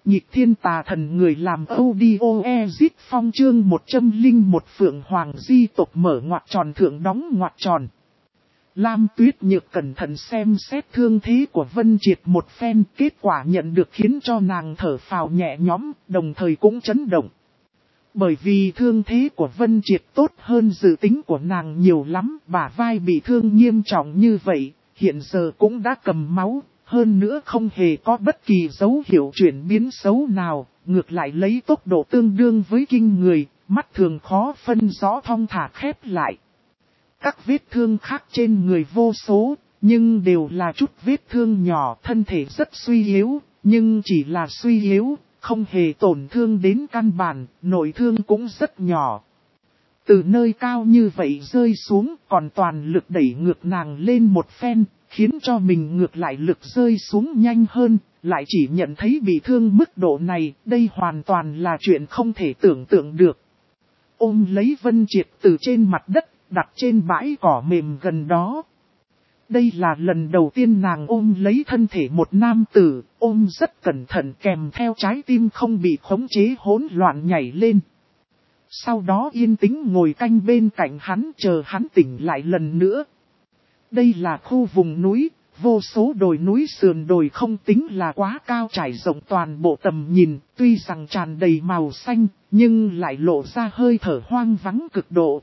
Nhịp thiên tà thần người làm audio exit phong chương 101 Phượng Hoàng di tộc mở ngoặc tròn thượng đóng ngoặc tròn. Lam Tuyết Nhược cẩn thận xem xét thương thế của Vân Triệt một phen, kết quả nhận được khiến cho nàng thở phào nhẹ nhõm, đồng thời cũng chấn động. Bởi vì thương thế của Vân Triệt tốt hơn dự tính của nàng nhiều lắm, bả vai bị thương nghiêm trọng như vậy, hiện giờ cũng đã cầm máu. Hơn nữa không hề có bất kỳ dấu hiệu chuyển biến xấu nào, ngược lại lấy tốc độ tương đương với kinh người, mắt thường khó phân rõ thong thả khép lại. Các vết thương khác trên người vô số, nhưng đều là chút vết thương nhỏ, thân thể rất suy yếu, nhưng chỉ là suy yếu, không hề tổn thương đến căn bản, nội thương cũng rất nhỏ. Từ nơi cao như vậy rơi xuống, còn toàn lực đẩy ngược nàng lên một phen. Khiến cho mình ngược lại lực rơi xuống nhanh hơn, lại chỉ nhận thấy bị thương mức độ này, đây hoàn toàn là chuyện không thể tưởng tượng được. Ôm lấy Vân Triệt từ trên mặt đất, đặt trên bãi cỏ mềm gần đó. Đây là lần đầu tiên nàng ôm lấy thân thể một nam tử, ôm rất cẩn thận kèm theo trái tim không bị khống chế hỗn loạn nhảy lên. Sau đó yên tĩnh ngồi canh bên cạnh hắn chờ hắn tỉnh lại lần nữa. Đây là khu vùng núi, vô số đồi núi sườn đồi không tính là quá cao trải rộng toàn bộ tầm nhìn, tuy rằng tràn đầy màu xanh, nhưng lại lộ ra hơi thở hoang vắng cực độ.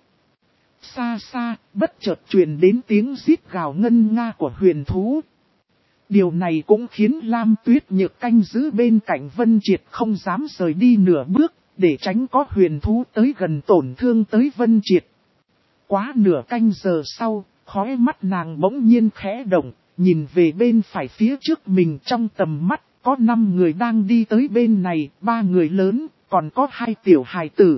Xa xa, bất chợt truyền đến tiếng rít gào ngân nga của huyền thú. Điều này cũng khiến Lam Tuyết Nhược canh giữ bên cạnh Vân Triệt không dám rời đi nửa bước, để tránh có huyền thú tới gần tổn thương tới Vân Triệt. Quá nửa canh giờ sau. Khóe mắt nàng bỗng nhiên khẽ động, nhìn về bên phải phía trước mình trong tầm mắt, có 5 người đang đi tới bên này, 3 người lớn, còn có 2 tiểu hài tử.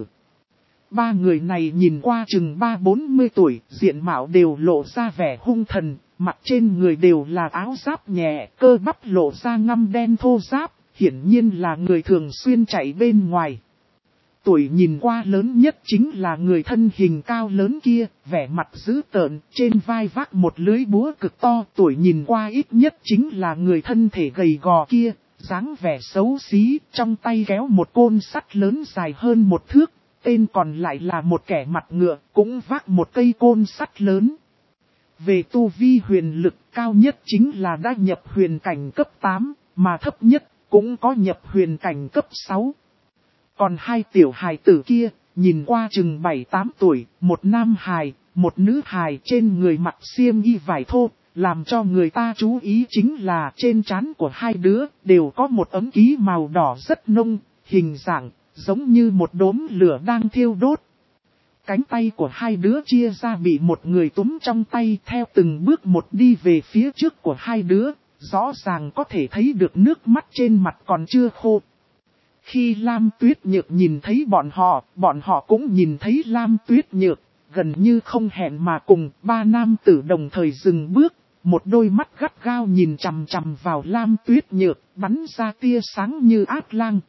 3 người này nhìn qua chừng 30-40 tuổi, diện mạo đều lộ ra vẻ hung thần, mặt trên người đều là áo giáp nhẹ, cơ bắp lộ ra ngăm đen thô ráp, hiển nhiên là người thường xuyên chạy bên ngoài. Tuổi nhìn qua lớn nhất chính là người thân hình cao lớn kia, vẻ mặt dữ tợn, trên vai vác một lưới búa cực to. Tuổi nhìn qua ít nhất chính là người thân thể gầy gò kia, dáng vẻ xấu xí, trong tay kéo một côn sắt lớn dài hơn 1 thước, tên còn lại là một kẻ mặt ngựa, cũng vác một cây côn sắt lớn. Về tu vi huyền lực cao nhất chính là đã nhập huyền cảnh cấp 8, mà thấp nhất cũng có nhập huyền cảnh cấp 6. Còn 2 tiểu hài tử kia, nhìn qua chừng 7-8 tuổi, một nam hài, một nữ hài trên người mặc xiêm y vải thô, làm cho người ta chú ý chính là trên trán của 2 đứa đều có một ấm ký màu đỏ rất nông, hình dạng giống như một đốm lửa đang thiêu đốt. Cánh tay của 2 đứa chia ra bị một người túm trong tay theo từng bước một đi về phía trước của 2 đứa, rõ ràng có thể thấy được nước mắt trên mặt còn chưa khô. Khi Lam Tuyết Nhược nhìn thấy bọn họ cũng nhìn thấy Lam Tuyết Nhược, gần như không hẹn mà cùng 3 nam tử đồng thời dừng bước, một đôi mắt gắt gao nhìn chằm chằm vào Lam Tuyết Nhược, bắn ra tia sáng như ác lang.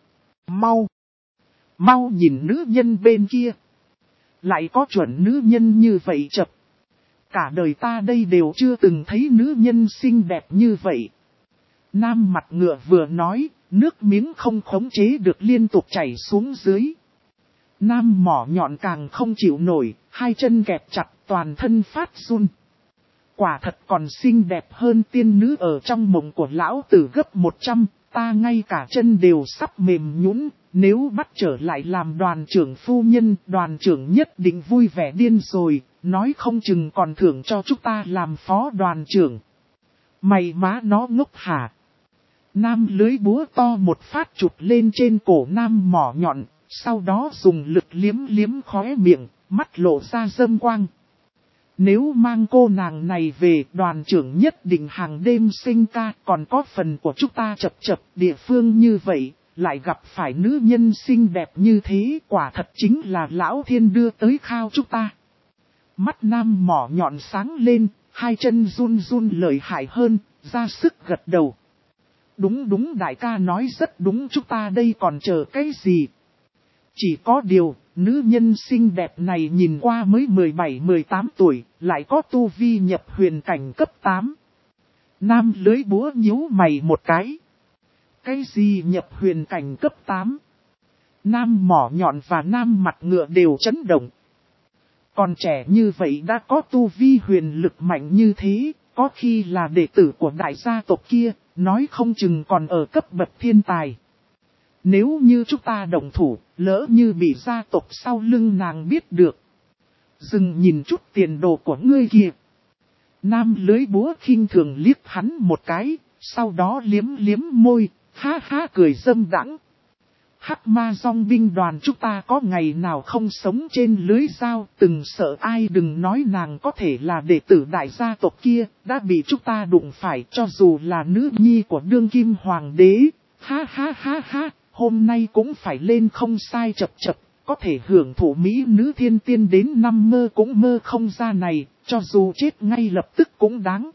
Mau nhìn nữ nhân bên kia. Lại có chuẩn nữ nhân như vậy chập. Cả đời ta đây đều chưa từng thấy nữ nhân xinh đẹp như vậy. Nam mặt ngựa vừa nói, nước miếng không khống chế được liên tục chảy xuống dưới. Nam mỏ nhọn càng không chịu nổi, 2 chân kẹp chặt toàn thân phát run. Quả thật còn xinh đẹp hơn tiên nữ ở trong mộng của lão tử gấp 100, ta ngay cả chân đều sắp mềm nhũn. Nếu bắt trở lại làm đoàn trưởng phu nhân, đoàn trưởng nhất định vui vẻ điên rồi, nói không chừng còn thưởng cho chúng ta làm phó đoàn trưởng. Mày má nó ngốc hả? Nam lưới búa to một phát chụp lên trên cổ nam mỏ nhọn, sau đó dùng lực liếm khóe miệng, mắt lộ ra dâm quang. Nếu mang cô nàng này về, đoàn trưởng nhất định hàng đêm sinh ca, còn có phần của chúng ta chập địa phương như vậy, lại gặp phải nữ nhân xinh đẹp như thế, quả thật chính là lão thiên đưa tới khao chúng ta. Mắt nam mỏ nhọn sáng lên, 2 chân run lợi hại hơn, ra sức gật đầu. Đúng đại ca nói rất đúng, chúng ta đây còn chờ cái gì? Chỉ có điều, nữ nhân xinh đẹp này nhìn qua mới 17-18 tuổi, lại có tu vi nhập huyền cảnh cấp 8. Nam lưới búa nhíu mày một cái. Cái gì nhập huyền cảnh cấp 8? Nam mỏ nhọn và nam mặt ngựa đều chấn động. Còn trẻ như vậy đã có tu vi huyền lực mạnh như thế, có khi là đệ tử của đại gia tộc kia, nói không chừng còn ở cấp bậc thiên tài. Nếu như chúng ta động thủ, lỡ như bị gia tộc sau lưng nàng biết được. Dừng nhìn chút tiền đồ của ngươi kìa. Nam lưới búa khinh thường liếc hắn một cái, sau đó liếm liếm môi, ha ha cười dâm đãng. Hắc ma dòng binh đoàn chúng ta có ngày nào không sống trên lưới dao, từng sợ ai đừng nói nàng có thể là đệ tử đại gia tộc kia, đã bị chúng ta đụng phải cho dù là nữ nhi của đương kim hoàng đế. Ha ha ha ha, hôm nay cũng phải lên không sai chập chập, có thể hưởng thụ mỹ nữ thiên tiên đến năm mơ cũng mơ không ra này, cho dù chết ngay lập tức cũng đáng.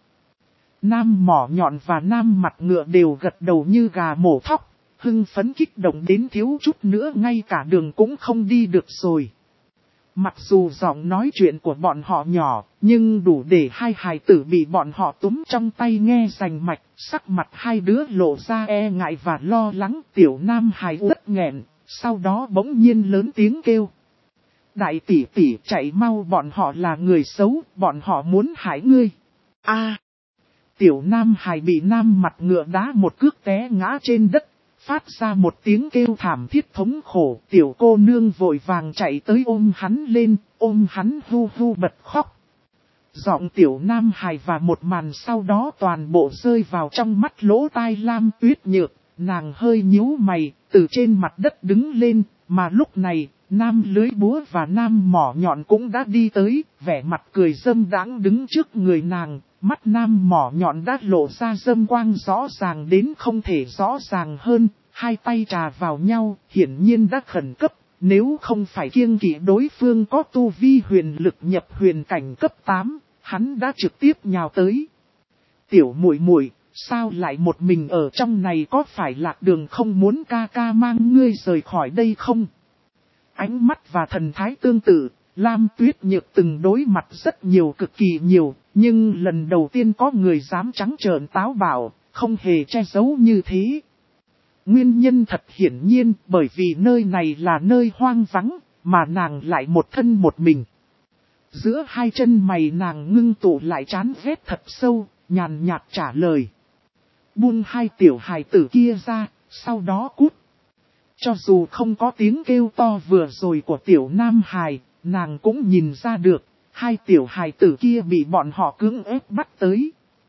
Nam mỏ nhọn và nam mặt ngựa đều gật đầu như gà mổ thóc. Hưng phấn kích động đến thiếu chút nữa ngay cả đường cũng không đi được rồi. Mặc dù giọng nói chuyện của bọn họ nhỏ, nhưng đủ để hai hài tử bị bọn họ túm trong tay nghe rành mạch, sắc mặt hai đứa lộ ra e ngại và lo lắng. Tiểu nam hài uất nghẹn, sau đó bỗng nhiên lớn tiếng kêu. Đại tỷ tỷ chạy mau, bọn họ là người xấu, bọn họ muốn hại ngươi. A! Tiểu nam hài bị nam mặt ngựa đá một cước té ngã trên đất. Phát ra một tiếng kêu thảm thiết thống khổ, tiểu cô nương vội vàng chạy tới ôm hắn lên, ôm hắn hu hu bật khóc. Giọng tiểu nam hài và một màn sau đó toàn bộ rơi vào trong mắt lỗ tai Lam Tuyết Nhược, nàng hơi nhíu mày, từ trên mặt đất đứng lên, mà lúc này, nam lưới búa và nam mỏ nhọn cũng đã đi tới, vẻ mặt cười dâm đãng đứng trước người nàng. Mắt nam mỏ nhọn đã lộ ra dâm quang rõ ràng đến không thể rõ ràng hơn, hai tay trà vào nhau, hiển nhiên đã khẩn cấp, nếu không phải kiêng kỵ đối phương có tu vi huyền lực nhập huyền cảnh cấp 8, hắn đã trực tiếp nhào tới. Tiểu muội muội, sao lại một mình ở trong này, có phải lạc đường không, muốn ca ca mang ngươi rời khỏi đây không? Ánh mắt và thần thái tương tự, Lam Tuyết Nhược từng đối mặt rất nhiều, cực kỳ nhiều, nhưng lần đầu tiên có người dám trắng trợn táo bạo, không hề che giấu như thế. Nguyên nhân thật hiển nhiên bởi vì nơi này là nơi hoang vắng, mà nàng lại một thân một mình. Giữa hai chân mày nàng ngưng tụ lại chán ghét thật sâu, nhàn nhạt trả lời. Buông hai tiểu hài tử kia ra, sau đó cút. Cho dù không có tiếng kêu to vừa rồi của tiểu nam hài, nàng cũng nhìn ra được, hai tiểu hài tử kia bị bọn họ cưỡng ép bắt tới.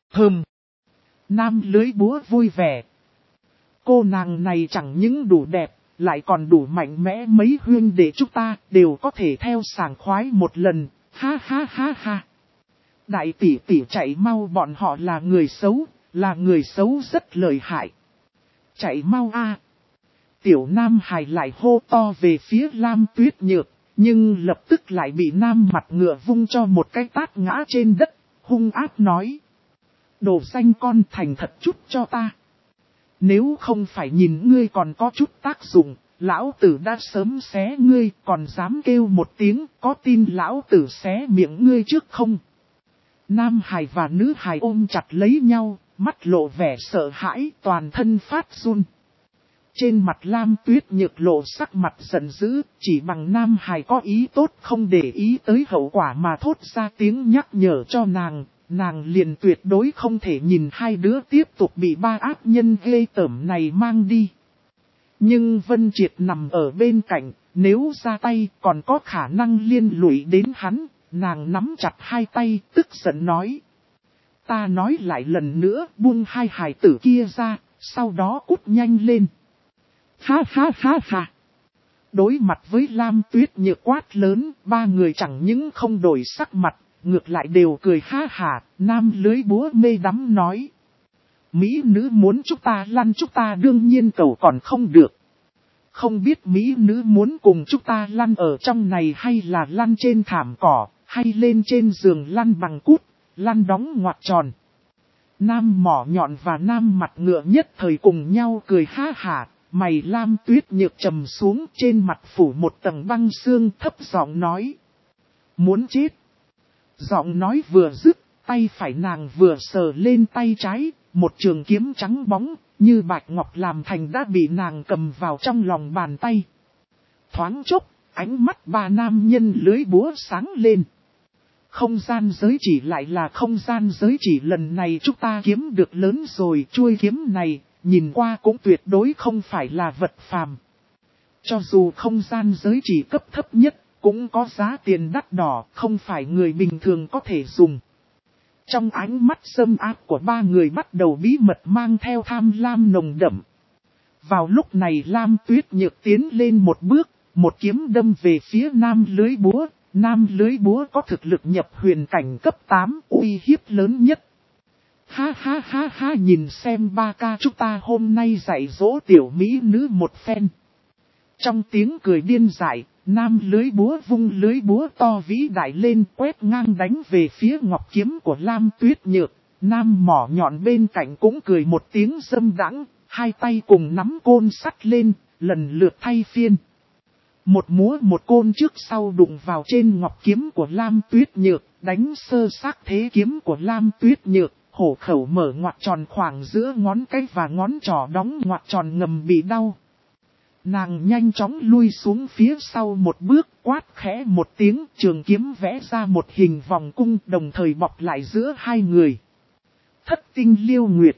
Nam lưới búa vui vẻ. Cô nàng này chẳng những đủ đẹp, lại còn đủ mạnh mẽ, mấy huynh đệ chúng ta đều có thể theo sảng khoái một lần, ha ha ha ha. Đại tỷ tỷ chạy mau, bọn họ là người xấu, là người xấu rất lợi hại. Chạy mau a! Tiểu nam hài lại hô to về phía Lam Tuyết Nhược, nhưng lập tức lại bị nam mặt ngựa vung cho một cái tát ngã trên đất, hung ác nói. Đồ xanh con, thành thật chút cho ta. Nếu không phải nhìn ngươi còn có chút tác dụng, lão tử đã sớm xé ngươi, còn dám kêu một tiếng, có tin lão tử xé miệng ngươi trước không? Nam hài và nữ hài ôm chặt lấy nhau, mắt lộ vẻ sợ hãi, toàn thân phát run. Trên mặt Lam Tuyết Nhược lộ sắc mặt giận dữ, chỉ bằng nam hài có ý tốt không để ý tới hậu quả mà thốt ra tiếng nhắc nhở cho nàng, nàng liền tuyệt đối không thể nhìn hai đứa tiếp tục bị ba ác nhân ghê tởm này mang đi. Nhưng Vân Triệt nằm ở bên cạnh, nếu ra tay còn có khả năng liên lụy đến hắn, nàng nắm chặt hai tay tức giận nói. Ta nói lại lần nữa, buông hai hài tử kia ra, sau đó cút nhanh lên. Ha ha ha ha. Đối mặt với Lam Tuyết Nhược quát lớn, ba người chẳng những không đổi sắc mặt, ngược lại đều cười ha hả. Nam lưới búa mê đắm nói. Mỹ nữ muốn chúng ta lăn, chúng ta đương nhiên cầu còn không được. Không biết Mỹ nữ muốn cùng chúng ta lăn ở trong này hay là lăn trên thảm cỏ, hay lên trên giường lăn bằng cút, lăn đóng ngoặt tròn. Nam mỏ nhọn và nam mặt ngựa nhất thời cùng nhau cười ha hả. Mày Lam Tuyết Nhược trầm xuống, trên mặt phủ một tầng băng xương, thấp giọng nói. Muốn chết. Giọng nói vừa dứt, tay phải nàng vừa sờ lên tay trái, một trường kiếm trắng bóng, như bạch ngọc làm thành đã bị nàng cầm vào trong lòng bàn tay. Thoáng chốc, ánh mắt ba nam nhân lưới búa sáng lên. Không gian giới chỉ lại là không gian giới chỉ, lần này chúng ta kiếm được lớn rồi. Chuôi kiếm này, nhìn qua cũng tuyệt đối không phải là vật phàm. Cho dù không gian giới chỉ cấp thấp nhất, cũng có giá tiền đắt đỏ, không phải người bình thường có thể dùng. Trong ánh mắt sâm ác của ba người bắt đầu bí mật mang theo tham lam nồng đậm. Vào lúc này Lam Tuyết Nhược tiến lên một bước, một kiếm đâm về phía nam lưới búa. Nam lưới búa có thực lực nhập huyền cảnh cấp 8, uy hiếp lớn nhất. Ha ha ha ha, nhìn xem ba ca chúng ta hôm nay dạy dỗ tiểu mỹ nữ một phen. Trong tiếng cười điên dại, nam lưới búa vung lưới búa to vĩ đại lên, quét ngang đánh về phía ngọc kiếm của Lam Tuyết Nhược. Nam mỏ nhọn bên cạnh cũng cười một tiếng dâm đãng, hai tay cùng nắm côn sắt lên, lần lượt thay phiên. Một múa một côn trước sau đụng vào trên ngọc kiếm của Lam Tuyết Nhược, đánh sơ xác thế kiếm của Lam Tuyết Nhược, hổ khẩu mở ngoặt tròn khoảng giữa ngón cái và ngón trỏ đóng ngoặt tròn ngầm bị đau. Nàng nhanh chóng lui xuống phía sau một bước, quát khẽ một tiếng, trường kiếm vẽ ra một hình vòng cung, đồng thời bọc lại giữa hai người. Thất tinh liêu nguyệt.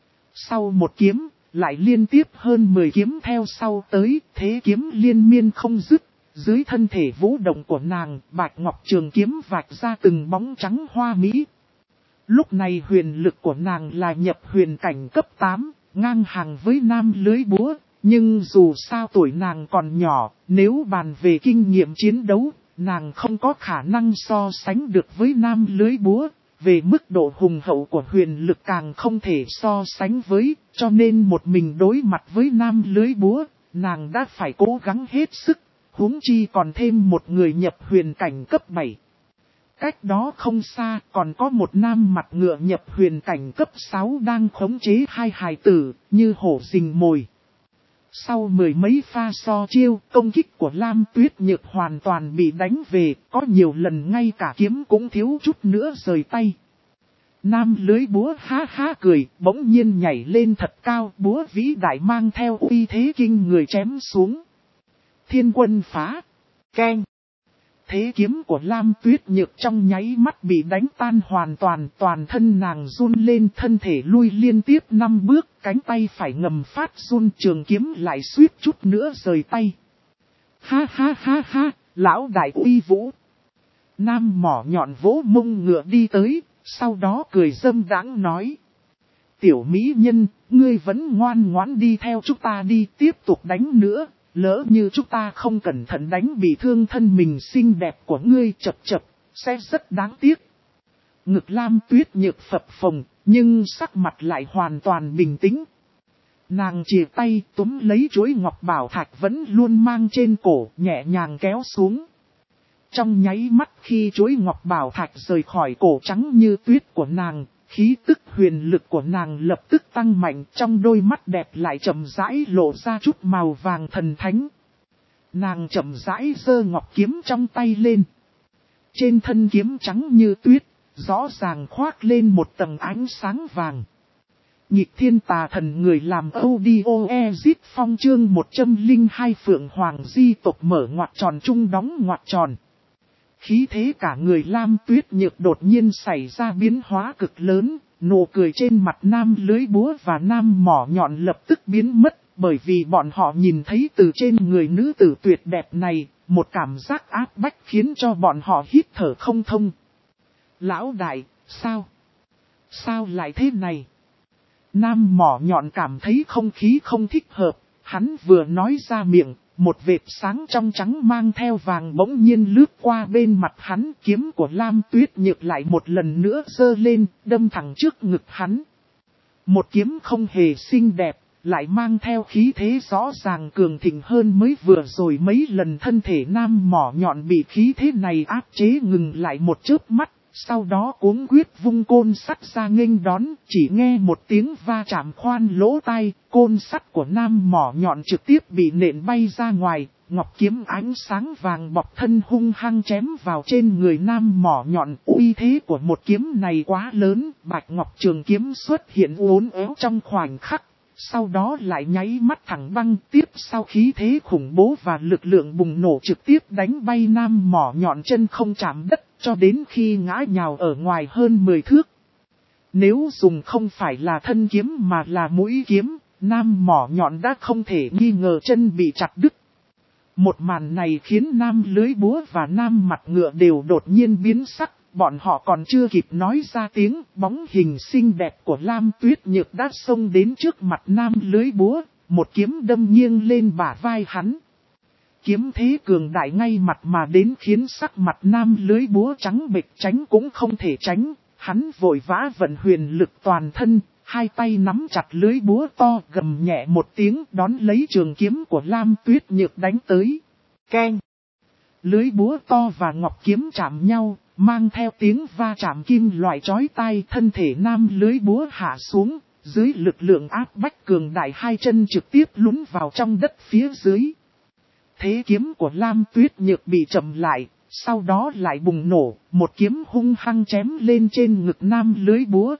Sau một kiếm, lại liên tiếp hơn 10 kiếm theo sau tới, thế kiếm liên miên không dứt. Dưới thân thể vũ động của nàng, bạch ngọc trường kiếm vạch ra từng bóng trắng hoa mỹ. Lúc này huyền lực của nàng là nhập huyền cảnh cấp 8, ngang hàng với nam lưới búa. Nhưng dù sao tuổi nàng còn nhỏ, nếu bàn về kinh nghiệm chiến đấu, nàng không có khả năng so sánh được với nam lưới búa. Về mức độ hùng hậu của huyền lực càng không thể so sánh với, cho nên một mình đối mặt với nam lưới búa, nàng đã phải cố gắng hết sức, huống chi còn thêm một người nhập huyền cảnh cấp 7. Cách đó không xa còn có một nam mặt ngựa nhập huyền cảnh cấp 6 đang khống chế hai hài tử, như hổ rình mồi. Sau mười mấy pha so chiêu, công kích của Lam Tuyết Nhược hoàn toàn bị đánh về, có nhiều lần ngay cả kiếm cũng thiếu chút nữa rời tay. Nam lưới búa ha ha cười, bỗng nhiên nhảy lên thật cao, búa vĩ đại mang theo uy thế kinh người chém xuống. Thiên quân phá, keng. Thế kiếm của Lam Tuyết Nhược trong nháy mắt bị đánh tan hoàn toàn, toàn thân nàng run lên, thân thể lui liên tiếp 5 bước, cánh tay phải ngầm phát run, trường kiếm lại suýt chút nữa rời tay. Ha ha ha ha, lão đại uy vũ. Nam mỏ nhọn vỗ mông ngựa đi tới, sau đó cười dâm đãng nói. Tiểu mỹ nhân, ngươi vẫn ngoan ngoãn đi theo chúng ta đi, tiếp tục đánh nữa. Lỡ như chúng ta không cẩn thận đánh bị thương thân mình xinh đẹp của ngươi, chập chập, sẽ rất đáng tiếc. Ngực Lam Tuyết Nhược phập phồng, nhưng sắc mặt lại hoàn toàn bình tĩnh. Nàng chìa tay túm lấy chuỗi ngọc bảo thạch vẫn luôn mang trên cổ, nhẹ nhàng kéo xuống. Trong nháy mắt khi chuỗi ngọc bảo thạch rời khỏi cổ trắng như tuyết của nàng, khí tức huyền lực của nàng lập tức tăng mạnh, trong đôi mắt đẹp lại chậm rãi lộ ra chút màu vàng thần thánh. Nàng chậm rãi giơ ngọc kiếm trong tay lên. Trên thân kiếm trắng như tuyết, rõ ràng khoác lên một tầng ánh sáng vàng. Nhịp thiên tà thần người làm audio exit phong chương 102 Phượng Hoàng di tộc mở ngoặt tròn trung đóng ngoặt tròn. Khí thế cả người Lam Tuyết Nhược đột nhiên xảy ra biến hóa cực lớn, nụ cười trên mặt nam lưới búa và nam mỏ nhọn lập tức biến mất, bởi vì bọn họ nhìn thấy từ trên người nữ tử tuyệt đẹp này, một cảm giác áp bách khiến cho bọn họ hít thở không thông. Lão đại, sao? Sao lại thế này? Nam mỏ nhọn cảm thấy không khí không thích hợp, hắn vừa nói ra miệng. Một vệt sáng trong trắng mang theo vàng bỗng nhiên lướt qua bên mặt hắn, kiếm của Lam Tuyết Nhược lại một lần nữa giơ lên, đâm thẳng trước ngực hắn. Một kiếm không hề xinh đẹp, lại mang theo khí thế rõ ràng cường thịnh hơn mới vừa rồi mấy lần, thân thể nam mỏ nhọn bị khí thế này áp chế ngừng lại một chớp mắt. Sau đó cuống quyết vung côn sắt ra nghênh đón, chỉ nghe một tiếng va chạm khoan lỗ tai, côn sắt của nam mỏ nhọn trực tiếp bị nện bay ra ngoài, ngọc kiếm ánh sáng vàng bọc thân hung hăng chém vào trên người nam mỏ nhọn. Uy thế của một kiếm này quá lớn, bạch ngọc trường kiếm xuất hiện uốn éo trong khoảnh khắc. Sau đó lại nháy mắt thẳng băng, tiếp sau khí thế khủng bố và lực lượng bùng nổ trực tiếp đánh bay nam mỏ nhọn chân không chạm đất, cho đến khi ngã nhào ở ngoài hơn 10 thước. Nếu dùng không phải là thân kiếm mà là mũi kiếm, nam mỏ nhọn đã không thể nghi ngờ chân bị chặt đứt. Một màn này khiến nam lưới búa và nam mặt ngựa đều đột nhiên biến sắc. Bọn họ còn chưa kịp nói ra tiếng, bóng hình xinh đẹp của Lam Tuyết Nhược đã xông đến trước mặt nam lưới búa, một kiếm đâm nghiêng lên bả vai hắn. Kiếm thế cường đại ngay mặt mà đến khiến sắc mặt nam lưới búa trắng bệch, tránh cũng không thể tránh. Hắn vội vã vận huyền lực toàn thân, hai tay nắm chặt lưới búa to, gầm nhẹ một tiếng đón lấy trường kiếm của Lam Tuyết Nhược đánh tới. Keng! Lưới búa to và ngọc kiếm chạm nhau, mang theo tiếng va chạm kim loại chói tai. Thân thể nam lưới búa hạ xuống, dưới lực lượng áp bách cường đại hai chân trực tiếp lún vào trong đất phía dưới. Thế kiếm của Lam Tuyết Nhược bị chậm lại, sau đó lại bùng nổ, một kiếm hung hăng chém lên trên ngực nam lưới búa.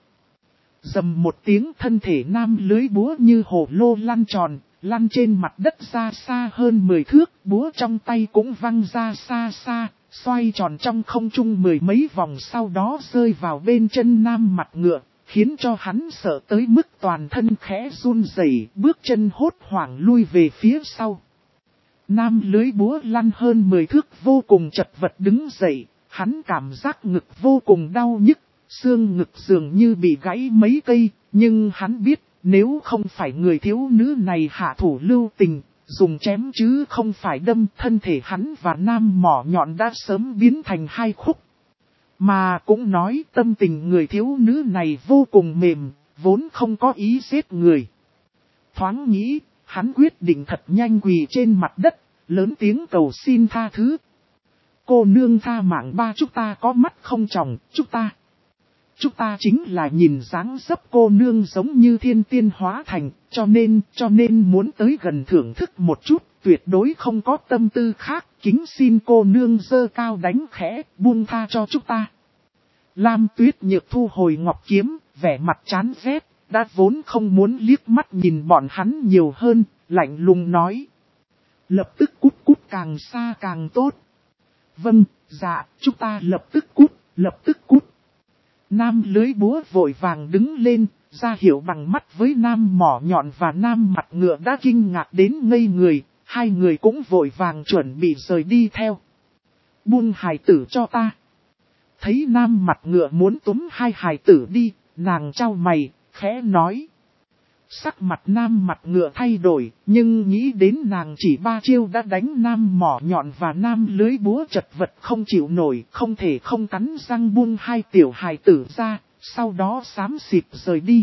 Dầm một tiếng, thân thể nam lưới búa như hồ lô lăn tròn, lăn trên mặt đất ra xa hơn 10 thước, búa trong tay cũng văng ra xa xa, xoay tròn trong không trung 10 mấy vòng sau đó rơi vào bên chân nam mặt ngựa, khiến cho hắn sợ tới mức toàn thân khẽ run rẩy, bước chân hốt hoảng lui về phía sau. Nam lưới búa lăn hơn 10 thước vô cùng chật vật đứng dậy, hắn cảm giác ngực vô cùng đau nhức, xương ngực dường như bị gãy mấy cây, nhưng hắn biết nếu không phải người thiếu nữ này hạ thủ lưu tình, dùng chém chứ không phải đâm, thân thể hắn và nam mỏ nhọn đã sớm biến thành hai khúc. Mà cũng nói tâm tình người thiếu nữ này vô cùng mềm, vốn không có ý giết người. Thoáng nghĩ, hắn quyết định thật nhanh quỳ trên mặt đất, lớn tiếng cầu xin tha thứ. Cô nương tha mạng ba, chúng ta có mắt không tròng, chúng ta chính là nhìn dáng dấp cô nương giống như thiên tiên hóa thành, cho nên muốn tới gần thưởng thức một chút, tuyệt đối không có tâm tư khác, kính xin cô nương giơ cao đánh khẽ, buông tha cho chúng ta. Lam Tuyết Nhược thu hồi ngọc kiếm, vẻ mặt chán ghét, đã vốn không muốn liếc mắt nhìn bọn hắn nhiều hơn, lạnh lùng nói. Lập tức cút càng xa càng tốt. Vâng, dạ, chúng ta lập tức cút. Nam lưới búa vội vàng đứng lên, ra hiệu bằng mắt với nam mỏ nhọn và nam mặt ngựa đã kinh ngạc đến ngây người, hai người cũng vội vàng chuẩn bị rời đi theo. Buông hài tử cho ta. Thấy nam mặt ngựa muốn túm hai hài tử đi, nàng chau mày, khẽ nói. Sắc mặt nam mặt ngựa thay đổi, nhưng nghĩ đến nàng chỉ 3 chiêu đã đánh nam mỏ nhọn và nam lưới búa chật vật không chịu nổi, không thể không cắn răng buông hai tiểu hài tử ra, sau đó xám xịt rời đi.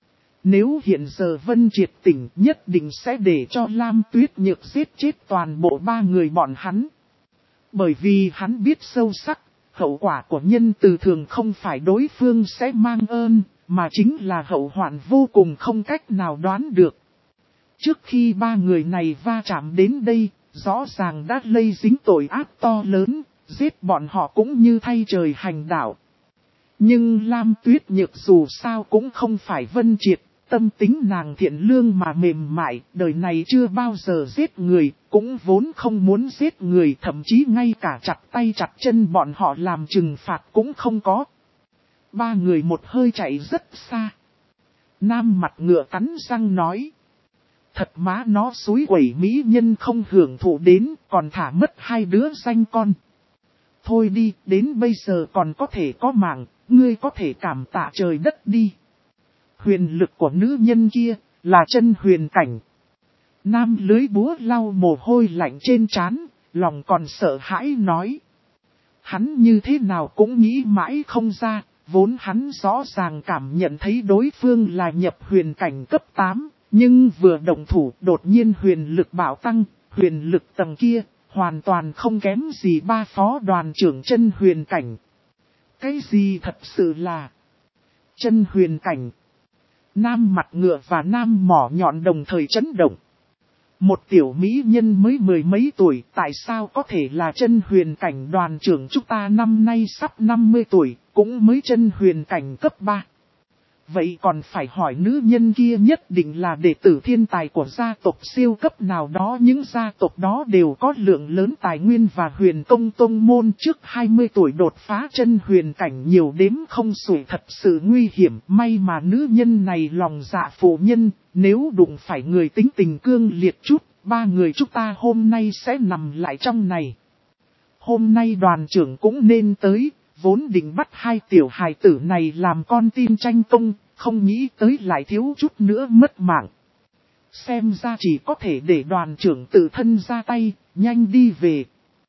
Nếu hiện giờ Vân Triệt tỉnh, nhất định sẽ để cho Lam Tuyết Nhược giết chết toàn bộ 3 người bọn hắn. Bởi vì hắn biết sâu sắc, hậu quả của nhân từ thường không phải đối phương sẽ mang ơn, mà chính là hậu hoạn vô cùng không cách nào đoán được. Trước khi 3 người này va chạm đến đây, rõ ràng đã lây dính tội ác to lớn, giết bọn họ cũng như thay trời hành đạo. Nhưng Lam Tuyết Nhược dù sao cũng không phải Vân Triệt, tâm tính nàng thiện lương mà mềm mại, đời này chưa bao giờ giết người, cũng vốn không muốn giết người, thậm chí ngay cả chặt tay chặt chân bọn họ làm trừng phạt cũng không có. 3 người một hơi chạy rất xa. Nam mặt ngựa cắn răng nói. Thật má nó xúi quẩy mỹ nhân không hưởng thụ đến, còn thả mất 2 đứa danh con. Thôi đi, đến bây giờ còn có thể có mạng, ngươi có thể cảm tạ trời đất đi. Huyền lực của nữ nhân kia, là chân huyền cảnh. Nam lưới búa lau mồ hôi lạnh trên trán, lòng còn sợ hãi nói. Hắn như thế nào cũng nghĩ mãi không ra, vốn hắn rõ ràng cảm nhận thấy đối phương là nhập huyền cảnh cấp 8, nhưng vừa động thủ đột nhiên huyền lực bạo tăng, huyền lực tầng kia, hoàn toàn không kém gì 3 phó đoàn trưởng chân huyền cảnh. Cái gì thật sự là chân huyền cảnh? Nam mặt ngựa và nam mỏ nhọn đồng thời chấn động. Một tiểu mỹ nhân mới mười mấy tuổi, tại sao có thể là chân huyền cảnh? Đoàn trưởng chúng ta năm nay sắp 50 tuổi, cũng mới chân huyền cảnh cấp 3. Vậy còn phải hỏi nữ nhân kia nhất định là đệ tử thiên tài của gia tộc siêu cấp nào đó. Những gia tộc đó đều có lượng lớn tài nguyên và huyền công tông môn. Trước 20 tuổi đột phá chân huyền cảnh nhiều đếm không xuể, thật sự nguy hiểm. May mà nữ nhân này lòng dạ phụ nhân, nếu đụng phải người tính tình cương liệt chút, ba người chúng ta hôm nay sẽ nằm lại trong này. Hôm nay đoàn trưởng cũng nên tới. Vốn định bắt hai tiểu hài tử này làm con tin tranh công, không nghĩ tới lại thiếu chút nữa mất mạng. Xem ra chỉ có thể để đoàn trưởng tự thân ra tay, nhanh đi về.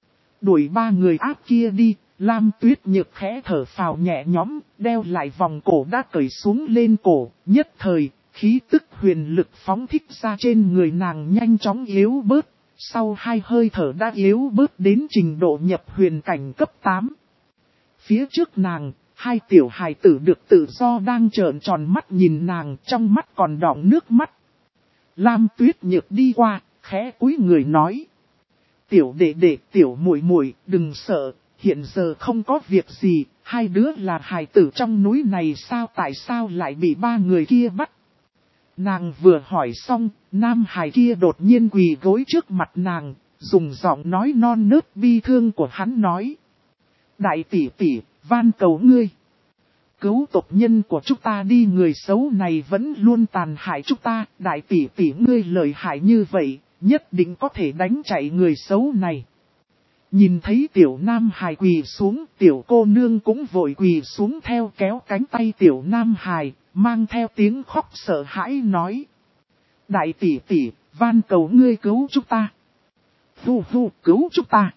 Đuổi ba người áp kia đi, Lam Tuyết Nhược khẽ thở phào nhẹ nhõm, đeo lại vòng cổ đã cởi xuống lên cổ, nhất thời, khí tức huyền lực phóng thích ra trên người nàng nhanh chóng yếu bớt, sau 2 hơi thở đã yếu bớt đến trình độ nhập huyền cảnh cấp 8. Phía trước nàng, 2 tiểu hài tử được tự do đang trợn tròn mắt nhìn nàng, trong mắt còn đọng nước mắt. Lam Tuyết Nhược đi qua, khẽ cúi người nói: "Tiểu đệ đệ, tiểu muội muội, đừng sợ, hiện giờ không có việc gì, 2 đứa là hài tử trong núi này sao, tại sao lại bị 3 người kia bắt?" Nàng vừa hỏi xong, nam hài kia đột nhiên quỳ gối trước mặt nàng, dùng giọng nói non nớt bi thương của hắn nói: "Đại tỷ tỷ, van cầu ngươi, cứu tộc nhân của chúng ta đi, người xấu này vẫn luôn tàn hại chúng ta, đại tỷ tỷ ngươi lợi hại như vậy, nhất định có thể đánh chạy người xấu này." Nhìn thấy tiểu nam hài quỳ xuống, tiểu cô nương cũng vội quỳ xuống theo, kéo cánh tay tiểu nam hài, mang theo tiếng khóc sợ hãi nói: "Đại tỷ tỷ, van cầu ngươi cứu chúng ta. Hu hu, cứu chúng ta."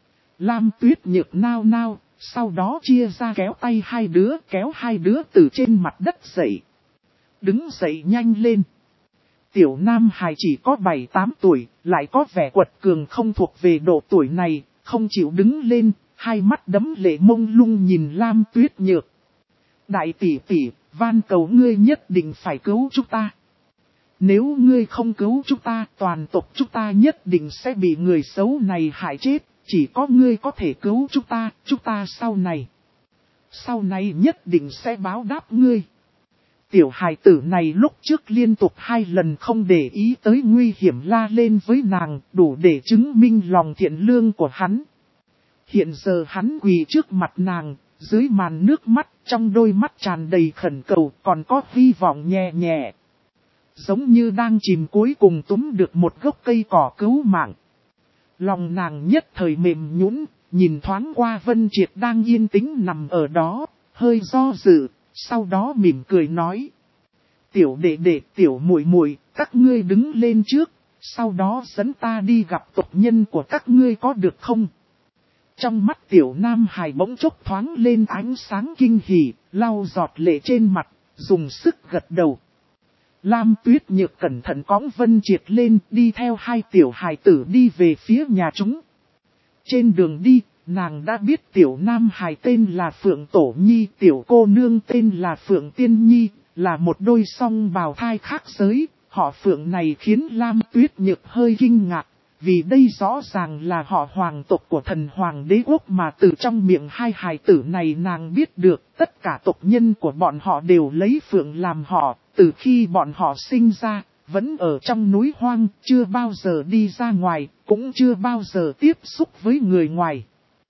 Lam Tuyết Nhược nao nao, sau đó chia ra kéo tay 2 đứa, kéo 2 đứa từ trên mặt đất dậy. "Đứng dậy nhanh lên." Tiểu nam hài chỉ có 7-8 tuổi, lại có vẻ quật cường không thuộc về độ tuổi này, không chịu đứng lên, hai mắt đẫm lệ mông lung nhìn Lam Tuyết Nhược. "Đại tỷ tỷ, van cầu ngươi nhất định phải cứu chúng ta. Nếu ngươi không cứu chúng ta, toàn tộc chúng ta nhất định sẽ bị người xấu này hại chết. Chỉ có ngươi có thể cứu chúng ta sau này nhất định sẽ báo đáp ngươi." Tiểu hài tử này lúc trước liên tục 2 lần không để ý tới nguy hiểm la lên với nàng, đủ để chứng minh lòng thiện lương của hắn. Hiện giờ hắn quỳ trước mặt nàng, dưới màn nước mắt, trong đôi mắt tràn đầy khẩn cầu, còn có hy vọng nhẹ nhẹ. Giống như đang chìm cuối cùng túm được một gốc cây cỏ cứu mạng. Lòng nàng nhất thời mềm nhũn, nhìn thoáng qua Vân Triệt đang yên tĩnh nằm ở đó, hơi do dự, sau đó mỉm cười nói: "Tiểu đệ đệ, tiểu muội muội, các ngươi đứng lên trước, sau đó dẫn ta đi gặp tộc nhân của các ngươi có được không?" Trong mắt tiểu nam hài bỗng chốc thoáng lên ánh sáng kinh hỉ, lau giọt lệ trên mặt, dùng sức gật đầu. Lam Tuyết Nhược cẩn thận cõng Vân Triệt lên, đi theo 2 tiểu hài tử đi về phía nhà chúng. Trên đường đi, nàng đã biết tiểu nam hài tên là Phượng Tổ Nhi, tiểu cô nương tên là Phượng Tiên Nhi, là một đôi song bào thai khác giới. Họ Phượng này khiến Lam Tuyết Nhược hơi kinh ngạc, vì đây rõ ràng là họ hoàng tộc của thần hoàng đế quốc mà từ trong miệng 2 hài tử này nàng biết được tất cả tộc nhân của bọn họ đều lấy Phượng làm họ, từ khi bọn họ sinh ra, vẫn ở trong núi hoang, chưa bao giờ đi ra ngoài, cũng chưa bao giờ tiếp xúc với người ngoài.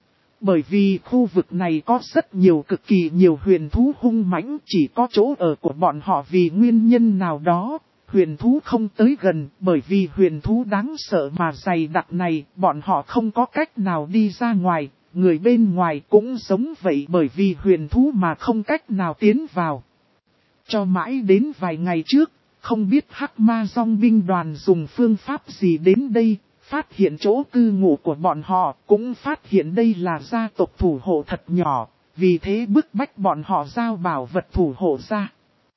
Bởi vì khu vực này có rất nhiều cực kỳ nhiều huyền thú hung mãnh, chỉ có chỗ ở của bọn họ vì nguyên nhân nào đó, huyền thú không tới gần, bởi vì huyền thú đáng sợ mà dày đặc này, bọn họ không có cách nào đi ra ngoài, người bên ngoài cũng giống vậy, bởi vì huyền thú mà không cách nào tiến vào. Cho mãi đến vài ngày trước, không biết Hắc Ma Dòng binh đoàn dùng phương pháp gì đến đây, phát hiện chỗ cư ngụ của bọn họ, cũng phát hiện đây là gia tộc thủ hộ thật nhỏ, vì thế bức bách bọn họ giao bảo vật thủ hộ ra.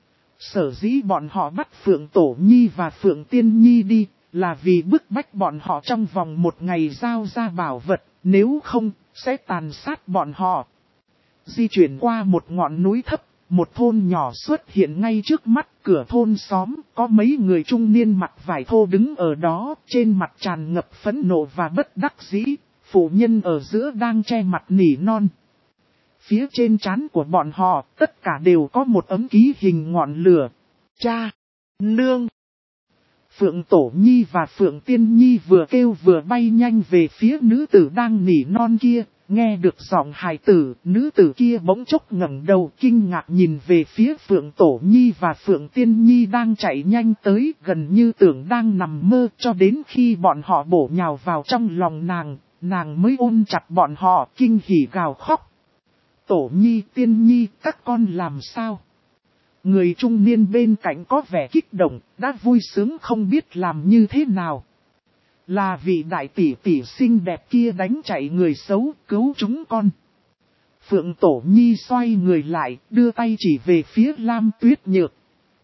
Sở dĩ bọn họ bắt Phượng Tổ Nhi và Phượng Tiên Nhi đi, là vì bức bách bọn họ trong vòng 1 ngày giao ra bảo vật, nếu không, sẽ tàn sát bọn họ. Di chuyển qua một ngọn núi thấp, một thôn nhỏ xuất hiện ngay trước mắt. Cửa thôn xóm có mấy người trung niên mặc vải thô đứng ở đó, trên mặt tràn ngập phẫn nộ và bất đắc dĩ. Phụ nhân ở giữa đang che mặt nỉ non. Phía trên trán của bọn họ tất cả đều có một ấm ký hình ngọn lửa. Cha! Nương! Phượng Tổ Nhi và Phượng Tiên Nhi vừa kêu vừa bay nhanh về phía nữ tử đang nỉ non kia. Nghe được giọng hài tử, nữ tử kia bỗng chốc ngẩng đầu kinh ngạc nhìn về phía Phượng Tổ Nhi và Phượng Tiên Nhi đang chạy nhanh tới, gần như tưởng đang nằm mơ, cho đến khi bọn họ bổ nhào vào trong lòng nàng mới ôm chặt bọn họ kinh hỉ gào khóc. Tổ Nhi, Tiên Nhi, các con làm sao? Người trung niên bên cạnh có vẻ kích động, đã vui sướng không biết làm như thế nào. Là vị đại tỷ tỷ xinh đẹp kia đánh chạy người xấu, cứu chúng con. Phượng Tổ Nhi xoay người lại, đưa tay chỉ về phía Lam Tuyết Nhược.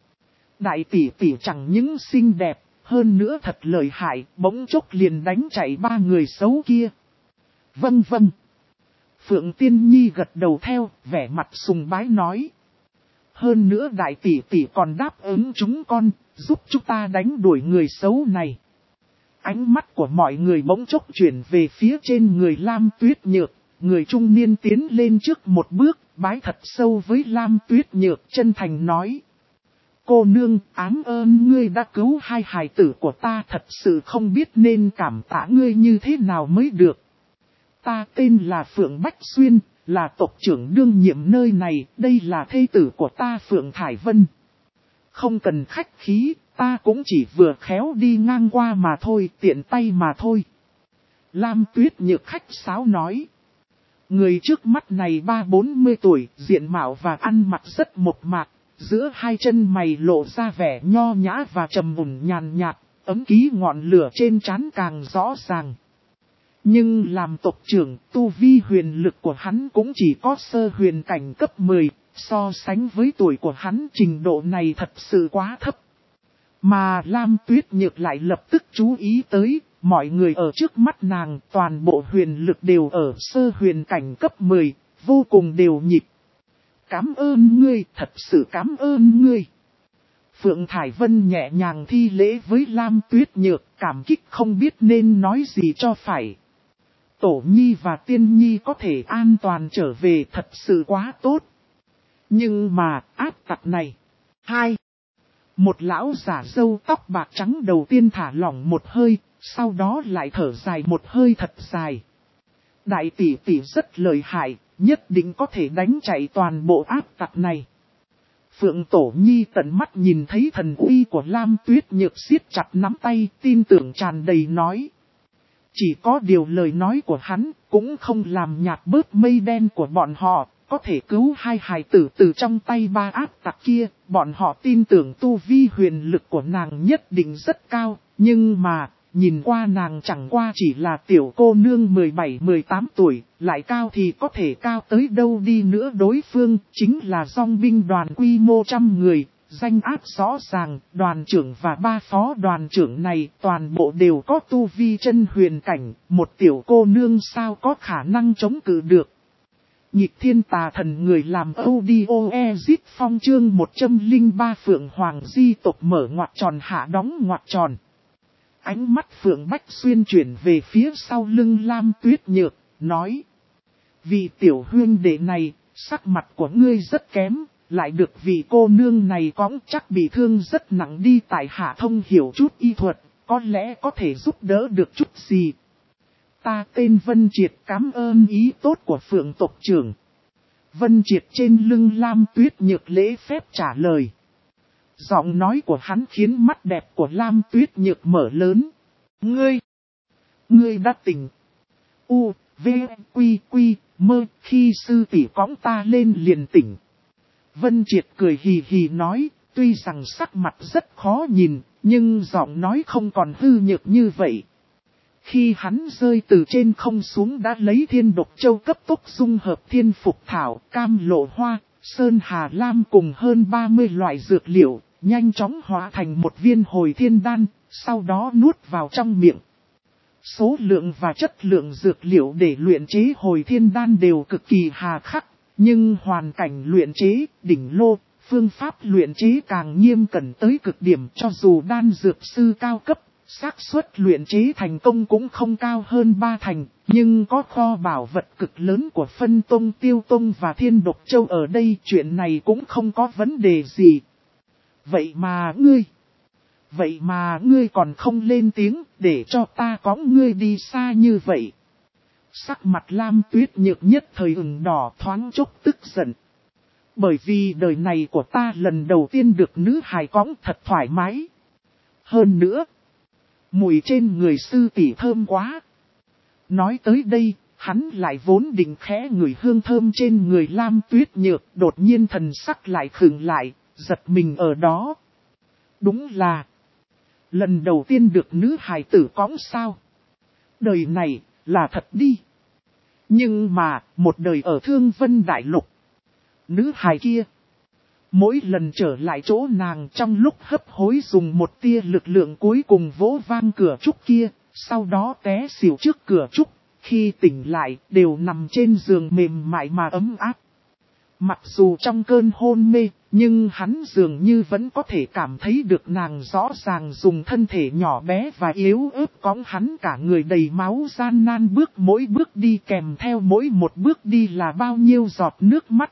Đại tỷ tỷ chẳng những xinh đẹp, hơn nữa thật lợi hại, bỗng chốc liền đánh chạy ba người xấu kia. Vâng vâng. Phượng Tiên Nhi gật đầu theo, vẻ mặt sùng bái nói. Hơn nữa đại tỷ tỷ còn đáp ứng chúng con, giúp chúng ta đánh đuổi người xấu này. Ánh mắt của mọi người bỗng chốc chuyển về phía trên người Lam Tuyết Nhược. Người trung niên tiến lên trước một bước, bái thật sâu với Lam Tuyết Nhược, chân thành nói. Cô nương, ám ơn ngươi đã cứu hai hài tử của ta, thật sự không biết nên cảm tạ ngươi như thế nào mới được. Ta tên là Phượng Bách Xuyên, là tộc trưởng đương nhiệm nơi này, đây là thê tử của ta Phượng Thải Vân. Không cần khách khí, ta cũng chỉ vừa khéo đi ngang qua mà thôi, tiện tay mà thôi. Lam Tuyết Nhược khách sáo nói. Người trước mắt này 30-40 tuổi, diện mạo và ăn mặc rất mộc mạc, giữa hai chân mày lộ ra vẻ nho nhã và trầm mùn nhàn nhạt, ấm ký ngọn lửa trên trán càng rõ ràng. Nhưng làm tộc trưởng, tu vi huyền lực của hắn cũng chỉ có sơ huyền cảnh cấp 10, so sánh với tuổi của hắn trình độ này thật sự quá thấp. Mà Lam Tuyết Nhược lại lập tức chú ý tới, mọi người ở trước mắt nàng toàn bộ huyền lực đều ở sơ huyền cảnh cấp 10, vô cùng đều nhịp. Cảm ơn ngươi, thật sự cảm ơn ngươi. Phượng Thải Vân nhẹ nhàng thi lễ với Lam Tuyết Nhược, cảm kích không biết nên nói gì cho phải. Tổ Nhi và Tiên Nhi có thể an toàn trở về thật sự quá tốt. Nhưng mà áp tặc này. Một lão giả râu tóc bạc trắng đầu tiên thả lỏng một hơi, sau đó lại thở dài một hơi thật dài. Đại tỷ tỷ rất lợi hại, nhất định có thể đánh chạy toàn bộ áp tặc này. Phượng Tổ Nhi tận mắt nhìn thấy thần uy của Lam Tuyết Nhược siết chặt nắm tay, tin tưởng tràn đầy nói. Chỉ có điều lời nói của hắn cũng không làm nhạt bớt mây đen của bọn họ, có thể cứu hai hài tử từ trong tay ba áp tặc kia, bọn họ tin tưởng tu vi huyền lực của nàng nhất định rất cao, nhưng mà, nhìn qua nàng chẳng qua chỉ là tiểu cô nương 17-18 tuổi, lại cao thì có thể cao tới đâu đi nữa, đối phương chính là dòng binh đoàn quy mô 100 người. Danh áp rõ ràng, đoàn trưởng và ba phó đoàn trưởng này toàn bộ đều có tu vi chân huyền cảnh, một tiểu cô nương sao có khả năng chống cự được. Nhịp thiên tà thần người làm audio phong chương 103 Phượng Hoàng di tộc mở ngoặc tròn hạ đóng ngoặc tròn. Ánh mắt Phượng Bách Xuyên chuyển về phía sau lưng Lam Tuyết Nhược, nói. Vì tiểu huyên đệ này, sắc mặt của ngươi rất kém. Lại được vị cô nương này cõng chắc bị thương rất nặng đi, tại hạ thông hiểu chút y thuật, có lẽ có thể giúp đỡ được chút gì. Ta tên Vân Triệt, cảm ơn ý tốt của Phượng tộc trưởng. Vân Triệt trên lưng Lam Tuyết Nhược lễ phép trả lời. Giọng nói của hắn khiến mắt đẹp của Lam Tuyết Nhược mở lớn. Ngươi đã tỉnh. U, V, Quy, Mơ, khi sư tỷ cõng ta lên liền tỉnh. Vân Triệt cười hì hì nói, tuy rằng sắc mặt rất khó nhìn, nhưng giọng nói không còn hư nhược như vậy. Khi hắn rơi từ trên không xuống đã lấy thiên độc châu cấp tốc dung hợp thiên phục thảo, cam lộ hoa, sơn hà lam cùng hơn 30 loại dược liệu, nhanh chóng hóa thành một viên hồi thiên đan, sau đó nuốt vào trong miệng. Số lượng và chất lượng dược liệu để luyện chế hồi thiên đan đều cực kỳ hà khắc. Nhưng hoàn cảnh luyện chế, đỉnh lô, phương pháp luyện chế càng nghiêm cẩn tới cực điểm, cho dù đan dược sư cao cấp, xác suất luyện chế thành công cũng không cao hơn 3 thành, nhưng có kho bảo vật cực lớn của Phân Tông, Tiêu Tông và Thiên Độc Châu ở đây, chuyện này cũng không có vấn đề gì. Vậy mà ngươi còn không lên tiếng, để cho ta cõng ngươi đi xa như vậy. Sắc mặt Lam Tuyết Nhược nhất thời ửng đỏ, thoáng chốc tức giận. Bởi vì đời này của ta lần đầu tiên được nữ hài cõng thật thoải mái. Hơn nữa, mùi trên người sư tỷ thơm quá. Nói tới đây, hắn lại vốn định khẽ ngửi hương thơm trên người Lam Tuyết Nhược, đột nhiên thần sắc lại khựng lại, giật mình ở đó. Đúng là lần đầu tiên được nữ hài tử cõng sao? Đời này là thật đi. Nhưng mà, một đời ở Thương Vân Đại Lục, nữ hài kia, mỗi lần trở lại chỗ nàng trong lúc hấp hối dùng một tia lực lượng cuối cùng vỗ vang cửa trúc kia, sau đó té xỉu trước cửa trúc, khi tỉnh lại đều nằm trên giường mềm mại mà ấm áp. Mặc dù trong cơn hôn mê, nhưng hắn dường như vẫn có thể cảm thấy được nàng rõ ràng dùng thân thể nhỏ bé và yếu ớt cõng hắn cả người đầy máu gian nan bước mỗi bước đi, kèm theo mỗi một bước đi là bao nhiêu giọt nước mắt.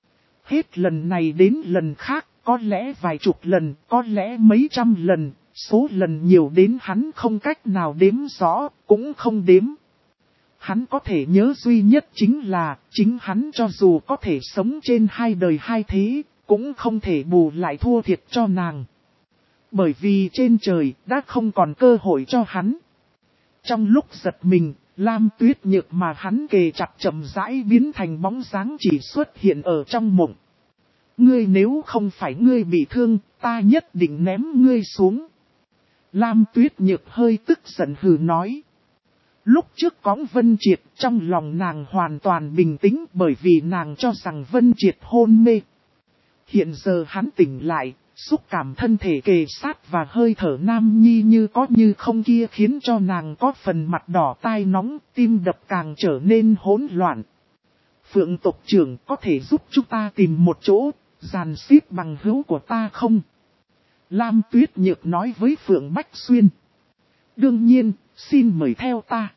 Hết lần này đến lần khác, có lẽ vài chục lần, có lẽ mấy trăm lần, số lần nhiều đến hắn không cách nào đếm rõ, cũng không đếm. Hắn có thể nhớ duy nhất chính là, chính hắn cho dù có thể sống trên hai đời hai thế, cũng không thể bù lại thua thiệt cho nàng. Bởi vì trên trời đã không còn cơ hội cho hắn. Trong lúc giật mình, Lam Tuyết Nhược mà hắn kề chặt chậm rãi biến thành bóng dáng chỉ xuất hiện ở trong mộng. Ngươi nếu không phải ngươi bị thương, ta nhất định ném ngươi xuống. Lam Tuyết Nhược hơi tức giận hừ nói. Lúc trước cõng Vân Triệt, trong lòng nàng hoàn toàn bình tĩnh bởi vì nàng cho rằng Vân Triệt hôn mê. Hiện giờ hắn tỉnh lại, xúc cảm thân thể kề sát và hơi thở nam nhi như có như không kia khiến cho nàng có phần mặt đỏ tai nóng, tim đập càng trở nên hỗn loạn. Phượng tộc trưởng có thể giúp chúng ta tìm một chỗ, dàn xếp bằng hữu của ta không? Lam Tuyết Nhược nói với Phượng Bách Xuyên. Đương nhiên, xin mời theo ta.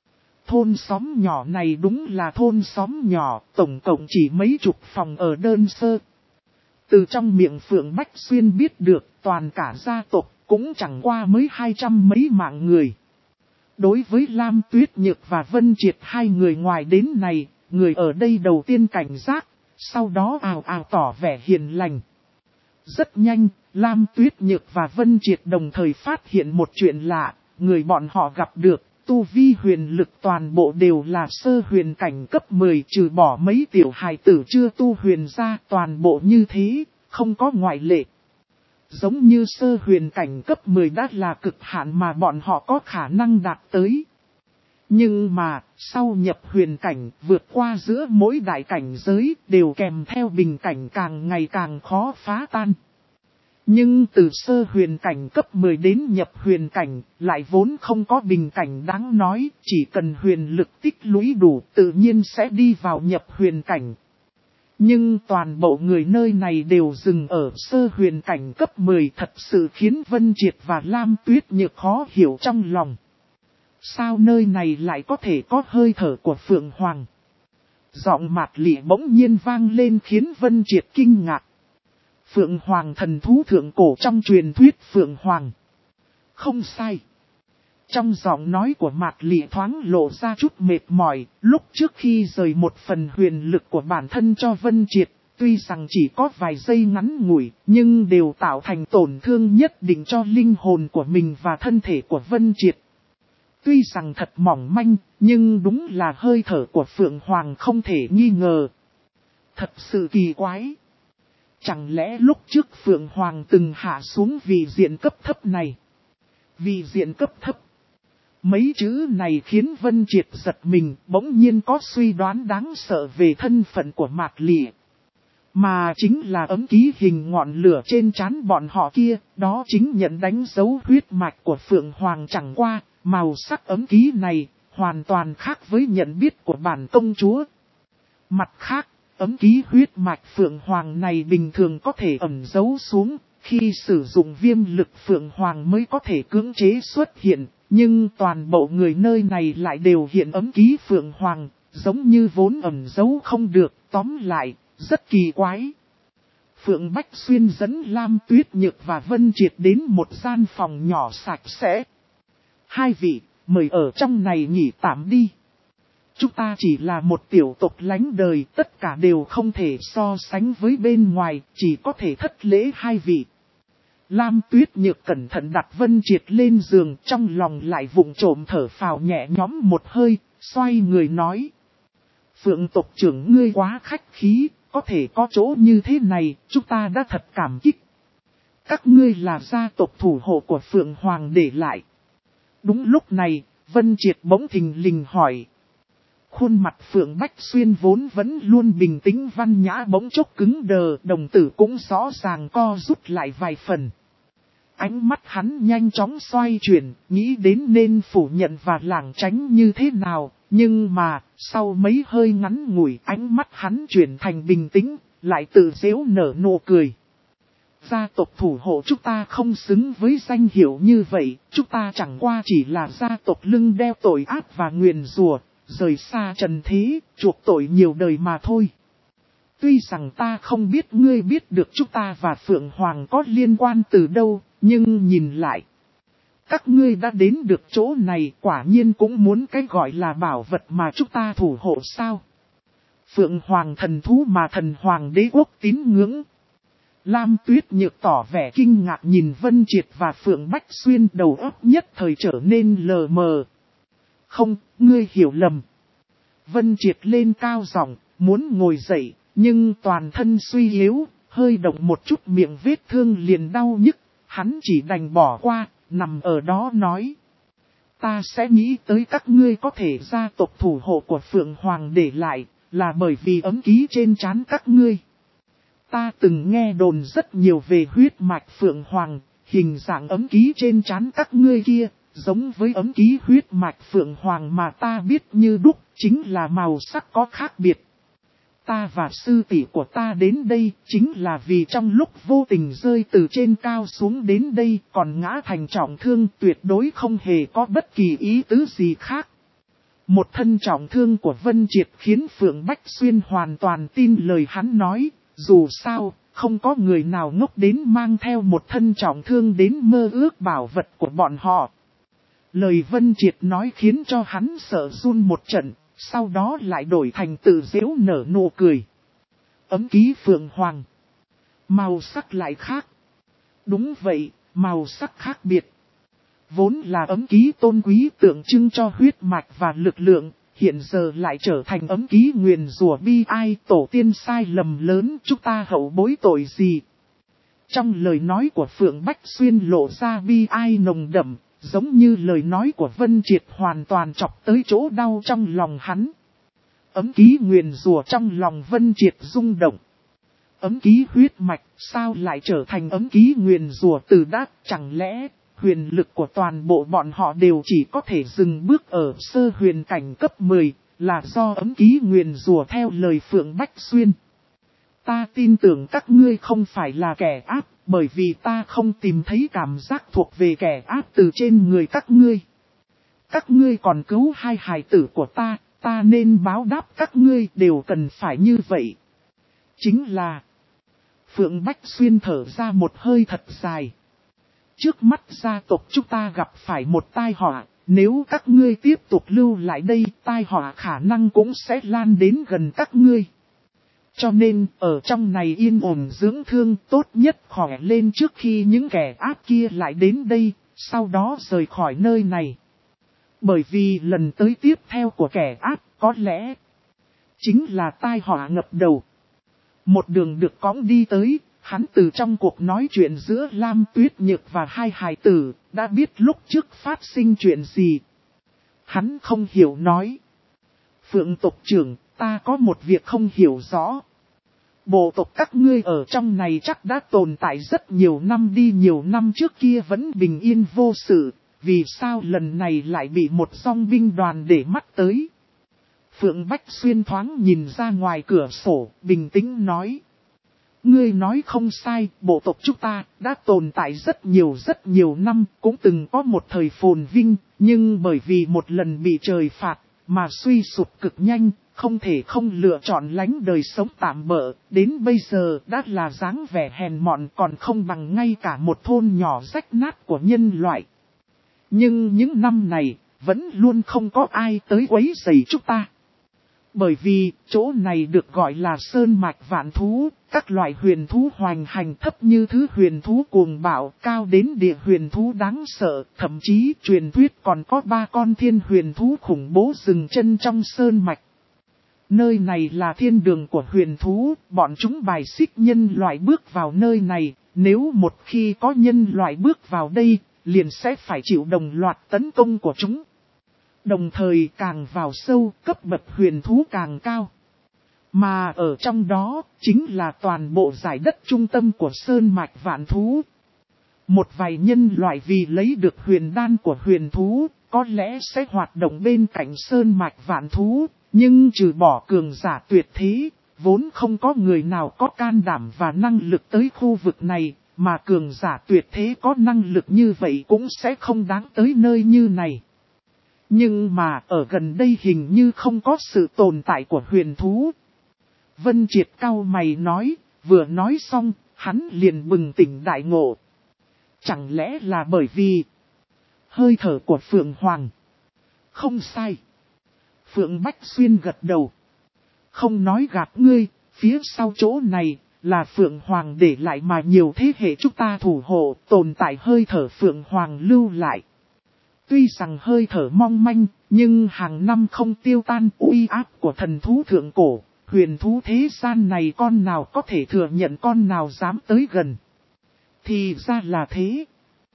Thôn xóm nhỏ này đúng là thôn xóm nhỏ, tổng cộng chỉ mấy chục phòng ở đơn sơ. Từ trong miệng Phượng Bách Xuyên biết được toàn cả gia tộc cũng chẳng qua mới 200 mấy mạng người. Đối với Lam Tuyết Nhược và Vân Triệt hai người ngoài đến này, người ở đây đầu tiên cảnh giác, sau đó ào ào tỏ vẻ hiền lành. Rất nhanh, Lam Tuyết Nhược và Vân Triệt đồng thời phát hiện một chuyện lạ, người bọn họ gặp được, tu vi huyền lực toàn bộ đều là sơ huyền cảnh cấp 10 trừ bỏ mấy tiểu hài tử chưa tu huyền ra, toàn bộ như thế, không có ngoại lệ. Giống như sơ huyền cảnh cấp 10 đã là cực hạn mà bọn họ có khả năng đạt tới. Nhưng mà, sau nhập huyền cảnh, vượt qua giữa mỗi đại cảnh giới, đều kèm theo bình cảnh càng ngày càng khó phá tan. Nhưng từ sơ huyền cảnh cấp 10 đến nhập huyền cảnh, lại vốn không có bình cảnh đáng nói, chỉ cần huyền lực tích lũy đủ tự nhiên sẽ đi vào nhập huyền cảnh. Nhưng toàn bộ người nơi này đều dừng ở sơ huyền cảnh cấp 10 thật sự khiến Vân Triệt và Lam Tuyết Nhược khó hiểu trong lòng. Sao nơi này lại có thể có hơi thở của Phượng Hoàng? Giọng Mạt Lị bỗng nhiên vang lên khiến Vân Triệt kinh ngạc. Phượng Hoàng thần thú thượng cổ trong truyền thuyết Phượng Hoàng. Không sai. Trong giọng nói của Mạt Lị thoáng lộ ra chút mệt mỏi, lúc trước khi rời một phần huyền lực của bản thân cho Vân Triệt, tuy rằng chỉ có vài giây ngắn ngủi, nhưng đều tạo thành tổn thương nhất định cho linh hồn của mình và thân thể của Vân Triệt. Tuy rằng thật mỏng manh, nhưng đúng là hơi thở của Phượng Hoàng không thể nghi ngờ. Thật sự kỳ quái. Chẳng lẽ lúc trước Phượng Hoàng từng hạ xuống vị diện cấp thấp này? Vị diện cấp thấp. Mấy chữ này khiến Vân Triệt giật mình, bỗng nhiên có suy đoán đáng sợ về thân phận của Mạt Lị. Mà chính là ấm ký hình ngọn lửa trên trán bọn họ kia, đó chính nhận đánh dấu huyết mạch của Phượng Hoàng chẳng qua, màu sắc ấm ký này hoàn toàn khác với nhận biết của bản công chúa. Mặt khác, Ấm ký huyết mạch Phượng Hoàng này bình thường có thể ẩn giấu xuống, khi sử dụng viêm lực Phượng Hoàng mới có thể cưỡng chế xuất hiện, nhưng toàn bộ người nơi này lại đều hiện ấm ký Phượng Hoàng, giống như vốn ẩn giấu không được, tóm lại, rất kỳ quái. Phượng Bách Xuyên dẫn Lam Tuyết Nhược và Vân Triệt đến một gian phòng nhỏ sạch sẽ. Hai vị, mời ở trong này nghỉ tạm đi. Chúng ta chỉ là một tiểu tộc lánh đời, tất cả đều không thể so sánh với bên ngoài, chỉ có thể thất lễ hai vị. Lam Tuyết Nhược cẩn thận đặt Vân Triệt lên giường, trong lòng lại vụng trộm thở phào nhẹ nhõm một hơi, xoay người nói. Phượng tộc trưởng ngươi quá khách khí, có thể có chỗ như thế này, chúng ta đã thật cảm kích. Các ngươi là gia tộc thủ hộ của Phượng Hoàng để lại. Đúng lúc này, Vân Triệt bỗng thình lình hỏi. Khuôn mặt Phượng Bách Xuyên vốn vẫn luôn bình tĩnh văn nhã bỗng chốc cứng đờ, đồng tử cũng rõ ràng co rút lại vài phần. Ánh mắt hắn nhanh chóng xoay chuyển, nghĩ đến nên phủ nhận và lảng tránh như thế nào, nhưng mà, sau mấy hơi ngắn ngủi ánh mắt hắn chuyển thành bình tĩnh, lại tự giễu nở nụ cười. Gia tộc thủ hộ chúng ta không xứng với danh hiệu như vậy, chúng ta chẳng qua chỉ là gia tộc lưng đeo tội ác và nguyền rủa, rời xa trần thế, chuộc tội nhiều đời mà thôi. Tuy rằng ta không biết ngươi biết được chúng ta và Phượng Hoàng có liên quan từ đâu, nhưng nhìn lại. Các ngươi đã đến được chỗ này quả nhiên cũng muốn cái gọi là bảo vật mà chúng ta thủ hộ sao. Phượng Hoàng thần thú mà thần Hoàng đế quốc tín ngưỡng. Lam Tuyết Nhược tỏ vẻ kinh ngạc nhìn Vân Triệt và Phượng Bách Xuyên, đầu óc nhất thời trở nên lờ mờ. Không, ngươi hiểu lầm. Vân Triệt lên cao giọng, muốn ngồi dậy, nhưng toàn thân suy yếu, hơi động một chút miệng vết thương liền đau nhức, hắn chỉ đành bỏ qua, nằm ở đó nói. Ta sẽ nghĩ tới các ngươi có thể gia tộc thủ hộ của Phượng Hoàng để lại, là bởi vì ấm ký trên trán các ngươi. Ta từng nghe đồn rất nhiều về huyết mạch Phượng Hoàng, hình dạng ấm ký trên trán các ngươi kia, giống với ấm ký huyết mạch Phượng Hoàng mà ta biết như đúc, chính là màu sắc có khác biệt. Ta và sư tỷ của ta đến đây chính là vì trong lúc vô tình rơi từ trên cao xuống đến đây còn ngã thành trọng thương, tuyệt đối không hề có bất kỳ ý tứ gì khác. Một thân trọng thương của Vân Triệt khiến Phượng Bách Xuyên hoàn toàn tin lời hắn nói, dù sao, không có người nào ngốc đến mang theo một thân trọng thương đến mơ ước bảo vật của bọn họ. Lời Vân Triệt nói khiến cho hắn sợ run một trận. Sau đó lại đổi thành tự giễu nở nụ cười. Ấm ký Phượng Hoàng. Màu sắc lại khác. Đúng vậy, màu sắc khác biệt. Vốn là ấm ký tôn quý tượng trưng cho huyết mạch và lực lượng, hiện giờ lại trở thành ấm ký nguyền rủa bi ai, tổ tiên sai lầm lớn, chúng ta hậu bối tội gì. Trong lời nói của Phượng Bách Xuyên lộ ra bi ai nồng đậm. Giống như lời nói của Vân Triệt hoàn toàn chọc tới chỗ đau trong lòng hắn. Ấm ký nguyền rủa trong lòng Vân Triệt rung động. Ấm ký huyết mạch sao lại trở thành ấm ký nguyền rủa từ đát, chẳng lẽ huyền lực của toàn bộ bọn họ đều chỉ có thể dừng bước ở sơ huyền cảnh cấp 10, là do ấm ký nguyền rủa theo lời Phượng Bách Xuyên. Ta tin tưởng các ngươi không phải là kẻ ác, bởi vì ta không tìm thấy cảm giác thuộc về kẻ ác từ trên người các ngươi. Các ngươi còn cứu hai hài tử của ta nên báo đáp các ngươi đều cần phải như vậy. Chính là Phượng Bách Xuyên thở ra một hơi thật dài. Trước mắt gia tộc chúng ta gặp phải một tai họa, nếu các ngươi tiếp tục lưu lại đây, tai họa khả năng cũng sẽ lan đến gần các ngươi. Cho nên, ở trong này yên ổn dưỡng thương, tốt nhất khỏe lên trước khi những kẻ ác kia lại đến đây, sau đó rời khỏi nơi này. Bởi vì lần tới tiếp theo của kẻ ác, có lẽ chính là tai họa ngập đầu. Một đường được cõng đi tới, hắn từ trong cuộc nói chuyện giữa Lam Tuyết Nhược và hai hài tử, đã biết lúc trước phát sinh chuyện gì. Hắn không hiểu nói. Phượng tộc trưởng, ta có một việc không hiểu rõ. Bộ tộc các ngươi ở trong này chắc đã tồn tại rất nhiều năm đi, nhiều năm trước kia vẫn bình yên vô sự, vì sao lần này lại bị một dòng binh đoàn để mắt tới? Phượng Bách Xuyên thoáng nhìn ra ngoài cửa sổ, bình tĩnh nói. Ngươi nói không sai, bộ tộc chúng ta đã tồn tại rất nhiều năm, cũng từng có một thời phồn vinh, nhưng bởi vì một lần bị trời phạt, mà suy sụp cực nhanh, không thể không lựa chọn lánh đời sống tạm bợ, đến bây giờ đã là dáng vẻ hèn mọn còn không bằng ngay cả một thôn nhỏ rách nát của nhân loại. Nhưng những năm này, vẫn luôn không có ai tới quấy rầy chúng ta. Bởi vì, chỗ này được gọi là sơn mạch vạn thú, các loại huyền thú hoành hành thấp như thứ huyền thú cuồng bạo, cao đến địa huyền thú đáng sợ, thậm chí truyền thuyết còn có 3 con thiên huyền thú khủng bố dừng chân trong sơn mạch. Nơi này là thiên đường của huyền thú, bọn chúng bài xích nhân loại bước vào nơi này, nếu một khi có nhân loại bước vào đây, liền sẽ phải chịu đồng loạt tấn công của chúng. Đồng thời càng vào sâu, cấp bậc huyền thú càng cao. Mà ở trong đó, chính là toàn bộ giải đất trung tâm của sơn mạch vạn thú. Một vài nhân loại vì lấy được huyền đan của huyền thú, có lẽ sẽ hoạt động bên cạnh sơn mạch vạn thú, nhưng trừ bỏ cường giả tuyệt thế, vốn không có người nào có can đảm và năng lực tới khu vực này, mà cường giả tuyệt thế có năng lực như vậy cũng sẽ không đáng tới nơi như này. Nhưng mà ở gần đây hình như không có sự tồn tại của huyền thú. Vân Triệt cau mày nói, vừa nói xong, hắn liền bừng tỉnh đại ngộ. Chẳng lẽ là bởi vì hơi thở của Phượng Hoàng? Không sai. Phượng Bách Xuyên gật đầu. Không nói gạt ngươi, phía sau chỗ này là Phượng Hoàng để lại mà nhiều thế hệ chúng ta thủ hộ, tồn tại hơi thở Phượng Hoàng lưu lại. Tuy rằng hơi thở mong manh, nhưng hàng năm không tiêu tan uy áp của thần thú thượng cổ, huyền thú thế gian này con nào có thể thừa nhận con nào dám tới gần. Thì ra là thế.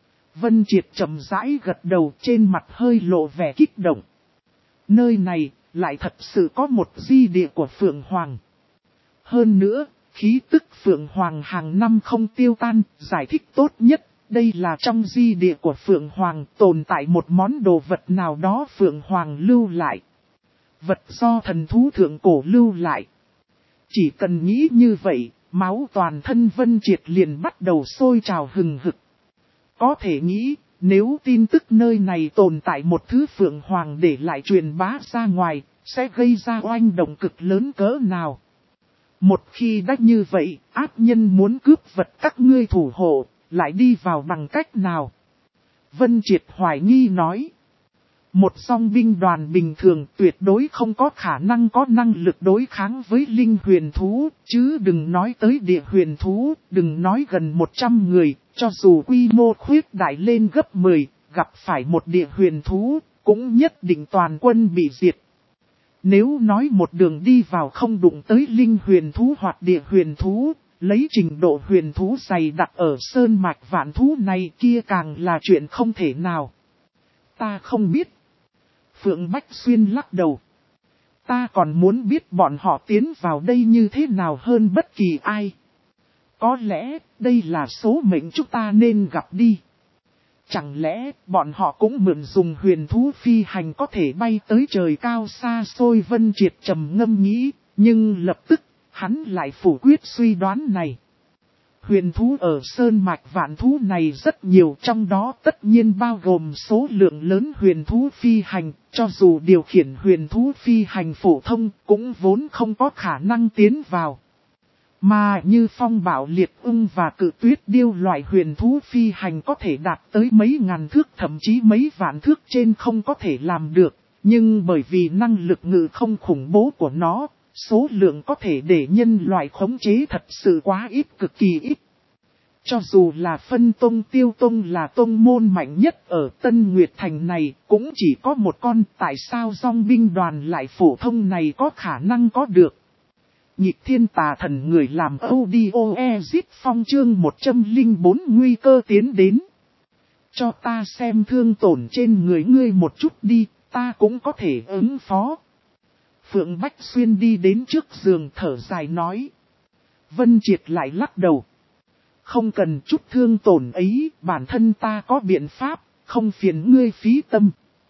Vân Triệt chậm rãi gật đầu, trên mặt hơi lộ vẻ kích động. Nơi này lại thật sự có một di địa của Phượng Hoàng. Hơn nữa, khí tức Phượng Hoàng hàng năm không tiêu tan, giải thích tốt nhất. Đây là trong di địa của Phượng Hoàng tồn tại một món đồ vật nào đó Phượng Hoàng lưu lại. Vật do thần thú thượng cổ lưu lại. Chỉ cần nghĩ như vậy, máu toàn thân Vân Triệt liền bắt đầu sôi trào hừng hực. Có thể nghĩ, nếu tin tức nơi này tồn tại một thứ Phượng Hoàng để lại truyền bá ra ngoài, sẽ gây ra oanh động cực lớn cỡ nào. Một khi đã như vậy, ác nhân muốn cướp vật các ngươi thủ hộ, lại đi vào bằng cách nào? Vân Triệt hoài nghi nói. Một song binh đoàn bình thường tuyệt đối không có khả năng có năng lực đối kháng với linh huyền thú, chứ đừng nói tới địa huyền thú, đừng nói gần 100 người, cho dù quy mô khuyết đại lên gấp 10, gặp phải một địa huyền thú, cũng nhất định toàn quân bị diệt. Nếu nói một đường đi vào không đụng tới linh huyền thú hoặc địa huyền thú, lấy trình độ huyền thú dày đặt ở sơn mạch vạn thú này kia càng là chuyện không thể nào. Ta không biết. Phượng Bách Xuyên lắc đầu. Ta còn muốn biết bọn họ tiến vào đây như thế nào hơn bất kỳ ai. Có lẽ đây là số mệnh chúng ta nên gặp đi. Chẳng lẽ bọn họ cũng mượn dùng huyền thú phi hành có thể bay tới trời cao xa xôi? Vân Triệt trầm ngâm nghĩ, nhưng lập tức hắn lại phủ quyết suy đoán này. Huyền thú ở sơn mạch vạn thú này rất nhiều, trong đó tất nhiên bao gồm số lượng lớn huyền thú phi hành, cho dù điều khiển huyền thú phi hành phổ thông cũng vốn không có khả năng tiến vào. Mà như phong bảo liệt ưng và cự tuyết điêu loại huyền thú phi hành có thể đạt tới mấy ngàn thước thậm chí mấy vạn thước trên không có thể làm được, nhưng bởi vì năng lực ngự không khủng bố của nó, số lượng có thể để nhân loại khống chế thật sự quá ít, cực kỳ ít. Cho dù là phân tông tiêu tông là tông môn mạnh nhất ở Tân Nguyệt Thành này, cũng chỉ có một con, tại sao dòng binh đoàn lại phổ thông này có khả năng có được. Nhịp thiên tà thần người làm audio exit phong chương 104 nguy cơ tiến đến. Cho ta xem thương tổn trên người ngươi một chút đi, ta cũng có thể ứng phó. Phượng Bách Xuyên đi đến trước giường thở dài nói. Vân Triệt lại lắc đầu. Không cần chút thương tổn ấy, bản thân ta có biện pháp, không phiền ngươi phí tâm.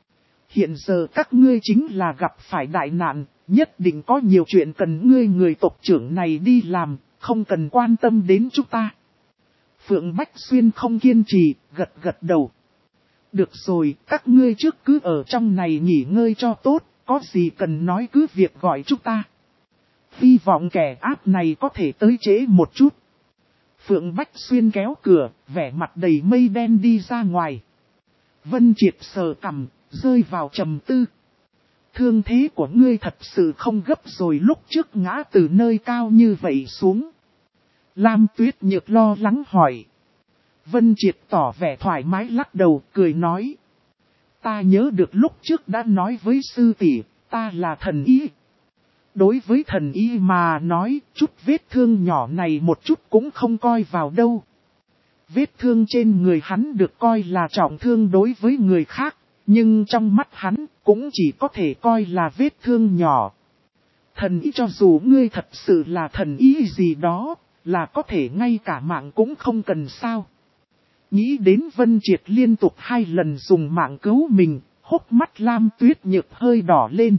hiện giờ các ngươi chính là gặp phải đại nạn, nhất định có nhiều chuyện cần ngươi người tộc trưởng này đi làm, không cần quan tâm đến chúng ta. Phượng Bách Xuyên không kiên trì, gật gật đầu. Được rồi, các ngươi trước cứ ở trong này nghỉ ngơi cho tốt, có gì cần nói cứ việc gọi chúng ta. Hy vọng kẻ ác này có thể tới trễ một chút. Phượng Bách Xuyên kéo cửa, vẻ mặt đầy mây đen đi ra ngoài. Vân Triệt sờ cằm, rơi vào trầm tư. Thương thế của ngươi thật sự không gấp rồi, lúc trước ngã từ nơi cao như vậy xuống. Lam Tuyết Nhược lo lắng hỏi. Vân Triệt tỏ vẻ thoải mái lắc đầu, cười nói. Ta nhớ được lúc trước đã nói với sư tỷ, ta là thần y. Đối với thần y mà nói, chút vết thương nhỏ này một chút cũng không coi vào đâu. Vết thương trên người hắn được coi là trọng thương đối với người khác, nhưng trong mắt hắn cũng chỉ có thể coi là vết thương nhỏ. Thần y cho dù ngươi thật sự là thần y gì đó, là có thể ngay cả mạng cũng không cần sao. Nghĩ đến Vân Triệt liên tục 2 lần dùng mạng cứu mình, hốc mắt Lam Tuyết Nhược hơi đỏ lên.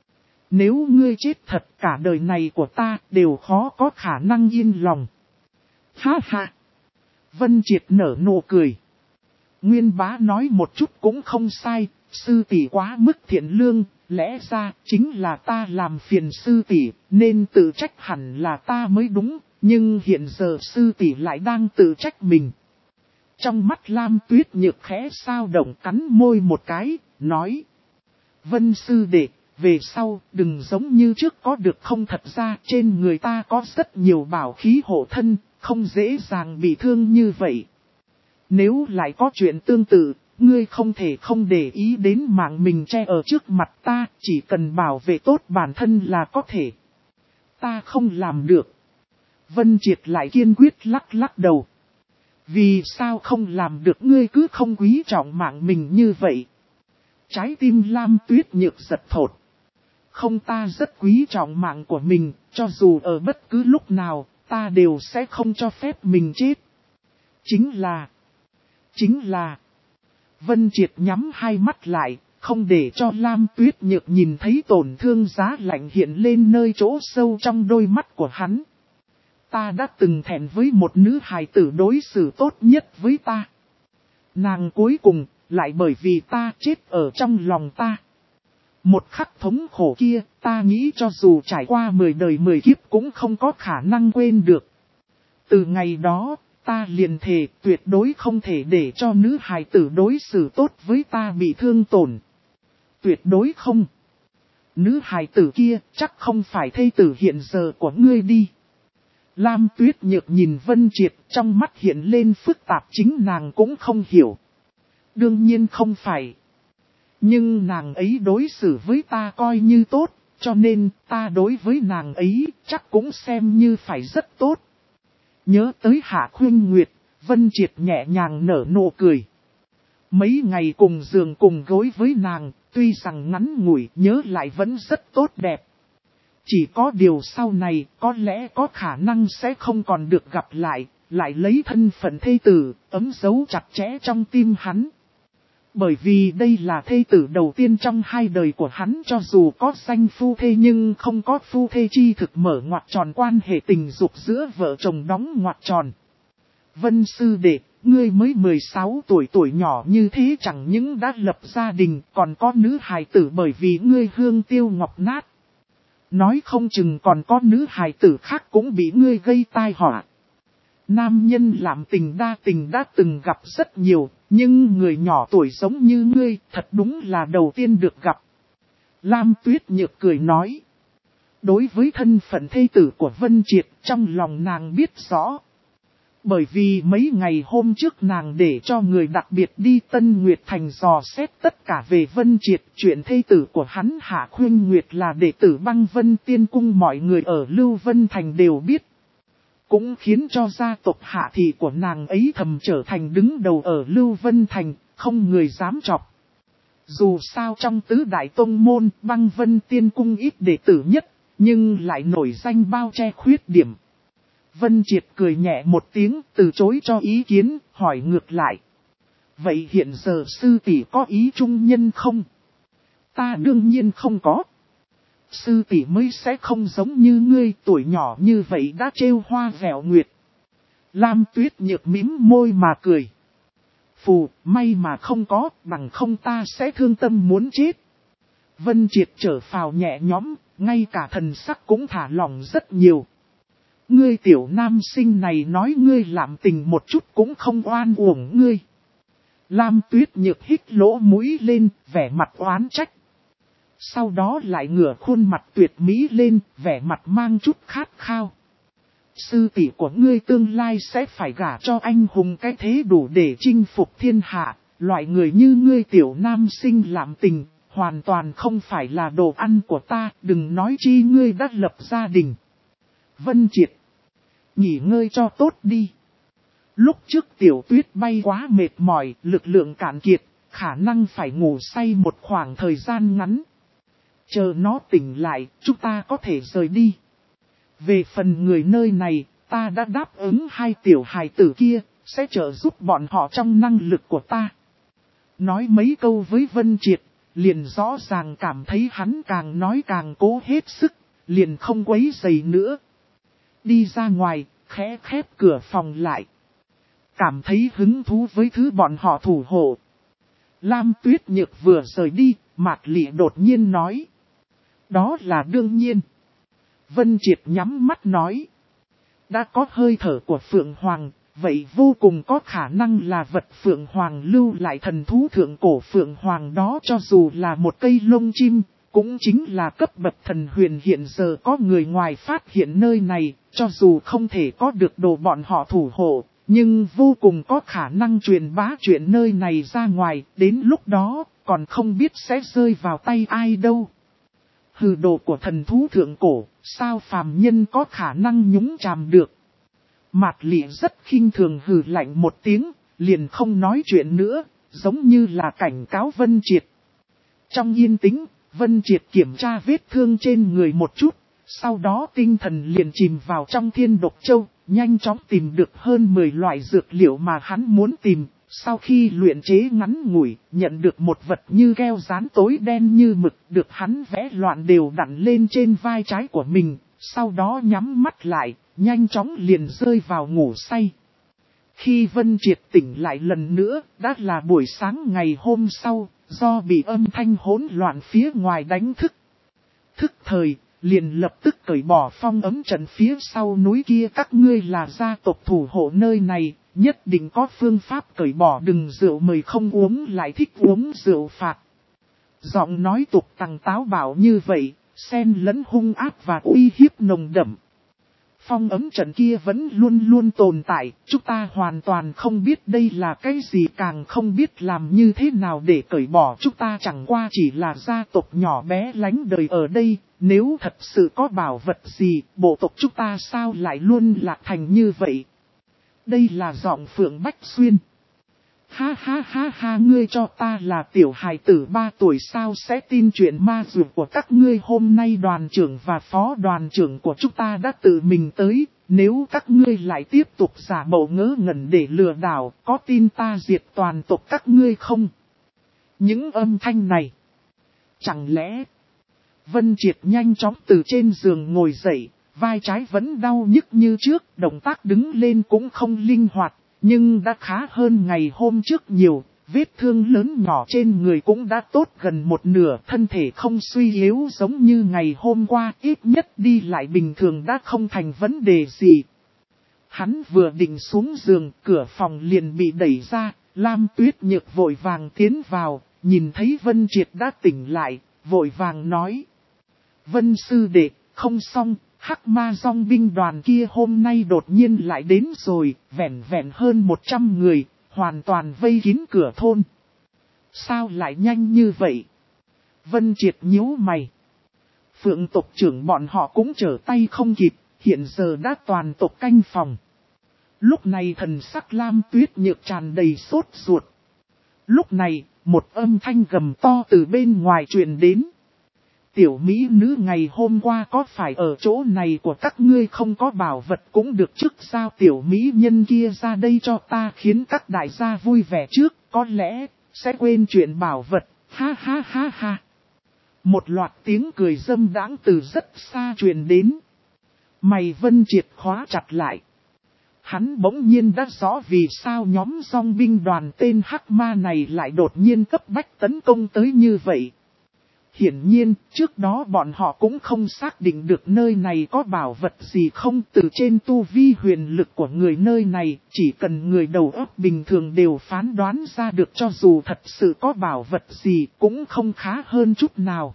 Nếu ngươi chết thật, cả đời này của ta đều khó có khả năng yên lòng. Ha ha! Vân Triệt nở nụ cười. Nguyên Bá nói một chút cũng không sai, sư tỷ quá mức thiện lương, lẽ ra chính là ta làm phiền sư tỷ, nên tự trách hẳn là ta mới đúng, nhưng hiện giờ sư tỷ lại đang tự trách mình. Trong mắt Lam Tuyết Nhược khẽ sao động, cắn môi một cái, nói. Vân sư đệ, về sau đừng giống như trước có được không, thật ra trên người ta có rất nhiều bảo khí hộ thân, không dễ dàng bị thương như vậy. Nếu lại có chuyện tương tự, ngươi không thể không để ý đến mạng mình che ở trước mặt ta, chỉ cần bảo vệ tốt bản thân là có thể. Ta không làm được. Vân Triệt lại kiên quyết lắc đầu. Vì sao không làm được, ngươi cứ không quý trọng mạng mình như vậy? Trái tim Lam Tuyết Nhược giật thột. Không, ta rất quý trọng mạng của mình, cho dù ở bất cứ lúc nào, ta đều sẽ không cho phép mình chết. Chính là... Vân Triệt nhắm hai mắt lại, không để cho Lam Tuyết Nhược nhìn thấy tổn thương giá lạnh hiện lên nơi chỗ sâu trong đôi mắt của hắn. Ta đã từng thẹn với một nữ hài tử đối xử tốt nhất với ta. Nàng cuối cùng lại bởi vì ta chết ở trong lòng ta. Một khắc thống khổ kia, ta nghĩ cho dù trải qua 10 đời 10 kiếp cũng không có khả năng quên được. Từ ngày đó, ta liền thề tuyệt đối không thể để cho nữ hài tử đối xử tốt với ta bị thương tổn. Tuyệt đối không. Nữ hài tử kia chắc không phải thê tử hiện giờ của ngươi đi. Lam Tuyết Nhược nhìn Vân Triệt, trong mắt hiện lên phức tạp, chính nàng cũng không hiểu. Đương nhiên không phải. Nhưng nàng ấy đối xử với ta coi như tốt, cho nên ta đối với nàng ấy chắc cũng xem như phải rất tốt. Nhớ tới Hạ Khuynh Nguyệt, Vân Triệt nhẹ nhàng nở nụ cười. Mấy ngày cùng giường cùng gối với nàng, tuy rằng ngắn ngủi nhớ lại vẫn rất tốt đẹp. Chỉ có điều sau này có lẽ có khả năng sẽ không còn được gặp lại lấy thân phận thê tử, ấm dấu chặt chẽ trong tim hắn. Bởi vì đây là thê tử đầu tiên trong 2 đời của hắn, cho dù có danh phu thê nhưng không có phu thê chi thực mở ngoặc tròn quan hệ tình dục giữa vợ chồng đóng ngoặc tròn. Vân sư đệ, ngươi mới 16 tuổi nhỏ như thế chẳng những đã lập gia đình, còn có nữ hài tử bởi vì ngươi hương tiêu ngọc nát. Nói không chừng còn có nữ hài tử khác cũng bị ngươi gây tai họa. Nam nhân làm tình đã từng gặp rất nhiều, nhưng người nhỏ tuổi giống như ngươi thật đúng là đầu tiên được gặp. Lam Tuyết Nhược cười nói. Đối với thân phận thê tử của Vân Triệt, trong lòng nàng biết rõ. Bởi vì mấy ngày hôm trước nàng để cho người đặc biệt đi Tân Nguyệt Thành dò xét tất cả về Vân Triệt. Chuyện thê tử của hắn Hạ Khuynh Nguyệt là đệ tử Băng Vân Tiên Cung, mọi người ở Lưu Vân Thành đều biết. Cũng khiến cho gia tộc Hạ thị của nàng ấy thầm trở thành đứng đầu ở Lưu Vân Thành, không người dám chọc. Dù sao trong tứ đại tông môn, Băng Vân Tiên Cung ít đệ tử nhất, nhưng lại nổi danh bao che khuyết điểm. Vân Triệt cười nhẹ một tiếng, từ chối cho ý kiến, hỏi ngược lại. Vậy hiện giờ sư tỷ có ý trung nhân không? Ta đương nhiên không có. Sư tỷ mới sẽ không giống như ngươi, tuổi nhỏ như vậy đã trêu hoa vẻo nguyệt. Lam Tuyết Nhược mím môi mà cười. Phù, may mà không có, bằng không ta sẽ thương tâm muốn chết. Vân Triệt trở phào nhẹ nhõm, ngay cả thần sắc cũng thả lỏng rất nhiều. Ngươi tiểu nam sinh này nói ngươi làm tình một chút cũng không oan uổng ngươi. Lam Tuyết Nhược hít lỗ mũi lên, vẻ mặt oán trách. Sau đó lại ngửa khuôn mặt tuyệt mỹ lên, vẻ mặt mang chút khát khao. Sư tỷ của ngươi tương lai sẽ phải gả cho anh hùng cái thế đủ để chinh phục thiên hạ, loại người như ngươi tiểu nam sinh làm tình, hoàn toàn không phải là đồ ăn của ta, đừng nói chi ngươi đã lập gia đình. Vân Triệt, nghỉ ngơi cho tốt đi. Lúc trước Tiểu Tuyết bay quá mệt mỏi, lực lượng cạn kiệt, khả năng phải ngủ say một khoảng thời gian ngắn. Chờ nó tỉnh lại, chúng ta có thể rời đi. Về phần người nơi này, ta đã đáp ứng hai tiểu hài tử kia, sẽ trợ giúp bọn họ trong năng lực của ta. Nói mấy câu với Vân Triệt, liền rõ ràng cảm thấy hắn càng nói càng cố hết sức, liền không quấy rầy nữa. Đi ra ngoài, khẽ khép cửa phòng lại. Cảm thấy hứng thú với thứ bọn họ thủ hộ. Lam Tuyết Nhược vừa rời đi, Mạc Lị đột nhiên nói. Đó là đương nhiên. Vân Triệt nhắm mắt nói. Đã có hơi thở của Phượng Hoàng, vậy vô cùng có khả năng là vật Phượng Hoàng lưu lại thần thú thượng cổ Phượng Hoàng đó, cho dù là một cây lông chim, cũng chính là cấp bậc thần huyền. Hiện giờ có người ngoài phát hiện nơi này, cho dù không thể có được đồ bọn họ thủ hộ, nhưng vô cùng có khả năng truyền bá chuyện nơi này ra ngoài, đến lúc đó còn không biết sẽ rơi vào tay ai đâu. Hừ, đồ của thần thú thượng cổ, sao phàm nhân có khả năng nhúng chàm được. Mạc Lị rất khinh thường hừ lạnh một tiếng, liền không nói chuyện nữa, giống như là cảnh cáo Vân Triệt. Trong yên tĩnh, Vân Triệt kiểm tra vết thương trên người một chút, sau đó tinh thần liền chìm vào trong thiên độc châu, nhanh chóng tìm được hơn 10 loại dược liệu mà hắn muốn tìm. Sau khi luyện chế ngắn ngủi, nhận được một vật như keo dán tối đen như mực, được hắn vẽ loạn đều đặn lên trên vai trái của mình, sau đó nhắm mắt lại, nhanh chóng liền rơi vào ngủ say. Khi Vân Triệt tỉnh lại lần nữa, đã là buổi sáng ngày hôm sau, do bị âm thanh hỗn loạn phía ngoài đánh thức. Thức thời, liền lập tức cởi bỏ phong ấm trận phía sau núi kia. Các ngươi là gia tộc thủ hộ nơi này, nhất định có phương pháp cởi bỏ, đừng rượu mời không uống lại thích uống rượu phạt. Giọng nói tục tằng táo bạo như vậy, xen lẫn hung ác và uy hiếp nồng đậm. Phong ấm trận kia vẫn luôn luôn tồn tại, chúng ta hoàn toàn không biết đây là cái gì, càng không biết làm như thế nào để cởi bỏ. Chúng ta chẳng qua chỉ là gia tộc nhỏ bé lánh đời ở đây, nếu thật sự có bảo vật gì, bộ tộc chúng ta sao lại luôn lạc thành như vậy. Đây là giọng Phượng Bách Xuyên. Ha ha ha ha, ngươi cho ta là tiểu hài tử 3 tuổi sao sẽ tin chuyện ma dược của các ngươi. Hôm nay đoàn trưởng và phó đoàn trưởng của chúng ta đã tự mình tới, nếu các ngươi lại tiếp tục giả bộ ngớ ngẩn để lừa đảo, có tin ta diệt toàn tộc các ngươi không? Những âm thanh này, chẳng lẽ... Vân Triệt nhanh chóng từ trên giường ngồi dậy, vai trái vẫn đau nhức như trước, động tác đứng lên cũng không linh hoạt. Nhưng đã khá hơn ngày hôm trước nhiều, vết thương lớn nhỏ trên người cũng đã tốt gần một nửa, thân thể không suy yếu giống như ngày hôm qua, ít nhất đi lại bình thường đã không thành vấn đề gì. Hắn vừa định xuống giường, cửa phòng liền bị đẩy ra, Lam Tuyết Nhược vội vàng tiến vào, nhìn thấy Vân Triệt đã tỉnh lại, vội vàng nói. Vân sư đệ, không xong. Hắc ma dòng binh đoàn kia hôm nay đột nhiên lại đến rồi, vẹn vẹn hơn 100 người, hoàn toàn vây kín cửa thôn. Sao lại nhanh như vậy? Vân Triệt nhíu mày. Phượng tộc trưởng bọn họ cũng trở tay không kịp, hiện giờ đã toàn tộc canh phòng. Lúc này thần sắc Lam Tuyết Nhược tràn đầy sốt ruột. Lúc này, một âm thanh gầm to từ bên ngoài truyền đến. Tiểu mỹ nữ ngày hôm qua có phải ở chỗ này của các ngươi không, có bảo vật cũng được trước sao tiểu mỹ nhân kia ra đây cho ta, khiến các đại gia vui vẻ trước, có lẽ sẽ quên chuyện bảo vật, ha ha ha ha. Một loạt tiếng cười dâm đãng từ rất xa truyền đến. Mày Vân Triệt khóa chặt lại. Hắn bỗng nhiên đã rõ vì sao nhóm dòng binh đoàn tên Hắc Ma này lại đột nhiên cấp bách tấn công tới như vậy. Hiển nhiên, trước đó bọn họ cũng không xác định được nơi này có bảo vật gì không. Từ trên tu vi huyền lực của người nơi này, chỉ cần người đầu óc bình thường đều phán đoán ra được, cho dù thật sự có bảo vật gì cũng không khá hơn chút nào.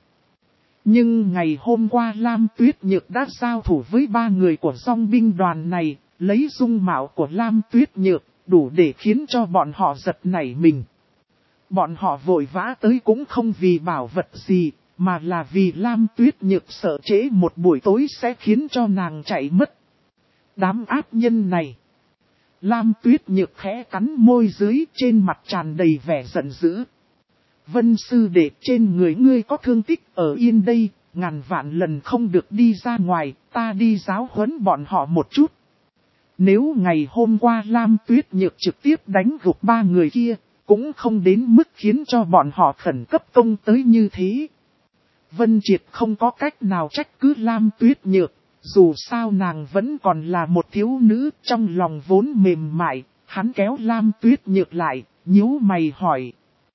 Nhưng ngày hôm qua Lam Tuyết Nhược đã giao thủ với 3 người của dòng binh đoàn này, lấy dung mạo của Lam Tuyết Nhược, đủ để khiến cho bọn họ giật nảy mình. Bọn họ vội vã tới cũng không vì bảo vật gì, mà là vì Lam Tuyết Nhược sợ trễ một buổi tối sẽ khiến cho nàng chạy mất. Đám ác nhân này. Lam Tuyết Nhược khẽ cắn môi dưới, trên mặt tràn đầy vẻ giận dữ. Vân sư đệ, trên người ngươi có thương tích, ở yên đây, ngàn vạn lần không được đi ra ngoài, ta đi giáo huấn bọn họ một chút. Nếu ngày hôm qua Lam Tuyết Nhược trực tiếp đánh gục 3 người kia, cũng không đến mức khiến cho bọn họ khẩn cấp công tới như thế. Vân Triệt không có cách nào trách cứ Lam Tuyết Nhược, dù sao nàng vẫn còn là một thiếu nữ, trong lòng vốn mềm mại. Hắn kéo Lam Tuyết Nhược lại, nhíu mày hỏi.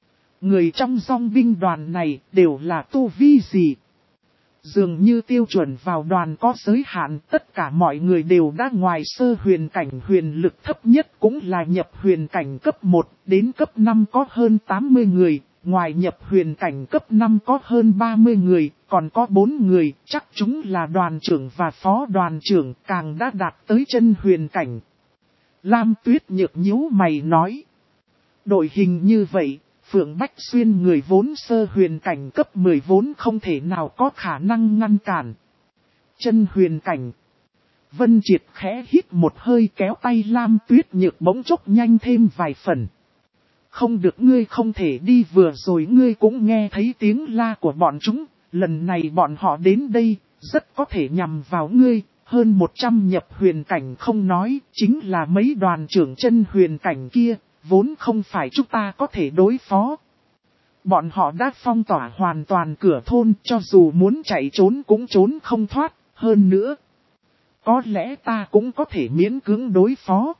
Người trong dòng binh đoàn này đều là tu vi gì? Dường như tiêu chuẩn vào đoàn có giới hạn, tất cả mọi người đều đã ngoài sơ huyền cảnh, huyền lực thấp nhất cũng là nhập huyền cảnh cấp 1, đến cấp 5 có hơn 80 người, ngoài nhập huyền cảnh cấp 5 có hơn 30 người, còn có 4 người, chắc chúng là đoàn trưởng và phó đoàn trưởng, càng đã đạt tới chân huyền cảnh. Lam Tuyết Nhược nhíu mày nói. Đội hình như vậy, Phượng Bách Xuyên người vốn sơ huyền cảnh cấp 10 vốn không thể nào có khả năng ngăn cản. Chân huyền cảnh. Vân Triệt khẽ hít một hơi, kéo tay Lam Tuyết Nhược bỗng chốc nhanh thêm vài phần. Không được, ngươi không thể đi, vừa rồi ngươi cũng nghe thấy tiếng la của bọn chúng, lần này bọn họ đến đây, rất có thể nhằm vào ngươi, hơn 100 nhập huyền cảnh không nói, chính là mấy đoàn trưởng chân huyền cảnh kia, vốn không phải chúng ta có thể đối phó. Bọn họ đã phong tỏa hoàn toàn cửa thôn, cho dù muốn chạy trốn cũng trốn không thoát, hơn nữa. Có lẽ ta cũng có thể miễn cưỡng đối phó.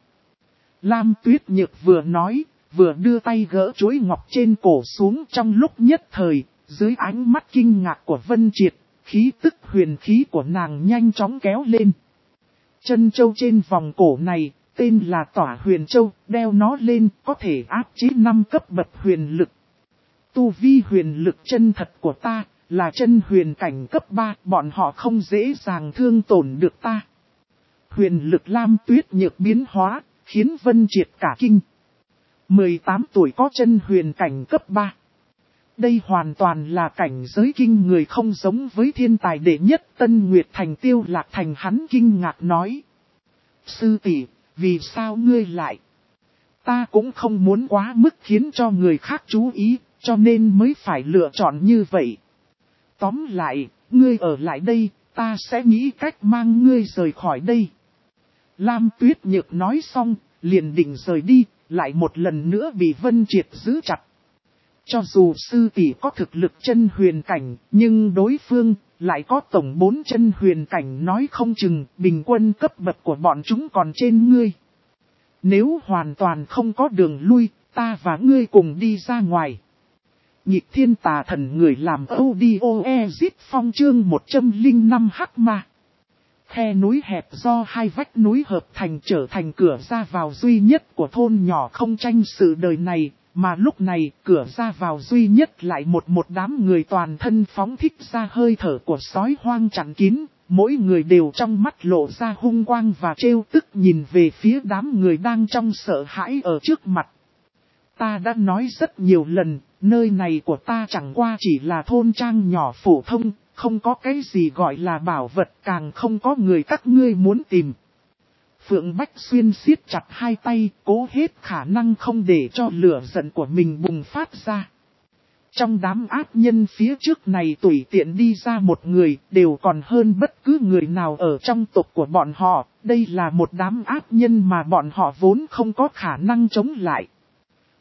Lam Tuyết Nhược vừa nói, vừa đưa tay gỡ chuỗi ngọc trên cổ xuống, trong lúc nhất thời, dưới ánh mắt kinh ngạc của Vân Triệt, khí tức huyền khí của nàng nhanh chóng kéo lên. Chân châu trên vòng cổ này, tên là Tỏa Huyền Châu, đeo nó lên có thể áp chế 5 cấp bậc huyền lực. Tu vi huyền lực chân thật của ta, là chân huyền cảnh cấp 3, bọn họ không dễ dàng thương tổn được ta. Huyền lực Lam Tuyết Nhược biến hóa, khiến Vân Triệt cả kinh. 18 tuổi có chân huyền cảnh cấp 3. Đây hoàn toàn là cảnh giới kinh người, không giống với thiên tài đệ nhất Tân Nguyệt Thành Tiêu Lạc Thành. Hắn kinh ngạc nói. Sư tỷ, vì sao ngươi lại? Ta cũng không muốn quá mức khiến cho người khác chú ý, cho nên mới phải lựa chọn như vậy. Tóm lại, ngươi ở lại đây, ta sẽ nghĩ cách mang ngươi rời khỏi đây. Lam Tuyết Nhược nói xong, liền định rời đi, lại một lần nữa bị Vân Triệt giữ chặt. Cho dù sư tỷ có thực lực chân huyền cảnh, nhưng đối phương lại có tổng 4 chân huyền cảnh, nói không chừng bình quân cấp bậc của bọn chúng còn trên ngươi. Nếu hoàn toàn không có đường lui, ta và ngươi cùng đi ra ngoài. Nhịp thiên tà thần người làm audio phong chương 105 Hắc Ma. Khe núi hẹp do hai vách núi hợp thành trở thành cửa ra vào duy nhất của thôn nhỏ không tranh sự đời này, mà lúc này cửa ra vào duy nhất lại một đám người toàn thân phóng thích ra hơi thở của sói hoang chặn kín, mỗi người đều trong mắt lộ ra hung quang và trêu tức nhìn về phía đám người đang trong sợ hãi ở trước mặt. Ta đã nói rất nhiều lần, nơi này của ta chẳng qua chỉ là thôn trang nhỏ phổ thông, không có cái gì gọi là bảo vật, càng không có người các ngươi muốn tìm. Phượng Bách Xuyên siết chặt hai tay, cố hết khả năng không để cho lửa giận của mình bùng phát ra. Trong đám ác nhân phía trước này tùy tiện đi ra một người, đều còn hơn bất cứ người nào ở trong tộc của bọn họ. Đây là một đám ác nhân mà bọn họ vốn không có khả năng chống lại.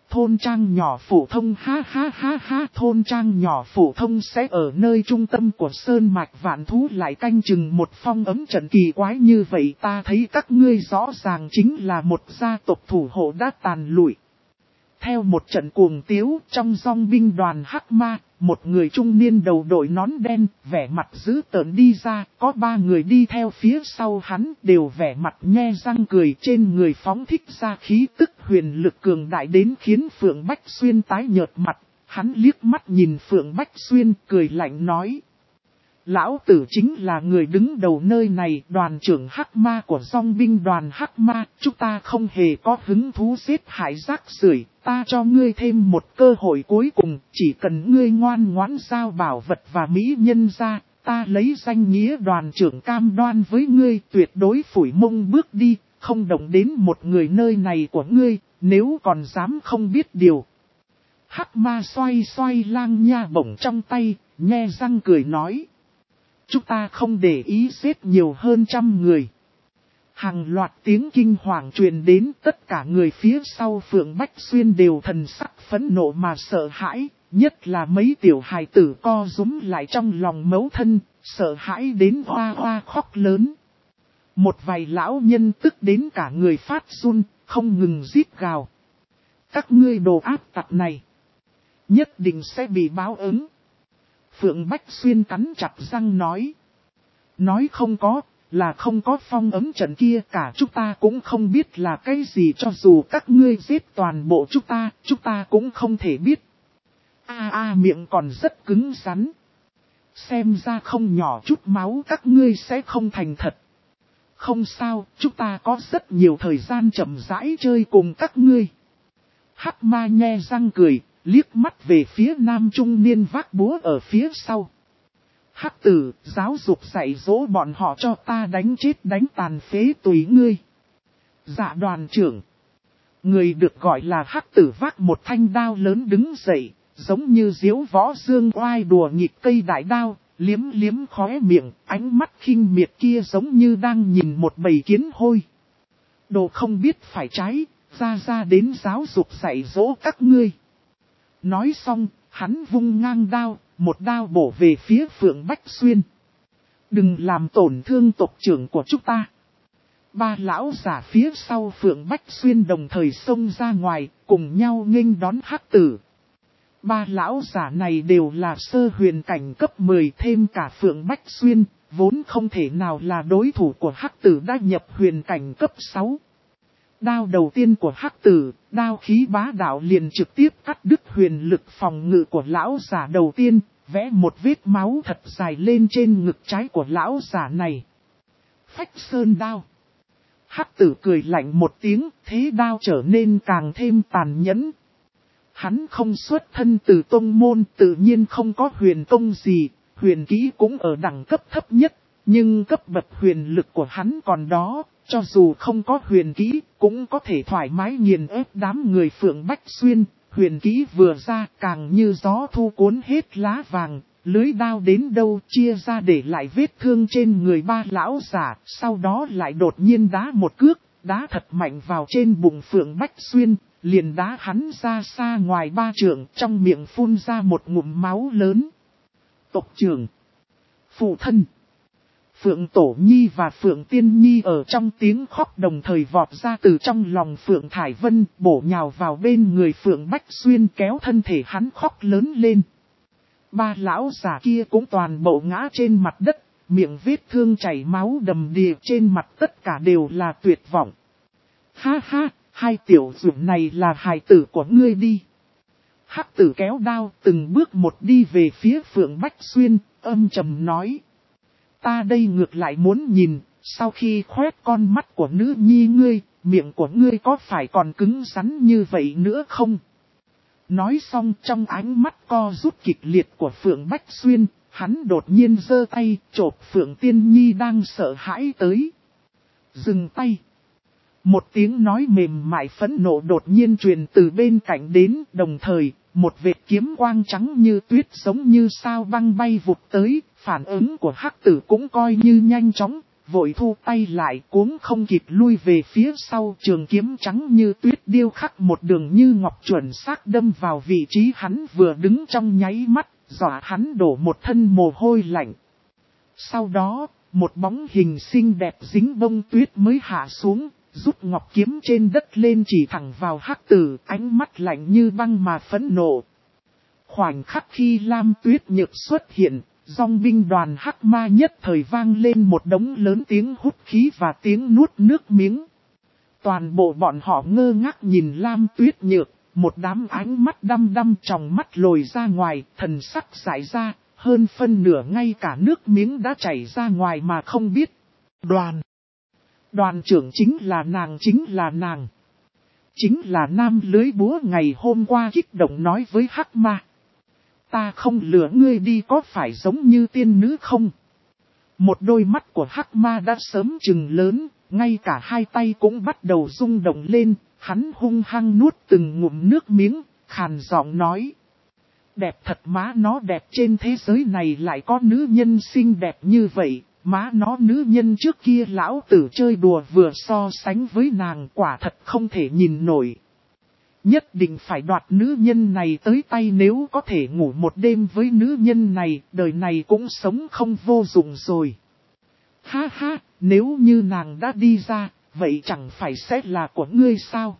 thôn trang nhỏ phổ thông ha ha ha ha. Thôn trang nhỏ phổ thông sẽ ở nơi trung tâm của sơn mạch vạn thú lại canh chừng một phong ấm trận kỳ quái như vậy. Ta thấy các ngươi rõ ràng chính là một gia tộc thủ hộ đã tàn lụi. Theo một trận cuồng tiếu trong dòng binh đoàn Hắc Ma, một người trung niên đầu đội nón đen, vẻ mặt dữ tợn đi ra, có 3 người đi theo phía sau hắn, đều vẻ mặt nhe răng cười, trên người phóng thích ra khí tức huyền lực cường đại đến khiến Phượng Bách Xuyên tái nhợt mặt. Hắn liếc mắt nhìn Phượng Bách Xuyên cười lạnh nói: lão tử chính là người đứng đầu nơi này, đoàn trưởng Hắc Ma của dòng binh đoàn Hắc Ma, chúng ta không hề có hứng thú giết hại rác rưởi, ta cho ngươi thêm một cơ hội cuối cùng, chỉ cần ngươi ngoan ngoãn giao bảo vật và mỹ nhân ra, ta lấy danh nghĩa đoàn trưởng cam đoan với ngươi tuyệt đối phủi mông bước đi, không động đến một người nơi này của ngươi, nếu còn dám không biết điều. Hắc Ma xoay xoay lang nha bổng trong tay, nhe răng cười nói: chúng ta không để ý giết nhiều hơn 100 người. Hàng loạt tiếng kinh hoàng truyền đến, tất cả người phía sau Phượng Bách Xuyên đều thần sắc phẫn nộ mà sợ hãi, nhất là mấy tiểu hài tử co rúm lại trong lòng mẫu thân, sợ hãi đến hoa hoa khóc lớn. Một vài lão nhân tức đến cả người phát run, không ngừng rít gào: các ngươi đồ ác tặc này, nhất định sẽ bị báo ứng. Phượng Bách Xuyên cắn chặt răng nói: nói không có, là không có phong ấm trận kia, cả chúng ta cũng không biết là cái gì, cho dù các ngươi giết toàn bộ chúng ta cũng không thể biết. Miệng còn rất cứng rắn. Xem ra không nhỏ chút máu các ngươi sẽ không thành thật. Không sao, chúng ta có rất nhiều thời gian chậm rãi chơi cùng các ngươi. Hắc Ma nhe răng cười, liếc mắt về phía nam trung niên vác búa ở phía sau. Hắc tử, giáo dục dạy dỗ bọn họ cho ta đánh chết đánh tàn phế tùy ngươi. Dạ đoàn trưởng. Người được gọi là Hắc tử vác một thanh đao lớn đứng dậy, giống như diếu võ dương oai đùa nghịch cây đại đao, liếm liếm khóe miệng, ánh mắt khinh miệt kia giống như đang nhìn một bầy kiến hôi. Đồ không biết phải trái, ra đến giáo dục dạy dỗ các ngươi. Nói xong, hắn vung ngang đao, một đao bổ về phía Phượng Bách Xuyên. Đừng làm tổn thương tộc trưởng của chúng ta. 3 lão giả phía sau Phượng Bách Xuyên đồng thời xông ra ngoài, cùng nhau nghênh đón Hắc tử. 3 lão giả này đều là sơ huyền cảnh cấp 10 thêm cả Phượng Bách Xuyên, vốn không thể nào là đối thủ của Hắc tử đã nhập huyền cảnh cấp 6. Đao đầu tiên của Hắc tử, đao khí bá đạo liền trực tiếp cắt đứt huyền lực phòng ngự của lão giả đầu tiên, vẽ một vết máu thật dài lên trên ngực trái của lão giả này. Phách sơn đao. Hắc tử cười lạnh một tiếng, thế đao trở nên càng thêm tàn nhẫn. Hắn không xuất thân từ tông môn, tự nhiên không có huyền công gì, huyền kỹ cũng ở đẳng cấp thấp nhất, nhưng cấp bậc huyền lực của hắn còn đó, cho dù không có huyền kỹ, cũng có thể thoải mái nghiền ép đám người Phượng Bách Xuyên. Huyền kỹ vừa ra càng như gió thu cuốn hết lá vàng, lưới đao đến đâu chia ra để lại vết thương trên người 3 lão giả, sau đó lại đột nhiên đá một cước, đá thật mạnh vào trên bụng Phượng Bách Xuyên, liền đá hắn ra xa ngoài 3 trượng, trong miệng phun ra một ngụm máu lớn. Tộc trưởng, phụ thân, Phượng Tổ Nhi và Phượng Tiên Nhi ở trong tiếng khóc đồng thời vọt ra từ trong lòng Phượng Thải Vân, bổ nhào vào bên người Phượng Bách Xuyên kéo thân thể hắn khóc lớn lên. 3 lão giả kia cũng toàn bộ ngã trên mặt đất, miệng vết thương chảy máu đầm đìa, trên mặt tất cả đều là tuyệt vọng. Ha ha, 2 tiểu dũng này là hài tử của ngươi đi. Hắc tử kéo đao từng bước một đi về phía Phượng Bách Xuyên, âm trầm nói: ta đây ngược lại muốn nhìn, sau khi khoét con mắt của nữ nhi ngươi, miệng của ngươi có phải còn cứng rắn như vậy nữa không? Nói xong trong ánh mắt co rút kịch liệt của Phượng Bách Xuyên, hắn đột nhiên giơ tay chộp Phượng Tiên Nhi đang sợ hãi tới. Dừng tay. Một tiếng nói mềm mại phẫn nộ đột nhiên truyền từ bên cạnh đến, đồng thời, một vệt kiếm quang trắng như tuyết giống như sao băng bay vụt tới, phản ứng của Hắc tử cũng coi như nhanh chóng, vội thu tay lại cuống không kịp lui về phía sau, trường kiếm trắng như tuyết điêu khắc một đường như ngọc chuẩn xác đâm vào vị trí hắn vừa đứng trong nháy mắt, dọa hắn đổ một thân mồ hôi lạnh. Sau đó, một bóng hình xinh đẹp dính bông tuyết mới hạ xuống, rút ngọc kiếm trên đất lên chỉ thẳng vào Hắc Tử, ánh mắt lạnh như băng mà phẫn nộ. Khoảnh khắc khi Lam Tuyết Nhược xuất hiện, dòng binh đoàn Hắc Ma nhất thời vang lên một đống lớn tiếng hút khí và tiếng nuốt nước miếng. Toàn bộ bọn họ ngơ ngác nhìn Lam Tuyết Nhược, một đám ánh mắt đăm đăm tròng mắt lồi ra ngoài, thần sắc dại ra, hơn phân nửa ngay cả nước miếng đã chảy ra ngoài mà không biết. Đoàn trưởng chính là nàng. Chính là nam lưới búa ngày hôm qua kích động nói với Hắc Ma. Ta không lừa ngươi đi, có phải giống như tiên nữ không? Một đôi mắt của Hắc Ma đã sớm trừng lớn, ngay cả hai tay cũng bắt đầu rung động lên, hắn hung hăng nuốt từng ngụm nước miếng, khàn giọng nói. Đẹp thật, má nó đẹp, trên thế giới này lại có nữ nhân xinh đẹp như vậy, má nó nữ nhân trước kia lão tử chơi đùa vừa so sánh với nàng quả thật không thể nhìn nổi. Nhất định phải đoạt nữ nhân này tới tay, nếu có thể ngủ một đêm với nữ nhân này, đời này cũng sống không vô dụng rồi. Ha ha, nếu như nàng đã đi ra, vậy chẳng phải sẽ là của ngươi sao?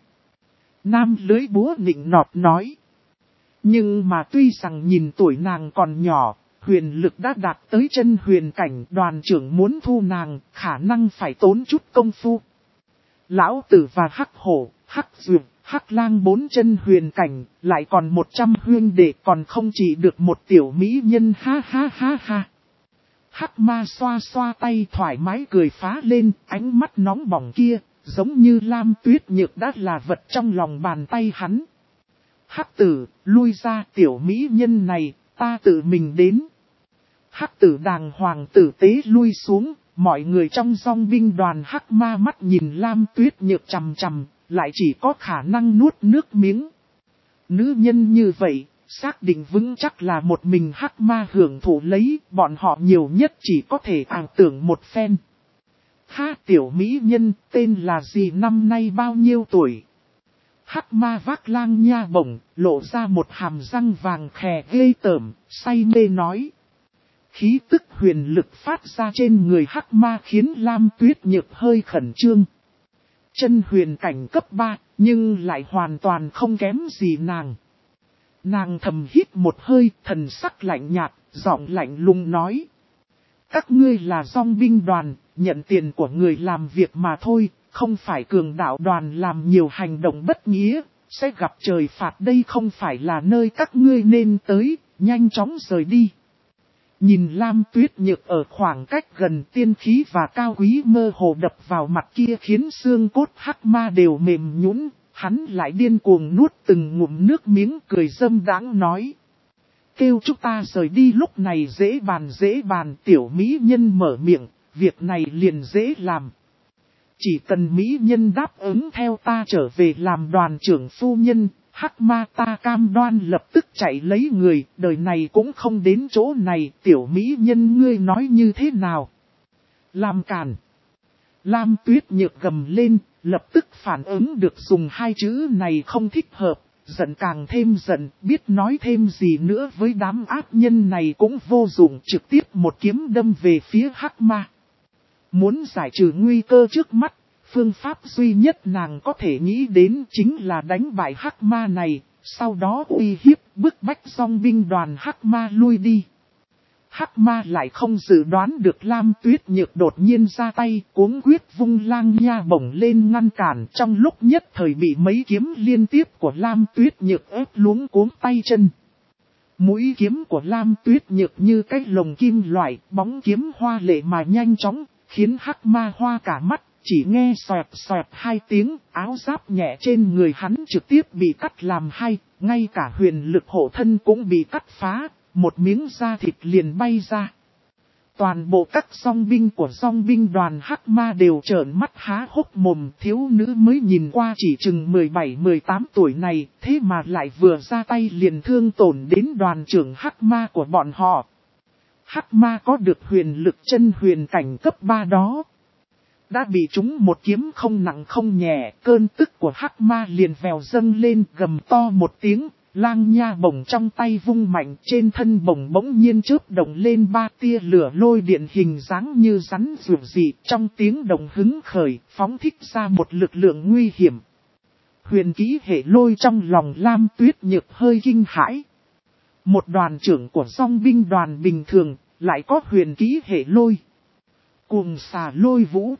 Nam lưới búa nịnh nọt nói. Nhưng mà tuy rằng nhìn tuổi nàng còn nhỏ, huyền lực đã đạt tới chân huyền cảnh, đoàn trưởng muốn thu nàng, khả năng phải tốn chút công phu. Lão tử và Hắc Hổ, Hắc Dược, Hắc Lang 4 chân huyền cảnh, lại còn 100 huyên đệ, còn không chỉ được một tiểu mỹ nhân, ha ha ha ha. Hắc Ma xoa xoa tay thoải mái cười phá lên, ánh mắt nóng bỏng kia, giống như Lam Tuyết Nhược đã là vật trong lòng bàn tay hắn. Hắc Tử, lui ra, tiểu mỹ nhân này, ta tự mình đến. Hắc Tử đàng hoàng tử tế lui xuống, mọi người trong dòng binh đoàn Hắc Ma mắt nhìn Lam Tuyết Nhược chằm chằm, lại chỉ có khả năng nuốt nước miếng. Nữ nhân như vậy, xác định vững chắc là một mình Hắc Ma hưởng thụ lấy, bọn họ nhiều nhất chỉ có thể ảo tưởng một phen. Ha, tiểu mỹ nhân, tên là gì, năm nay bao nhiêu tuổi? Hắc Ma vác lang nha bổng, lộ ra một hàm răng vàng khè ghê tởm, say mê nói. Khí tức huyền lực phát ra trên người Hắc Ma khiến Lam Tuyết Nhược hơi khẩn trương. Chân huyền cảnh cấp 3, nhưng lại hoàn toàn không kém gì nàng. Nàng thầm hít một hơi, thần sắc lạnh nhạt, giọng lạnh lùng nói. Các ngươi là dòng binh đoàn, nhận tiền của người làm việc mà thôi, không phải cường đạo đoàn làm nhiều hành động bất nghĩa, sẽ gặp trời phạt, đây không phải là nơi các ngươi nên tới, nhanh chóng rời đi. Nhìn Lam Tuyết Nhược ở khoảng cách gần, tiên khí và cao quý mơ hồ đập vào mặt kia khiến xương cốt Hắc Ma đều mềm nhũn, hắn lại điên cuồng nuốt từng ngụm nước miếng, cười dâm đãng nói. Kêu chúng ta rời đi lúc này dễ bàn, tiểu mỹ nhân mở miệng, việc này liền dễ làm. Chỉ cần mỹ nhân đáp ứng theo ta trở về làm đoàn trưởng phu nhân, Hắc Ma ta cam đoan lập tức chạy lấy người, đời này cũng không đến chỗ này, tiểu mỹ nhân ngươi nói như thế nào? Làm càn. Lam Tuyết Nhược gầm lên, lập tức phản ứng được dùng hai chữ này không thích hợp, giận càng thêm giận, biết nói thêm gì nữa với đám ác nhân này cũng vô dụng, trực tiếp một kiếm đâm về phía Hắc Ma. Muốn giải trừ nguy cơ trước mắt, phương pháp duy nhất nàng có thể nghĩ đến chính là đánh bại Hắc Ma này, sau đó uy hiếp bức bách dòng binh đoàn Hắc Ma lui đi. Hắc Ma lại không dự đoán được Lam Tuyết Nhược đột nhiên ra tay, cuống quyết vung lang nha bổng lên ngăn cản, trong lúc nhất thời bị mấy kiếm liên tiếp của Lam Tuyết Nhược ép luống cuống tay chân. Mũi kiếm của Lam Tuyết Nhược như cái lồng kim loại, bóng kiếm hoa lệ mà nhanh chóng, khiến Hắc Ma hoa cả mắt, chỉ nghe xoẹt xoẹt hai tiếng, áo giáp nhẹ trên người hắn trực tiếp bị cắt làm hai, ngay cả huyền lực hộ thân cũng bị cắt phá, một miếng da thịt liền bay ra. Toàn bộ các dòng binh của dòng binh đoàn Hắc Ma đều trợn mắt há hốc mồm, thiếu nữ mới nhìn qua chỉ chừng 17-18 tuổi này, thế mà lại vừa ra tay liền thương tổn đến đoàn trưởng Hắc Ma của bọn họ. Hắc Ma có được huyền lực chân huyền cảnh cấp 3 đó. đã bị trúng một kiếm không nặng không nhẹ, cơn tức của hắc ma liền vèo dâng lên, gầm to một tiếng, lang nha bổng trong tay vung mạnh, trên thân bổng bỗng nhiên chớp động lên 3 tia lửa lôi điện hình dáng như rắn rượu dị, trong tiếng động hứng khởi, phóng thích ra một lực lượng nguy hiểm. Huyền ký hệ lôi trong lòng Lam Tuyết Nhược hơi kinh hãi. Một đoàn trưởng của dòng binh đoàn bình thường, lại có huyền ký hệ lôi. Cuồng xà lôi vũ.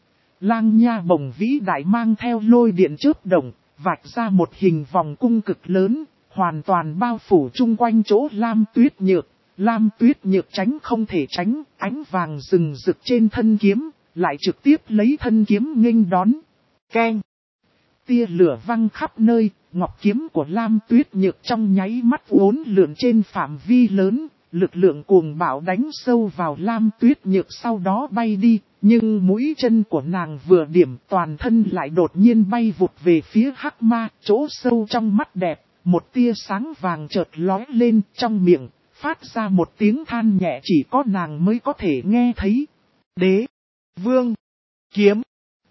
Lang nha bổng vĩ đại mang theo lôi điện chớp động, vạch ra một hình vòng cung cực lớn, hoàn toàn bao phủ chung quanh chỗ Lam Tuyết Nhược. Lam Tuyết Nhược tránh không thể tránh, ánh vàng rừng rực trên thân kiếm, lại trực tiếp lấy thân kiếm nghênh đón. Keng! Tia lửa văng khắp nơi, ngọc kiếm của Lam Tuyết Nhược trong nháy mắt uốn lượn trên phạm vi lớn, lực lượng cuồng bạo đánh sâu vào Lam Tuyết Nhược sau đó bay đi, nhưng mũi chân của nàng vừa điểm toàn thân lại đột nhiên bay vụt về phía hắc ma, chỗ sâu trong mắt đẹp, một tia sáng vàng chợt lóe lên trong miệng, phát ra một tiếng than nhẹ chỉ có nàng mới có thể nghe thấy. Đế, vương, kiếm.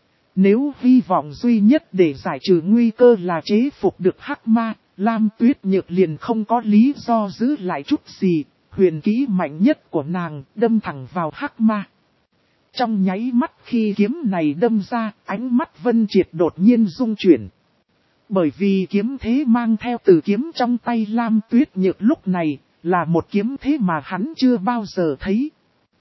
Nếu hy vọng duy nhất để giải trừ nguy cơ là chế phục được hắc ma, Lam Tuyết Nhược liền không có lý do giữ lại chút gì, huyền kỹ mạnh nhất của nàng đâm thẳng vào hắc ma. Trong nháy mắt khi kiếm này đâm ra, ánh mắt Vân Triệt đột nhiên rung chuyển. Bởi vì kiếm thế mang theo từ kiếm trong tay Lam Tuyết Nhược lúc này, là một kiếm thế mà hắn chưa bao giờ thấy.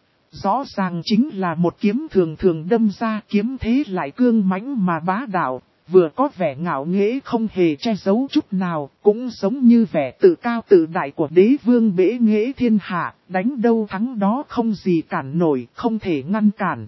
Rõ ràng chính là một kiếm thường thường đâm ra, kiếm thế lại cương mãnh mà bá đạo, vừa có vẻ ngạo nghễ không hề che giấu chút nào, cũng giống như vẻ tự cao tự đại của đế vương bể nghễ thiên hạ, đánh đâu thắng đó không gì cản nổi, không thể ngăn cản.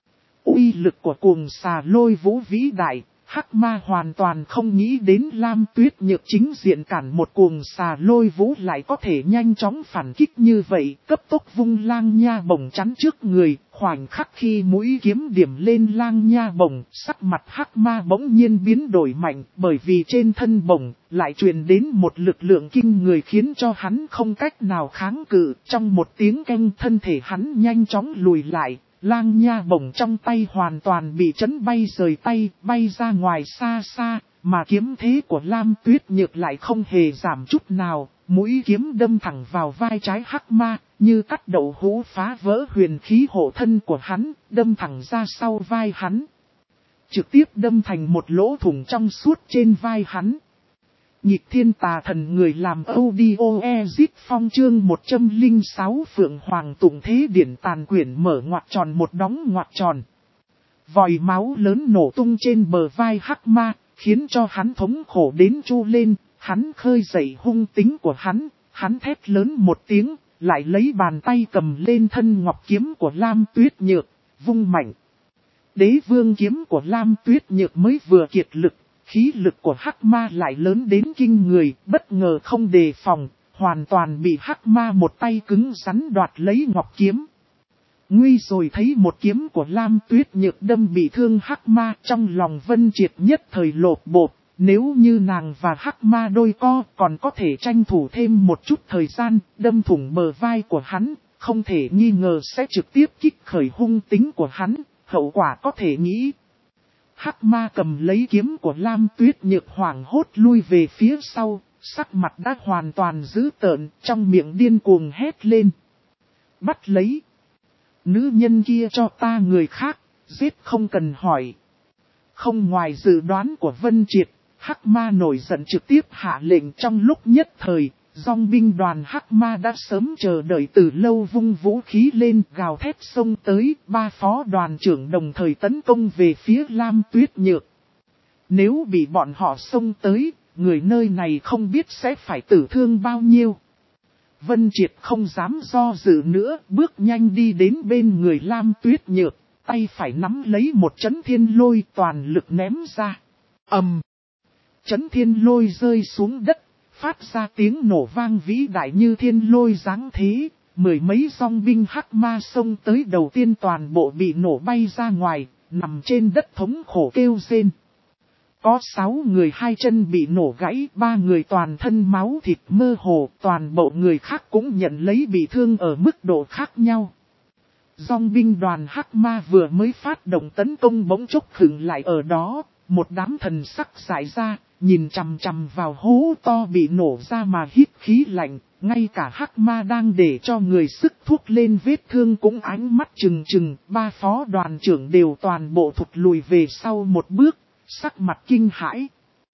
Uy lực của cuồng xà lôi vũ vĩ đại, hắc ma hoàn toàn không nghĩ đến Lam Tuyết Nhược chính diện cản một cuồng xà lôi vũ lại có thể nhanh chóng phản kích như vậy, cấp tốc vung lang nha bổng chắn trước người, khoảnh khắc khi mũi kiếm điểm lên lang nha bổng, sắc mặt hắc ma bỗng nhiên biến đổi mạnh, bởi vì trên thân bổng lại truyền đến một lực lượng kinh người khiến cho hắn không cách nào kháng cự, trong một tiếng keng thân thể hắn nhanh chóng lùi lại. Lang nha bổng trong tay hoàn toàn bị chấn bay rời tay, bay ra ngoài xa xa, mà kiếm thế của Lam Tuyết Nhược lại không hề giảm chút nào, mũi kiếm đâm thẳng vào vai trái hắc ma, như cắt đậu hũ phá vỡ huyền khí hộ thân của hắn, đâm thẳng ra sau vai hắn. Trực tiếp đâm thành một lỗ thủng trong suốt trên vai hắn. Nhịp thiên tà thần người làm audio ezit phong chương 106 Phượng Hoàng tụng thế điển tàn quyển mở ngoặc tròn một đóng ngoặc tròn. Vòi máu lớn nổ tung trên bờ vai hắc ma, khiến cho hắn thống khổ đến chu lên, hắn khơi dậy hung tính của hắn thét lớn một tiếng, lại lấy bàn tay cầm lên thân ngọc kiếm của Lam Tuyết Nhược, vung mạnh. Đế vương kiếm của Lam Tuyết Nhược mới vừa kiệt lực. Khí lực của hắc ma lại lớn đến kinh người, bất ngờ không đề phòng, hoàn toàn bị hắc ma một tay cứng rắn đoạt lấy ngọc kiếm. Nguy rồi thấy một kiếm của Lam Tuyết Nhược đâm bị thương hắc ma, trong lòng Vân Triệt nhất thời lột bột, nếu như nàng và hắc ma đôi co còn có thể tranh thủ thêm một chút thời gian, đâm thủng bờ vai của hắn, không thể nghi ngờ sẽ trực tiếp kích khởi hung tính của hắn, hậu quả có thể nghĩ. Hắc ma cầm lấy kiếm của Lam Tuyết Nhược hoảng hốt lui về phía sau, sắc mặt đã hoàn toàn dữ tợn, trong miệng điên cuồng hét lên. Bắt lấy! Nữ nhân kia cho ta người khác, giết không cần hỏi. Không ngoài dự đoán của Vân Triệt, hắc ma nổi giận trực tiếp hạ lệnh trong lúc nhất thời. Dòng binh đoàn hắc ma đã sớm chờ đợi từ lâu vung vũ khí lên gào thét xông tới, 3 phó đoàn trưởng đồng thời tấn công về phía Lam Tuyết Nhược. Nếu bị bọn họ xông tới, người nơi này không biết sẽ phải tử thương bao nhiêu. Vân Triệt không dám do dự nữa, bước nhanh đi đến bên người Lam Tuyết Nhược, tay phải nắm lấy một chấn thiên lôi toàn lực ném ra. Ầm! Chấn thiên lôi rơi xuống đất. Phát ra tiếng nổ vang vĩ đại như thiên lôi giáng thế, mười mấy dòng binh hắc ma xông tới đầu tiên toàn bộ bị nổ bay ra ngoài, nằm trên đất thống khổ kêu rên. Có 6 người 2 chân bị nổ gãy, 3 người toàn thân máu thịt mơ hồ, toàn bộ người khác cũng nhận lấy bị thương ở mức độ khác nhau. Dòng binh đoàn Hắc Ma vừa mới phát động tấn công bỗng chốc khựng lại ở đó, một đám thần sắc giải ra, nhìn chằm chằm vào hố to bị nổ ra mà hít khí lạnh, ngay cả Hắc Ma đang để cho người sức thuốc lên vết thương cũng ánh mắt trừng trừng, ba phó đoàn trưởng đều toàn bộ thụt lùi về sau một bước, sắc mặt kinh hãi.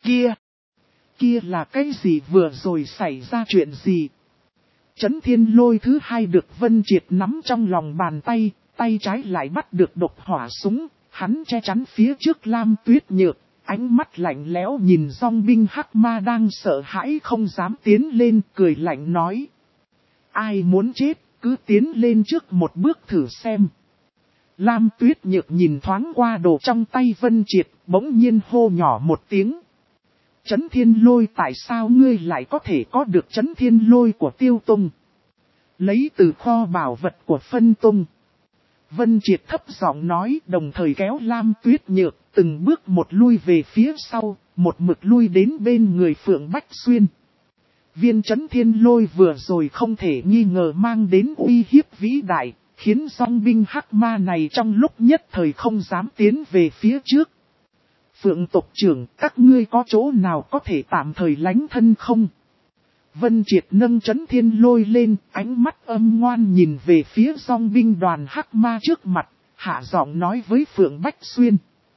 Kia là cái gì, vừa rồi xảy ra chuyện gì? Chấn Thiên Lôi thứ hai được Vân Triệt nắm trong lòng bàn tay, tay trái lại bắt được độc hỏa súng, hắn che chắn phía trước Lam Tuyết Nhược, ánh mắt lạnh lẽo nhìn dòng binh Hắc Ma đang sợ hãi không dám tiến lên, cười lạnh nói. Ai muốn chết, cứ tiến lên trước một bước thử xem. Lam Tuyết Nhược nhìn thoáng qua đồ trong tay Vân Triệt, bỗng nhiên hô nhỏ một tiếng. Chấn Thiên Lôi, tại sao ngươi lại có thể có được Chấn Thiên Lôi của Tiêu Tông? Lấy từ kho bảo vật của Phân Tông. Vân Triệt thấp giọng nói, đồng thời kéo Lam Tuyết Nhược, từng bước một lui về phía sau, một mực lui đến bên người Phượng Bách Xuyên. Viên Chấn Thiên Lôi vừa rồi không thể nghi ngờ mang đến uy hiếp vĩ đại, khiến dòng binh Hắc Ma này trong lúc nhất thời không dám tiến về phía trước. Phượng tộc trưởng, các ngươi có chỗ nào có thể tạm thời lánh thân không? Vân Triệt nâng Chấn Thiên Lôi lên, ánh mắt âm ngoan nhìn về phía dòng binh đoàn Hắc Ma trước mặt, hạ giọng nói với Phượng Bách Xuyên.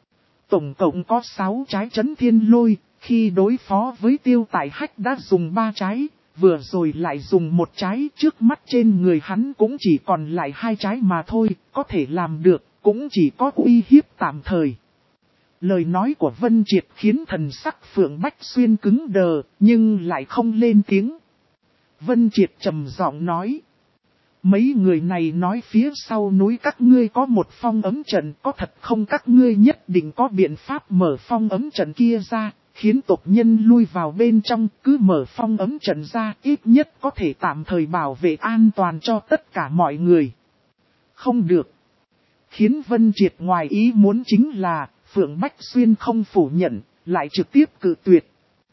Tổng cộng có 6 trái Chấn Thiên Lôi, khi đối phó với Tiêu Tại Hách đã dùng 3 trái, vừa rồi lại dùng 1 trái, trước mắt trên người hắn cũng chỉ còn lại 2 trái mà thôi, có thể làm được, cũng chỉ có uy hiếp tạm thời. Lời nói của Vân Triệt khiến thần sắc Phượng Bách Xuyên cứng đờ, nhưng lại không lên tiếng. Vân Triệt trầm giọng nói. Mấy người này nói phía sau núi các ngươi có một phong ấm trận, có thật không, các ngươi nhất định có biện pháp mở phong ấm trận kia ra, khiến tộc nhân lui vào bên trong, cứ mở phong ấm trận ra, ít nhất có thể tạm thời bảo vệ an toàn cho tất cả mọi người. Không được. Khiến Vân Triệt ngoài ý muốn chính là, Phượng Bách Xuyên không phủ nhận, lại trực tiếp cự tuyệt.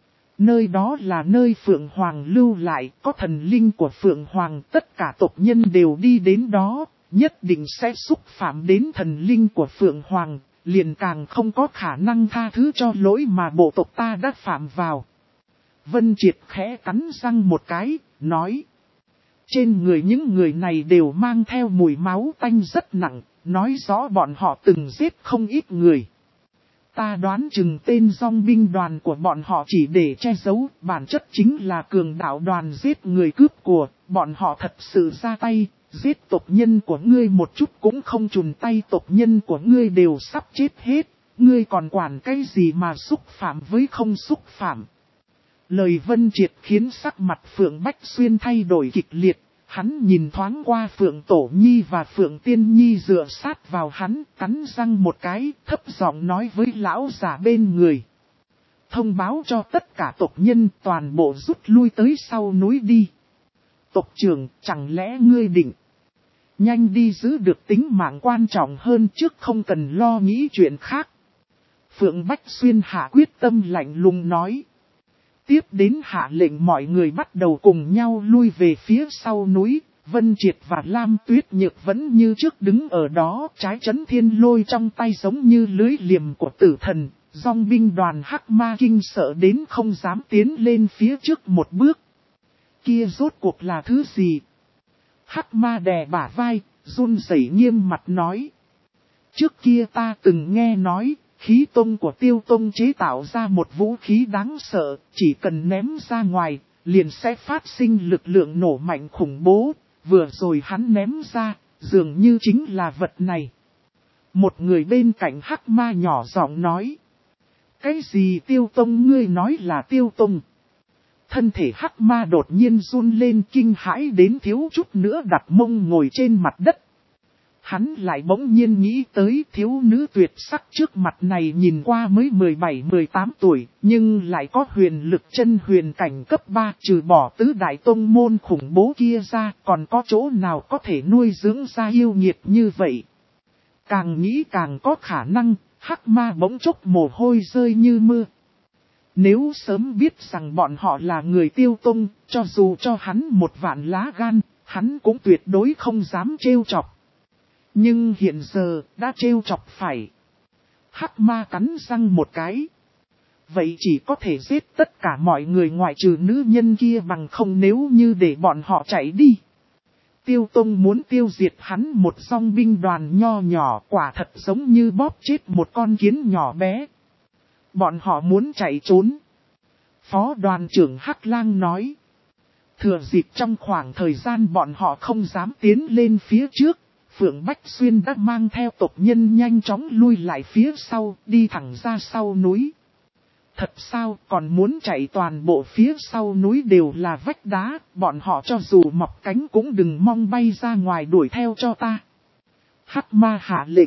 Nơi đó là nơi Phượng Hoàng lưu lại, có thần linh của Phượng Hoàng, tất cả tộc nhân đều đi đến đó, nhất định sẽ xúc phạm đến thần linh của Phượng Hoàng, liền càng không có khả năng tha thứ cho lỗi mà bộ tộc ta đã phạm vào. Vân Triệt khẽ cắn răng một cái, nói. Trên người những người này đều mang theo mùi máu tanh rất nặng, nói rõ bọn họ từng giết không ít người. Ta đoán chừng tên dòng binh đoàn của bọn họ chỉ để che giấu, bản chất chính là cường đạo đoàn giết người cướp của, bọn họ thật sự ra tay, giết tộc nhân của ngươi một chút cũng không chùn tay, tộc nhân của ngươi đều sắp chết hết, ngươi còn quản cái gì mà xúc phạm với không xúc phạm. Lời Vân Triệt khiến sắc mặt Phượng Bách Xuyên thay đổi kịch liệt. Hắn nhìn thoáng qua Phượng Tổ Nhi và Phượng Tiên Nhi dựa sát vào hắn, cắn răng một cái, thấp giọng nói với lão già bên người. Thông báo cho tất cả tộc nhân toàn bộ rút lui tới sau núi đi. Tộc trưởng, chẳng lẽ ngươi định nhanh đi giữ được tính mạng quan trọng hơn trước, không cần lo nghĩ chuyện khác. Phượng Bách Xuyên hạ quyết tâm lạnh lùng nói. Tiếp đến hạ lệnh mọi người bắt đầu cùng nhau lui về phía sau núi, Vân Triệt và Lam Tuyết Nhược vẫn như trước đứng ở đó, trái Chấn Thiên Lôi trong tay giống như lưới liềm của tử thần, dòng binh đoàn Hắc Ma kinh sợ đến không dám tiến lên phía trước một bước. Kia rốt cuộc là thứ gì? Hắc Ma đè bả vai, run rẩy nghiêm mặt nói. Trước kia ta từng nghe nói, khí tông của Tiêu Tông chế tạo ra một vũ khí đáng sợ, chỉ cần ném ra ngoài, liền sẽ phát sinh lực lượng nổ mạnh khủng bố, vừa rồi hắn ném ra, dường như chính là vật này. Một người bên cạnh Hắc Ma nhỏ giọng nói. Cái gì Tiêu Tông, ngươi nói là Tiêu Tông? Thân thể Hắc Ma đột nhiên run lên, kinh hãi đến thiếu chút nữa đặt mông ngồi trên mặt đất. Hắn lại bỗng nhiên nghĩ tới thiếu nữ tuyệt sắc trước mặt này, nhìn qua mới 17-18 tuổi, nhưng lại có huyền lực chân huyền cảnh cấp 3, trừ bỏ tứ đại tông môn khủng bố kia ra, còn có chỗ nào có thể nuôi dưỡng ra yêu nghiệt như vậy. Càng nghĩ càng có khả năng, Hắc Ma bỗng chốc mồ hôi rơi như mưa. Nếu sớm biết rằng bọn họ là người Tiêu Tông, cho dù cho hắn 1 vạn lá gan, hắn cũng tuyệt đối không dám trêu chọc. Nhưng hiện giờ đã trêu chọc phải. Hắc ma cắn răng một cái. Vậy chỉ có thể giết tất cả mọi người ngoại trừ nữ nhân kia, bằng không nếu như để bọn họ chạy đi. Tiêu Tông muốn tiêu diệt hắn một dòng binh đoàn nho nhỏ, quả thật giống như bóp chết một con kiến nhỏ bé. Bọn họ muốn chạy trốn. Phó đoàn trưởng Hắc Lang nói. Thừa dịp trong khoảng thời gian bọn họ không dám tiến lên phía trước, Phượng Bách Xuyên đã mang theo tộc nhân nhanh chóng lui lại phía sau, đi thẳng ra sau núi. Thật sao, còn muốn chạy toàn bộ phía sau núi đều là vách đá, bọn họ cho dù mọc cánh cũng đừng mong bay ra ngoài đuổi theo cho ta. Hắc ma hạ lệnh.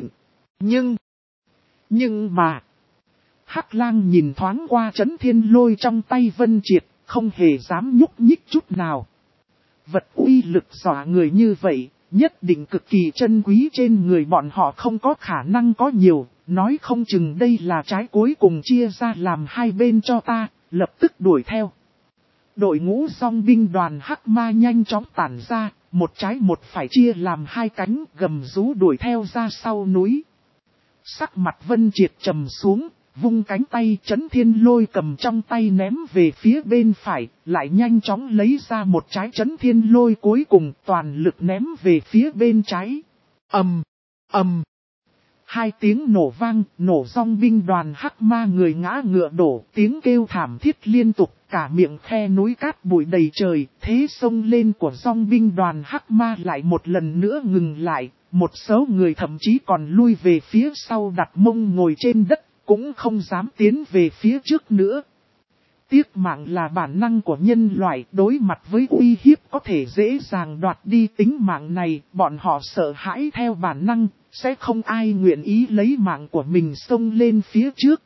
Nhưng mà... Hắc Lang nhìn thoáng qua Chấn Thiên Lôi trong tay Vân Triệt, không hề dám nhúc nhích chút nào. Vật uy lực dọa người như vậy, nhất định cực kỳ chân quý, trên người bọn họ không có khả năng có nhiều, nói không chừng đây là trái cuối cùng, chia ra làm hai bên cho ta, lập tức đuổi theo. Đội ngũ dòng binh đoàn Hắc Ma nhanh chóng tản ra, một trái một phải chia làm hai cánh, gầm rú đuổi theo ra sau núi. Sắc mặt Vân Triệt trầm xuống, vung cánh tay, Chấn Thiên Lôi cầm trong tay ném về phía bên phải, lại nhanh chóng lấy ra một trái Chấn Thiên Lôi cuối cùng, toàn lực ném về phía bên trái. Ầm, ầm. Hai tiếng nổ vang, nổ dòng binh đoàn Hắc Ma người ngã ngựa đổ, tiếng kêu thảm thiết liên tục, cả miệng khe núi cát bụi đầy trời, thế xông lên của dòng binh đoàn Hắc Ma lại một lần nữa ngừng lại, một số người thậm chí còn lui về phía sau đặt mông ngồi trên đất, cũng không dám tiến về phía trước nữa. Tiếc mạng là bản năng của nhân loại, đối mặt với uy hiếp có thể dễ dàng đoạt đi tính mạng này, bọn họ sợ hãi theo bản năng, sẽ không ai nguyện ý lấy mạng của mình xông lên phía trước.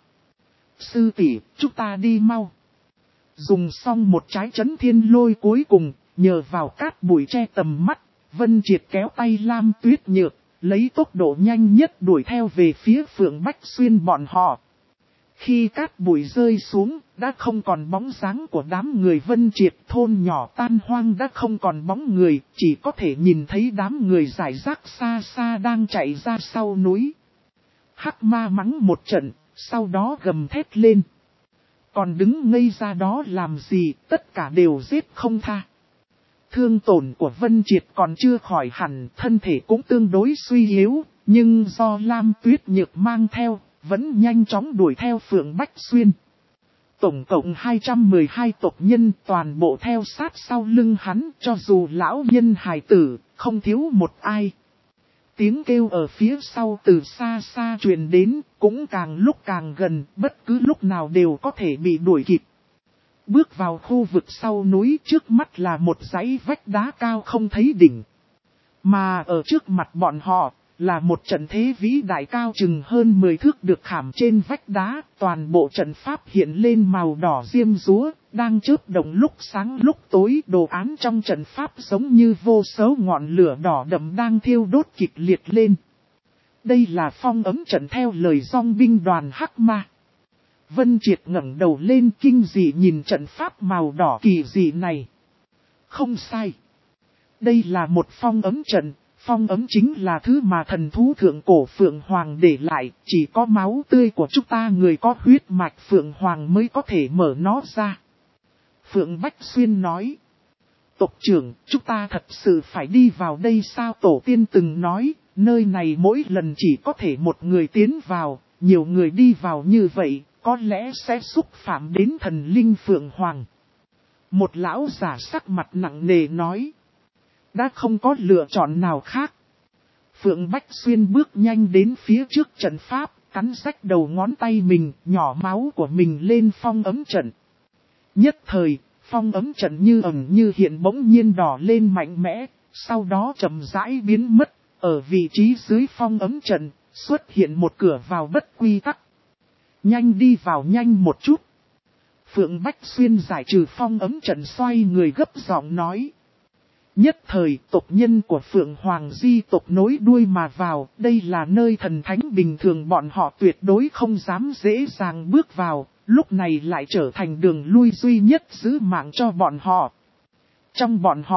Sư tỷ, chúng ta đi mau. Dùng xong một trái Chấn Thiên Lôi cuối cùng, nhờ vào cát bụi che tầm mắt, Vân Triệt kéo tay Lam Tuyết Nhược, lấy tốc độ nhanh nhất đuổi theo về phía Phượng Bách Xuyên bọn họ. Khi cát bụi rơi xuống, đã không còn bóng dáng của đám người Vân Triệt, thôn nhỏ tan hoang đã không còn bóng người, chỉ có thể nhìn thấy đám người rải rác xa xa đang chạy ra sau núi. Hắc ma mắng một trận, sau đó gầm thét lên. Còn đứng ngây ra đó làm gì, tất cả đều giết không tha. Thương tổn của Vân Triệt còn chưa khỏi hẳn, thân thể cũng tương đối suy yếu, nhưng do Lam Tuyết Nhược mang theo, vẫn nhanh chóng đuổi theo Phượng Bách Xuyên. Tổng cộng 212 tộc nhân toàn bộ theo sát sau lưng hắn, cho dù lão nhân hài tử, không thiếu một ai. Tiếng kêu ở phía sau từ xa xa truyền đến, cũng càng lúc càng gần, bất cứ lúc nào đều có thể bị đuổi kịp. Bước vào khu vực sau núi, trước mắt là một dãy vách đá cao không thấy đỉnh. Mà ở trước mặt bọn họ, là một trận thế vĩ đại cao chừng hơn 10 thước được khảm trên vách đá, toàn bộ trận pháp hiện lên màu đỏ diêm dúa, đang chớp động lúc sáng lúc tối, đồ án trong trận pháp giống như vô số ngọn lửa đỏ đậm đang thiêu đốt kịch liệt lên. Đây là phong ấm trận theo lời dòng binh đoàn Hắc Ma. Vân Triệt ngẩng đầu lên kinh dị nhìn trận pháp màu đỏ kỳ dị này. Không sai. Đây là một phong ấm trận. Phong ấm chính là thứ mà thần thú thượng cổ Phượng Hoàng để lại, chỉ có máu tươi của chúng ta người có huyết mạch Phượng Hoàng mới có thể mở nó ra. Phượng Bách Xuyên nói, tộc trưởng, chúng ta thật sự phải đi vào đây sao? Tổ tiên từng nói, nơi này mỗi lần chỉ có thể một người tiến vào, nhiều người đi vào như vậy, có lẽ sẽ xúc phạm đến thần linh Phượng Hoàng. Một lão giả sắc mặt nặng nề nói, đã không có lựa chọn nào khác. Phượng Bách Xuyên bước nhanh đến phía trước trận pháp, cắn rách đầu ngón tay mình, nhỏ máu của mình lên phong ấm trận. Nhất thời, phong ấm trận như ẩn như hiện bỗng nhiên đỏ lên mạnh mẽ, sau đó chậm rãi biến mất, ở vị trí dưới phong ấm trận, xuất hiện một cửa vào bất quy tắc. Nhanh đi vào nhanh một chút. Phượng Bách Xuyên giải trừ phong ấm trận xoay người gấp giọng nói. Nhất thời tộc nhân của Phượng Hoàng di tộc nối đuôi mà vào, đây là nơi thần thánh bình thường bọn họ tuyệt đối không dám dễ dàng bước vào, lúc này lại trở thành đường lui duy nhất giữ mạng cho bọn họ. Trong bọn họ,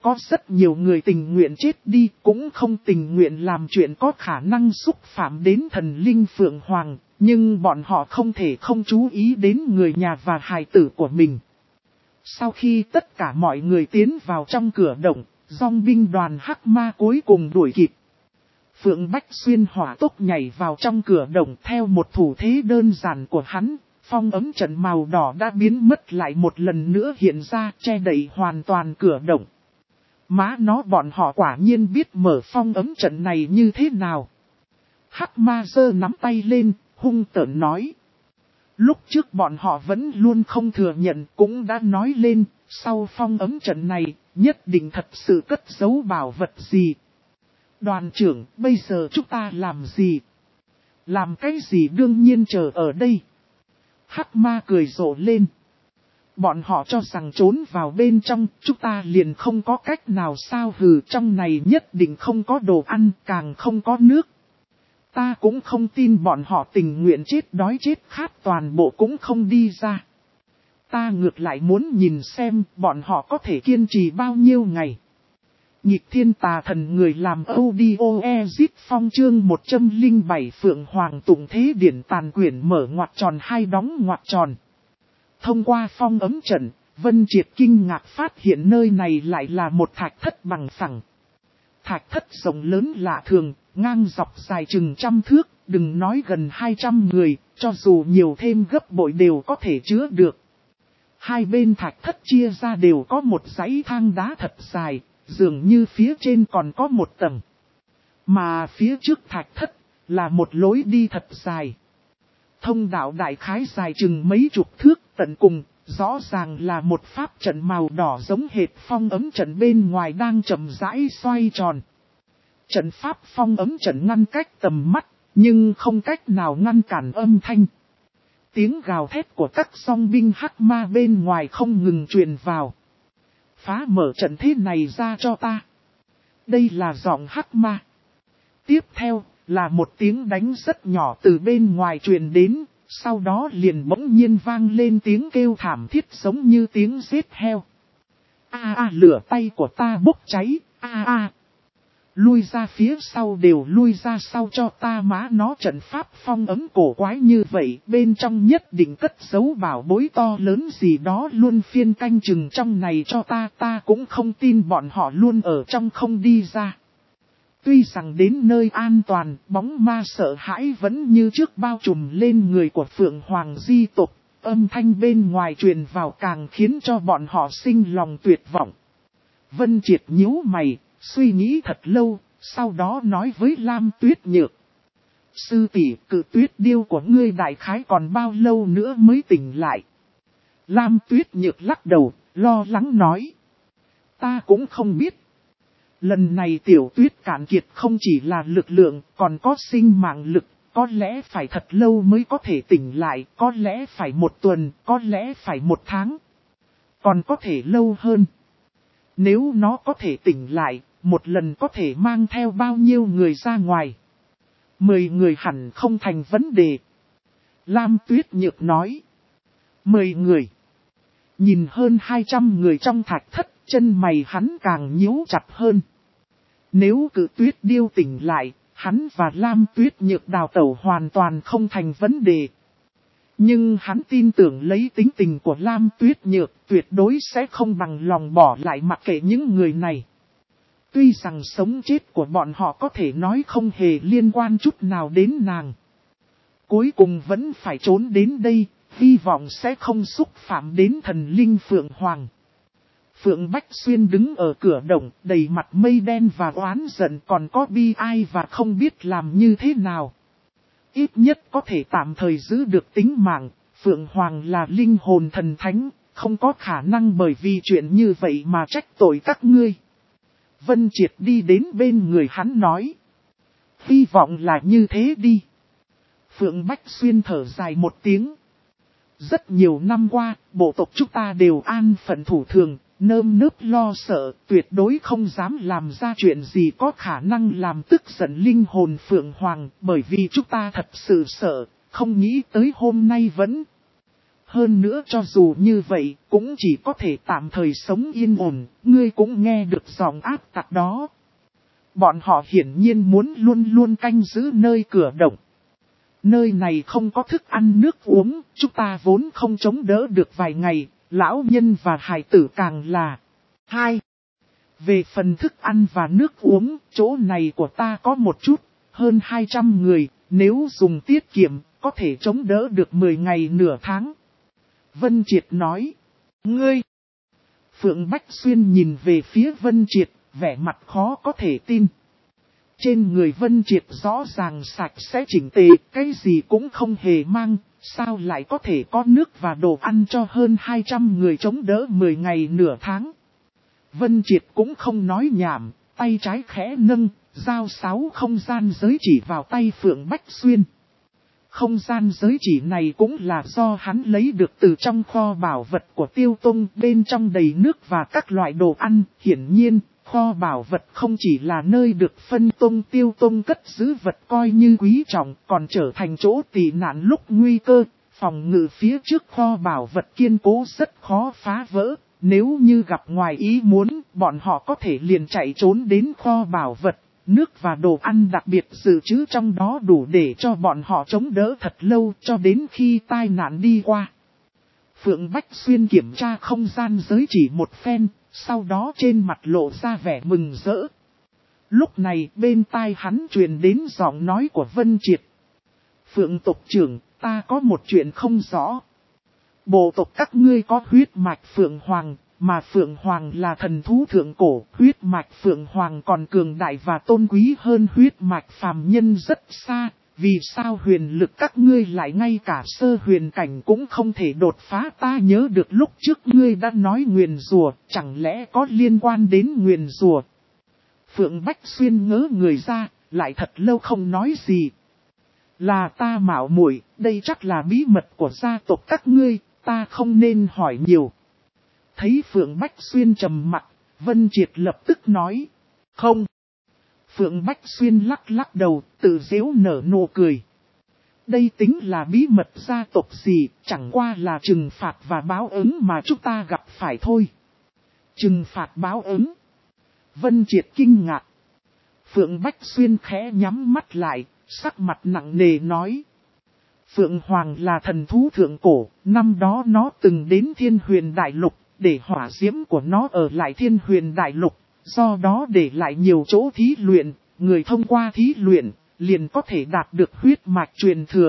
có rất nhiều người tình nguyện chết đi, cũng không tình nguyện làm chuyện có khả năng xúc phạm đến thần linh Phượng Hoàng, nhưng bọn họ không thể không chú ý đến người nhà và hài tử của mình. Sau khi tất cả mọi người tiến vào trong cửa động, dòng binh đoàn Hắc Ma cuối cùng đuổi kịp. Phượng Bách Xuyên hỏa tốc nhảy vào trong cửa động theo một thủ thế đơn giản của hắn. Phong ấm trận màu đỏ đã biến mất lại một lần nữa hiện ra, che đậy hoàn toàn cửa động. Má nó, bọn họ quả nhiên biết mở phong ấm trận này như thế nào. Hắc Ma giơ nắm tay lên, hung tợn nói. Lúc trước bọn họ vẫn luôn không thừa nhận, cũng đã nói lên, sau phong ấm trận này, nhất định thật sự cất giấu bảo vật gì. Đoàn trưởng, bây giờ chúng ta làm gì? Làm cái gì đương nhiên chờ ở đây. Hắc Ma cười rộ lên. Bọn họ cho rằng trốn vào bên trong, chúng ta liền không có cách nào sao hừ, trong này nhất định không có đồ ăn, càng không có nước. Ta cũng không tin bọn họ tình nguyện chết đói chết khát toàn bộ cũng không đi ra. Ta ngược lại muốn nhìn xem bọn họ có thể kiên trì bao nhiêu ngày. Nhịp thiên tà thần người làm audio phong chương 107 Phượng Hoàng tụng thế điển tàn quyển mở ngoặc tròn hai đóng ngoặc tròn. Thông qua phong ấm trận, Vân Triệt kinh ngạc phát hiện nơi này lại là một thạch thất bằng phẳng. Thạch thất rộng lớn lạ thường, ngang dọc dài chừng 100 thước, đừng nói gần 200 người, cho dù nhiều thêm gấp bội đều có thể chứa được. Hai bên thạch thất chia ra đều có một dãy thang đá thật dài, dường như phía trên còn có một tầng. Mà phía trước thạch thất là một lối đi thật dài. Thông đạo đại khái dài chừng mấy chục thước, tận cùng, rõ ràng là một pháp trận màu đỏ giống hệt phong ấm trận bên ngoài đang chậm rãi xoay tròn. Trận pháp phong ấm trận ngăn cách tầm mắt, nhưng không cách nào ngăn cản âm thanh. Tiếng gào thét của các song binh Hắc Ma bên ngoài không ngừng truyền vào. Phá mở trận thế này ra cho ta. Đây là giọng Hắc Ma. Tiếp theo là một tiếng đánh rất nhỏ từ bên ngoài truyền đến, sau đó liền bỗng nhiên vang lên tiếng kêu thảm thiết giống như tiếng giết heo. Lửa tay của ta bốc cháy, Lui ra phía sau đều lui ra sau cho ta, má nó, trận pháp phong ấm cổ quái như vậy, bên trong nhất định cất giấu bảo bối to lớn gì đó, luôn phiên canh chừng trong này cho ta cũng không tin bọn họ luôn ở trong không đi ra. Tuy rằng đến nơi an toàn, bóng ma sợ hãi vẫn như trước bao trùm lên người của Phượng Hoàng di tộc, âm thanh bên ngoài truyền vào càng khiến cho bọn họ sinh lòng tuyệt vọng. Vân Triệt nhíu mày, suy nghĩ thật lâu, sau đó nói với Lam Tuyết Nhược. Sư tỷ, Cự Tuyết điêu của ngươi đại khái còn bao lâu nữa mới tỉnh lại? Lam Tuyết Nhược lắc đầu, lo lắng nói. Ta cũng không biết. Lần này tiểu tuyết cạn kiệt không chỉ là lực lượng, còn có sinh mạng lực, có lẽ phải thật lâu mới có thể tỉnh lại, có lẽ phải 1 tuần, có lẽ phải 1 tháng, còn có thể lâu hơn. Nếu nó có thể tỉnh lại, một lần có thể mang theo bao nhiêu người ra ngoài? 10 người hẳn không thành vấn đề. Lam Tuyết Nhược nói. 10 người. Nhìn hơn 200 người trong thạch thất, chân mày hắn càng nhíu chặt hơn. Nếu Cự Tuyết điêu tỉnh lại, hắn và Lam Tuyết Nhược đào tẩu hoàn toàn không thành vấn đề. Nhưng hắn tin tưởng lấy tính tình của Lam Tuyết Nhược tuyệt đối sẽ không bằng lòng bỏ lại mặc kệ những người này. Tuy rằng sống chết của bọn họ có thể nói không hề liên quan chút nào đến nàng. Cuối cùng vẫn phải trốn đến đây, hy vọng sẽ không xúc phạm đến thần linh Phượng Hoàng. Phượng Bách Xuyên đứng ở cửa động, đầy mặt mây đen và oán giận, còn có bi ai và không biết làm như thế nào. Ít nhất có thể tạm thời giữ được tính mạng, Phượng Hoàng là linh hồn thần thánh, không có khả năng bởi vì chuyện như vậy mà trách tội các ngươi. Vân Triệt đi đến bên người hắn nói. Hy vọng là như thế đi. Phượng Bách Xuyên thở dài một tiếng. Rất nhiều năm qua, bộ tộc chúng ta đều an phận thủ thường, nơm nớp lo sợ, tuyệt đối không dám làm ra chuyện gì có khả năng làm tức giận linh hồn Phượng Hoàng, bởi vì chúng ta thật sự sợ, không nghĩ tới hôm nay vẫn. Hơn nữa cho dù như vậy, cũng chỉ có thể tạm thời sống yên ổn, ngươi cũng nghe được giọng áp tặc đó. Bọn họ hiển nhiên muốn luôn luôn canh giữ nơi cửa động. Nơi này không có thức ăn nước uống, chúng ta vốn không chống đỡ được vài ngày, lão nhân và hài tử càng là. 2. Về phần thức ăn và nước uống, chỗ này của ta có một chút, hơn 200 người, nếu dùng tiết kiệm, có thể chống đỡ được 10 ngày nửa tháng. Vân Triệt nói, ngươi. Phượng Bách Xuyên nhìn về phía Vân Triệt, vẻ mặt khó có thể tin. Trên người Vân Triệt rõ ràng sạch sẽ chỉnh tề, cái gì cũng không hề mang, sao lại có thể có nước và đồ ăn cho hơn 200 người chống đỡ 10 ngày nửa tháng. Vân Triệt cũng không nói nhảm, tay trái khẽ nâng, giao 6 không gian giới chỉ vào tay Phượng Bách Xuyên. Không gian giới chỉ này cũng là do hắn lấy được từ trong kho bảo vật của Tiêu Tông, bên trong đầy nước và các loại đồ ăn. Hiển nhiên, kho bảo vật không chỉ là nơi được phân tông Tiêu Tông cất giữ vật coi như quý trọng, còn trở thành chỗ tị nạn lúc nguy cơ. Phòng ngự phía trước kho bảo vật kiên cố rất khó phá vỡ. Nếu như gặp ngoài ý muốn, bọn họ có thể liền chạy trốn đến kho bảo vật. Nước và đồ ăn đặc biệt dự trữ trong đó đủ để cho bọn họ chống đỡ thật lâu cho đến khi tai nạn đi qua. Phượng Bách Xuyên kiểm tra không gian giới chỉ một phen, sau đó trên mặt lộ ra vẻ mừng rỡ. Lúc này bên tai hắn truyền đến giọng nói của Vân Triệt. Phượng tộc trưởng, ta có một chuyện không rõ. Bộ tộc các ngươi có huyết mạch Phượng Hoàng, mà Phượng Hoàng là thần thú thượng cổ, huyết mạch Phượng Hoàng còn cường đại và tôn quý hơn huyết mạch phàm nhân rất xa, vì sao huyền lực các ngươi lại ngay cả sơ huyền cảnh cũng không thể đột phá. Ta nhớ được lúc trước ngươi đã nói nguyền rủa, chẳng lẽ có liên quan đến nguyền rủa? Phượng Bách Xuyên ngớ người ra, lại thật lâu không nói gì. Là ta mạo muội, đây chắc là bí mật của gia tộc các ngươi, ta không nên hỏi nhiều. Thấy Phượng Bách Xuyên trầm mặc, Vân Triệt lập tức nói, không. Phượng Bách Xuyên lắc lắc đầu, tự giễu nở nụ cười. Đây tính là bí mật gia tộc gì, chẳng qua là trừng phạt và báo ứng mà chúng ta gặp phải thôi. Trừng phạt báo ứng. Vân Triệt kinh ngạc. Phượng Bách Xuyên khẽ nhắm mắt lại, sắc mặt nặng nề nói. Phượng Hoàng là thần thú thượng cổ, năm đó nó từng đến Thiên Huyền Đại Lục, để hỏa diễm của nó ở lại Thiên Huyền Đại Lục, do đó để lại nhiều chỗ thí luyện, người thông qua thí luyện, liền có thể đạt được huyết mạch truyền thừa.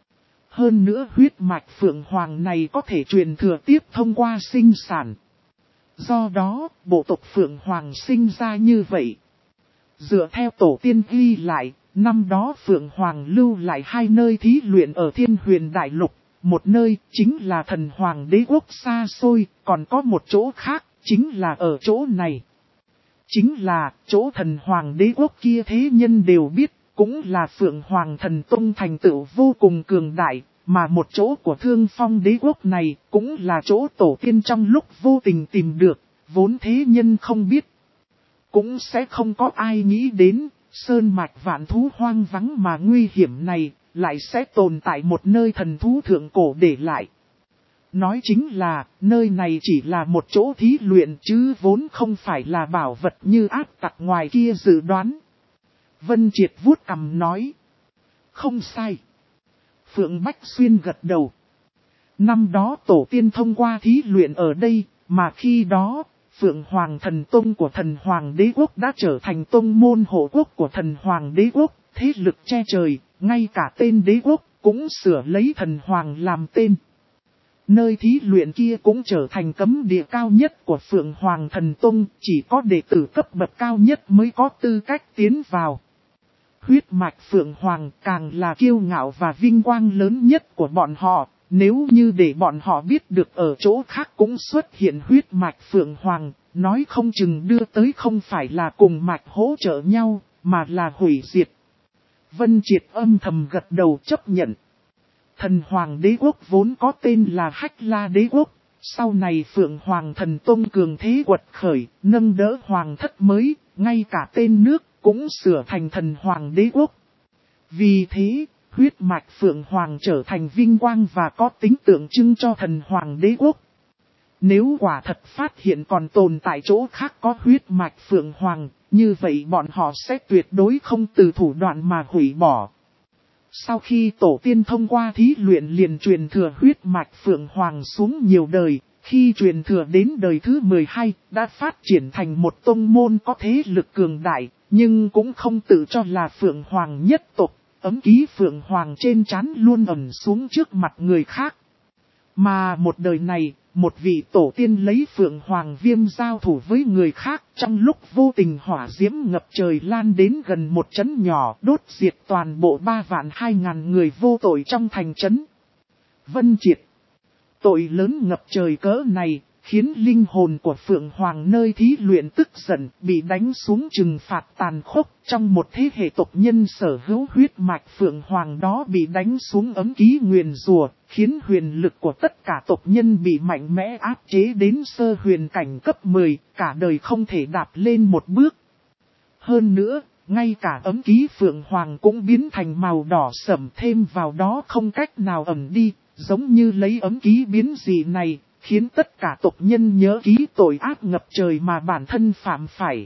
Hơn nữa huyết mạch Phượng Hoàng này có thể truyền thừa tiếp thông qua sinh sản. Do đó, bộ tộc Phượng Hoàng sinh ra như vậy. Dựa theo tổ tiên ghi lại, năm đó Phượng Hoàng lưu lại 2 nơi thí luyện ở Thiên Huyền Đại Lục. Một nơi chính là Thần Hoàng Đế Quốc xa xôi, còn có một chỗ khác chính là ở chỗ này. Chính là chỗ Thần Hoàng Đế Quốc kia thế nhân đều biết, cũng là Phượng Hoàng Thần Tông thành tựu vô cùng cường đại, mà một chỗ của Thương Phong Đế Quốc này cũng là chỗ tổ tiên trong lúc vô tình tìm được, vốn thế nhân không biết. Cũng sẽ không có ai nghĩ đến, sơn mạch vạn thú hoang vắng mà nguy hiểm này, lại sẽ tồn tại một nơi thần thú thượng cổ để lại. Nói chính là, nơi này chỉ là một chỗ thí luyện chứ vốn không phải là bảo vật như áp tặc ngoài kia dự đoán. Vân Triệt vuốt cằm nói. Không sai. Phượng Bách Xuyên gật đầu. Năm đó tổ tiên thông qua thí luyện ở đây, mà khi đó, Phượng Hoàng Thần Tông của Thần Hoàng Đế Quốc đã trở thành tông môn hộ quốc của Thần Hoàng Đế Quốc, thế lực che trời, ngay cả tên đế quốc cũng sửa lấy Thần Hoàng làm tên. Nơi thí luyện kia cũng trở thành cấm địa cao nhất của Phượng Hoàng Thần Tông, chỉ có đệ tử cấp bậc cao nhất mới có tư cách tiến vào. Huyết mạch Phượng Hoàng càng là kiêu ngạo và vinh quang lớn nhất của bọn họ. Nếu như để bọn họ biết được ở chỗ khác cũng xuất hiện huyết mạch Phượng Hoàng, nói không chừng đưa tới không phải là cùng mạch hỗ trợ nhau, mà là hủy diệt. Vân Triệt âm thầm gật đầu chấp nhận. Thần Hoàng Đế Quốc vốn có tên là Hách La Đế Quốc, sau này Phượng Hoàng Thần Tông cường thế quật khởi, nâng đỡ Hoàng thất mới, ngay cả tên nước cũng sửa thành Thần Hoàng Đế Quốc. Vì thế, huyết mạch Phượng Hoàng trở thành vinh quang và có tính tượng trưng cho thần Hoàng đế quốc. Nếu quả thật phát hiện còn tồn tại chỗ khác có huyết mạch Phượng Hoàng, như vậy bọn họ sẽ tuyệt đối không từ thủ đoạn mà hủy bỏ. Sau khi tổ tiên thông qua thí luyện liền truyền thừa huyết mạch Phượng Hoàng xuống nhiều đời, khi truyền thừa đến đời thứ 12, đã phát triển thành một tông môn có thế lực cường đại, nhưng cũng không tự cho là Phượng Hoàng nhất tộc, ấm ký Phượng Hoàng trên trán luôn ẩn xuống trước mặt người khác. Mà một đời này, một vị tổ tiên lấy Phượng Hoàng Viêm giao thủ với người khác, trong lúc vô tình hỏa diễm ngập trời lan đến gần một trấn nhỏ, đốt diệt toàn bộ 3.200.000 người vô tội trong thành trấn. Vân Triệt. Tội lớn ngập trời cỡ này, khiến linh hồn của Phượng Hoàng nơi thí luyện tức giận, bị đánh xuống trừng phạt tàn khốc. Trong một thế hệ tộc nhân sở hữu huyết mạch Phượng Hoàng đó bị đánh xuống ấm ký nguyền rủa, khiến huyền lực của tất cả tộc nhân bị mạnh mẽ áp chế đến sơ huyền cảnh cấp 10, cả đời không thể đạp lên một bước. Hơn nữa, ngay cả ấm ký Phượng Hoàng cũng biến thành màu đỏ sẫm, thêm vào đó không cách nào ẩn đi, giống như lấy ấm ký biến dị này, khiến tất cả tộc nhân nhớ ký tội ác ngập trời mà bản thân phạm phải.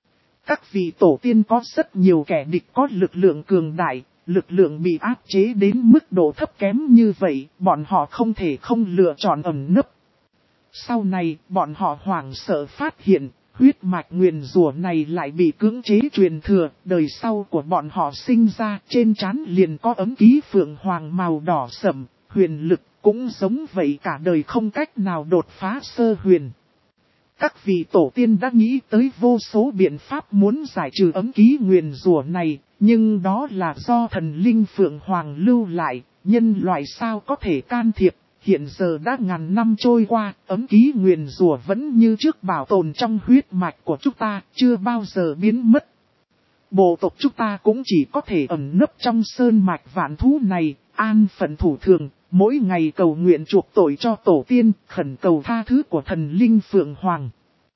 Các vị tổ tiên có rất nhiều kẻ địch có lực lượng cường đại, lực lượng bị áp chế đến mức độ thấp kém như vậy, bọn họ không thể không lựa chọn ẩn nấp. Sau này, bọn họ hoảng sợ phát hiện, huyết mạch nguyền rủa này lại bị cưỡng chế truyền thừa, đời sau của bọn họ sinh ra trên trán liền có ấm ký Phượng Hoàng màu đỏ sẫm, huyền lực cũng giống vậy, cả đời không cách nào đột phá sơ huyền. Các vị tổ tiên đã nghĩ tới vô số biện pháp muốn giải trừ ấm ký nguyền rủa này, nhưng đó là do thần linh Phượng Hoàng lưu lại, nhân loại sao có thể can thiệp. Hiện giờ đã ngàn năm trôi qua, ấm ký nguyền rủa vẫn như trước bảo tồn trong huyết mạch của chúng ta, chưa bao giờ biến mất. Bộ tộc chúng ta cũng chỉ có thể ẩn nấp trong sơn mạch vạn thú này, an phận thủ thường, mỗi ngày cầu nguyện chuộc tội cho tổ tiên, khẩn cầu tha thứ của thần linh Phượng Hoàng.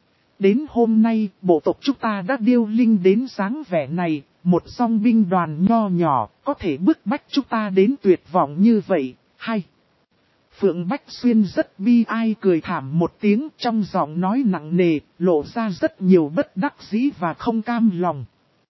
Đến hôm nay, bộ tộc chúng ta đã điêu linh đến dáng vẻ này, một dòng binh đoàn nho nhỏ, có thể bức bách chúng ta đến tuyệt vọng như vậy, hay? Phượng Bách Xuyên rất bi ai cười thảm một tiếng, trong giọng nói nặng nề, lộ ra rất nhiều bất đắc dĩ và không cam lòng.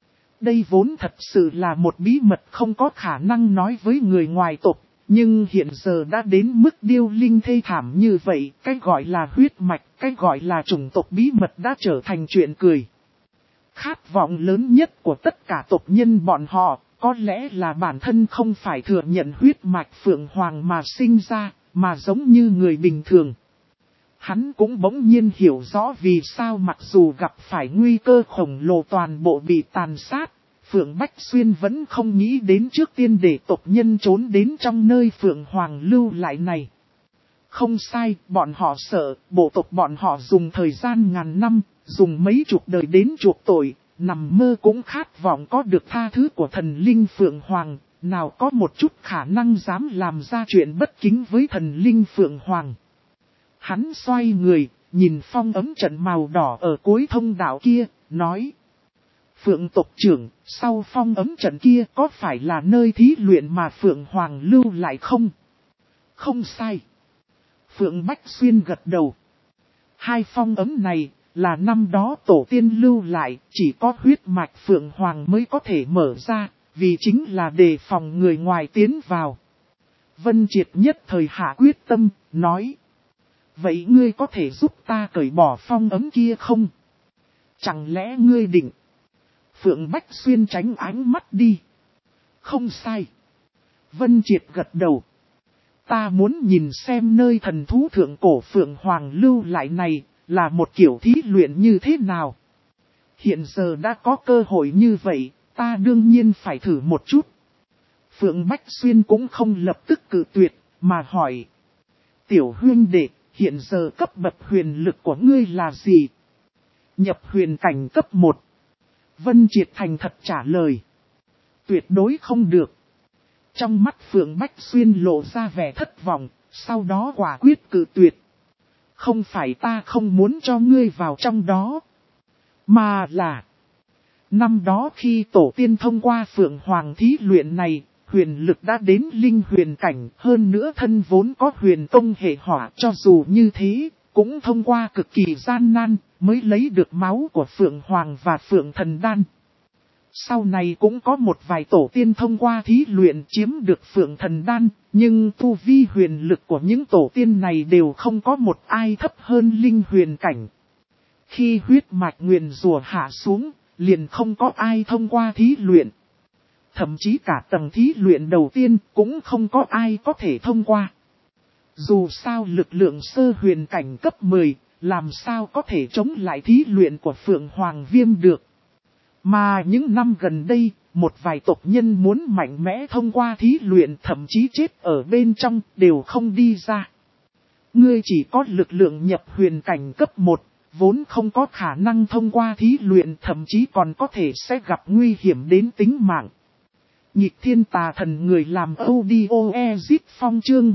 Đây vốn thật sự là một bí mật không có khả năng nói với người ngoài tộc, nhưng hiện giờ đã đến mức điêu linh thê thảm như vậy, cái gọi là huyết mạch, cái gọi là chủng tộc bí mật đã trở thành chuyện cười. Khát vọng lớn nhất của tất cả tộc nhân bọn họ, có lẽ là bản thân không phải thừa nhận huyết mạch Phượng Hoàng mà sinh ra, mà giống như người bình thường. Hắn cũng bỗng nhiên hiểu rõ vì sao mặc dù gặp phải nguy cơ khổng lồ toàn bộ bị tàn sát, Phượng Bách Xuyên vẫn không nghĩ đến trước tiên để tộc nhân trốn đến trong nơi Phượng Hoàng lưu lại này. Không sai, bọn họ sợ, bộ tộc bọn họ dùng thời gian ngàn năm, dùng mấy chục đời đến chuộc tội, nằm mơ cũng khát vọng có được tha thứ của thần linh Phượng Hoàng, nào có một chút khả năng dám làm ra chuyện bất kính với thần linh Phượng Hoàng. Hắn xoay người, nhìn phong ấm trận màu đỏ ở cuối thông đạo kia, nói: Phượng tộc trưởng, sau phong ấm trận kia có phải là nơi thí luyện mà Phượng Hoàng lưu lại không? Không sai. Phượng Bách Xuyên gật đầu. Hai phong ấm này là năm đó tổ tiên lưu lại, chỉ có huyết mạch Phượng Hoàng mới có thể mở ra, vì chính là đề phòng người ngoài tiến vào. Vân Triệt nhất thời hạ quyết tâm, nói: Vậy ngươi có thể giúp ta cởi bỏ phong ấm kia không? Chẳng lẽ ngươi định? Phượng Bách Xuyên tránh ánh mắt đi. Không sai. Vân Triệt gật đầu. Ta muốn nhìn xem nơi thần thú thượng cổ Phượng Hoàng lưu lại này, là một kiểu thí luyện như thế nào. Hiện giờ đã có cơ hội như vậy, ta đương nhiên phải thử một chút. Phượng Bách Xuyên cũng không lập tức cự tuyệt, mà hỏi: Tiểu huynh đệ, hiện giờ cấp bậc huyền lực của ngươi là gì? Nhập huyền cảnh cấp 1. Vân Triệt thành thật trả lời: Tuyệt đối không được. Trong mắt Phượng Bách Xuyên lộ ra vẻ thất vọng, sau đó quả quyết cự tuyệt. Không phải ta không muốn cho ngươi vào trong đó, mà là năm đó khi tổ tiên thông qua Phượng Hoàng thí luyện này, huyền lực đã đến linh huyền cảnh, hơn nữa thân vốn có huyền tông hệ hỏa, cho dù như thế, cũng thông qua cực kỳ gian nan, mới lấy được máu của Phượng Hoàng và Phượng Thần Đan. Sau này cũng có một vài tổ tiên thông qua thí luyện chiếm được Phượng Thần Đan, nhưng tu vi huyền lực của những tổ tiên này đều không có một ai thấp hơn linh huyền cảnh. Khi huyết mạch nguyền rủa hạ xuống, liền không có ai thông qua thí luyện. Thậm chí cả tầng thí luyện đầu tiên cũng không có ai có thể thông qua. Dù sao lực lượng sơ huyền cảnh cấp 10, làm sao có thể chống lại thí luyện của Phượng Hoàng Viêm được. Mà những năm gần đây, một vài tộc nhân muốn mạnh mẽ thông qua thí luyện, thậm chí chết ở bên trong đều không đi ra. Ngươi chỉ có lực lượng nhập huyền cảnh cấp 1, vốn không có khả năng thông qua thí luyện, thậm chí còn có thể sẽ gặp nguy hiểm đến tính mạng. Nhịp thiên tà thần người làm audio exit phong chương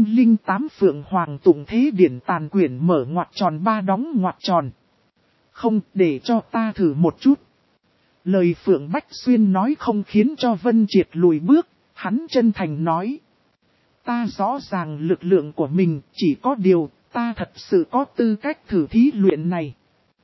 108 Phượng Hoàng tụng thế điển tàn quyển mở ngoặc tròn 3 đóng ngoặc tròn. Không, để cho ta thử một chút. Lời Phượng Bách Xuyên nói không khiến cho Vân Triệt lùi bước, hắn chân thành nói. Ta rõ ràng lực lượng của mình, chỉ có điều, ta thật sự có tư cách thử thí luyện này.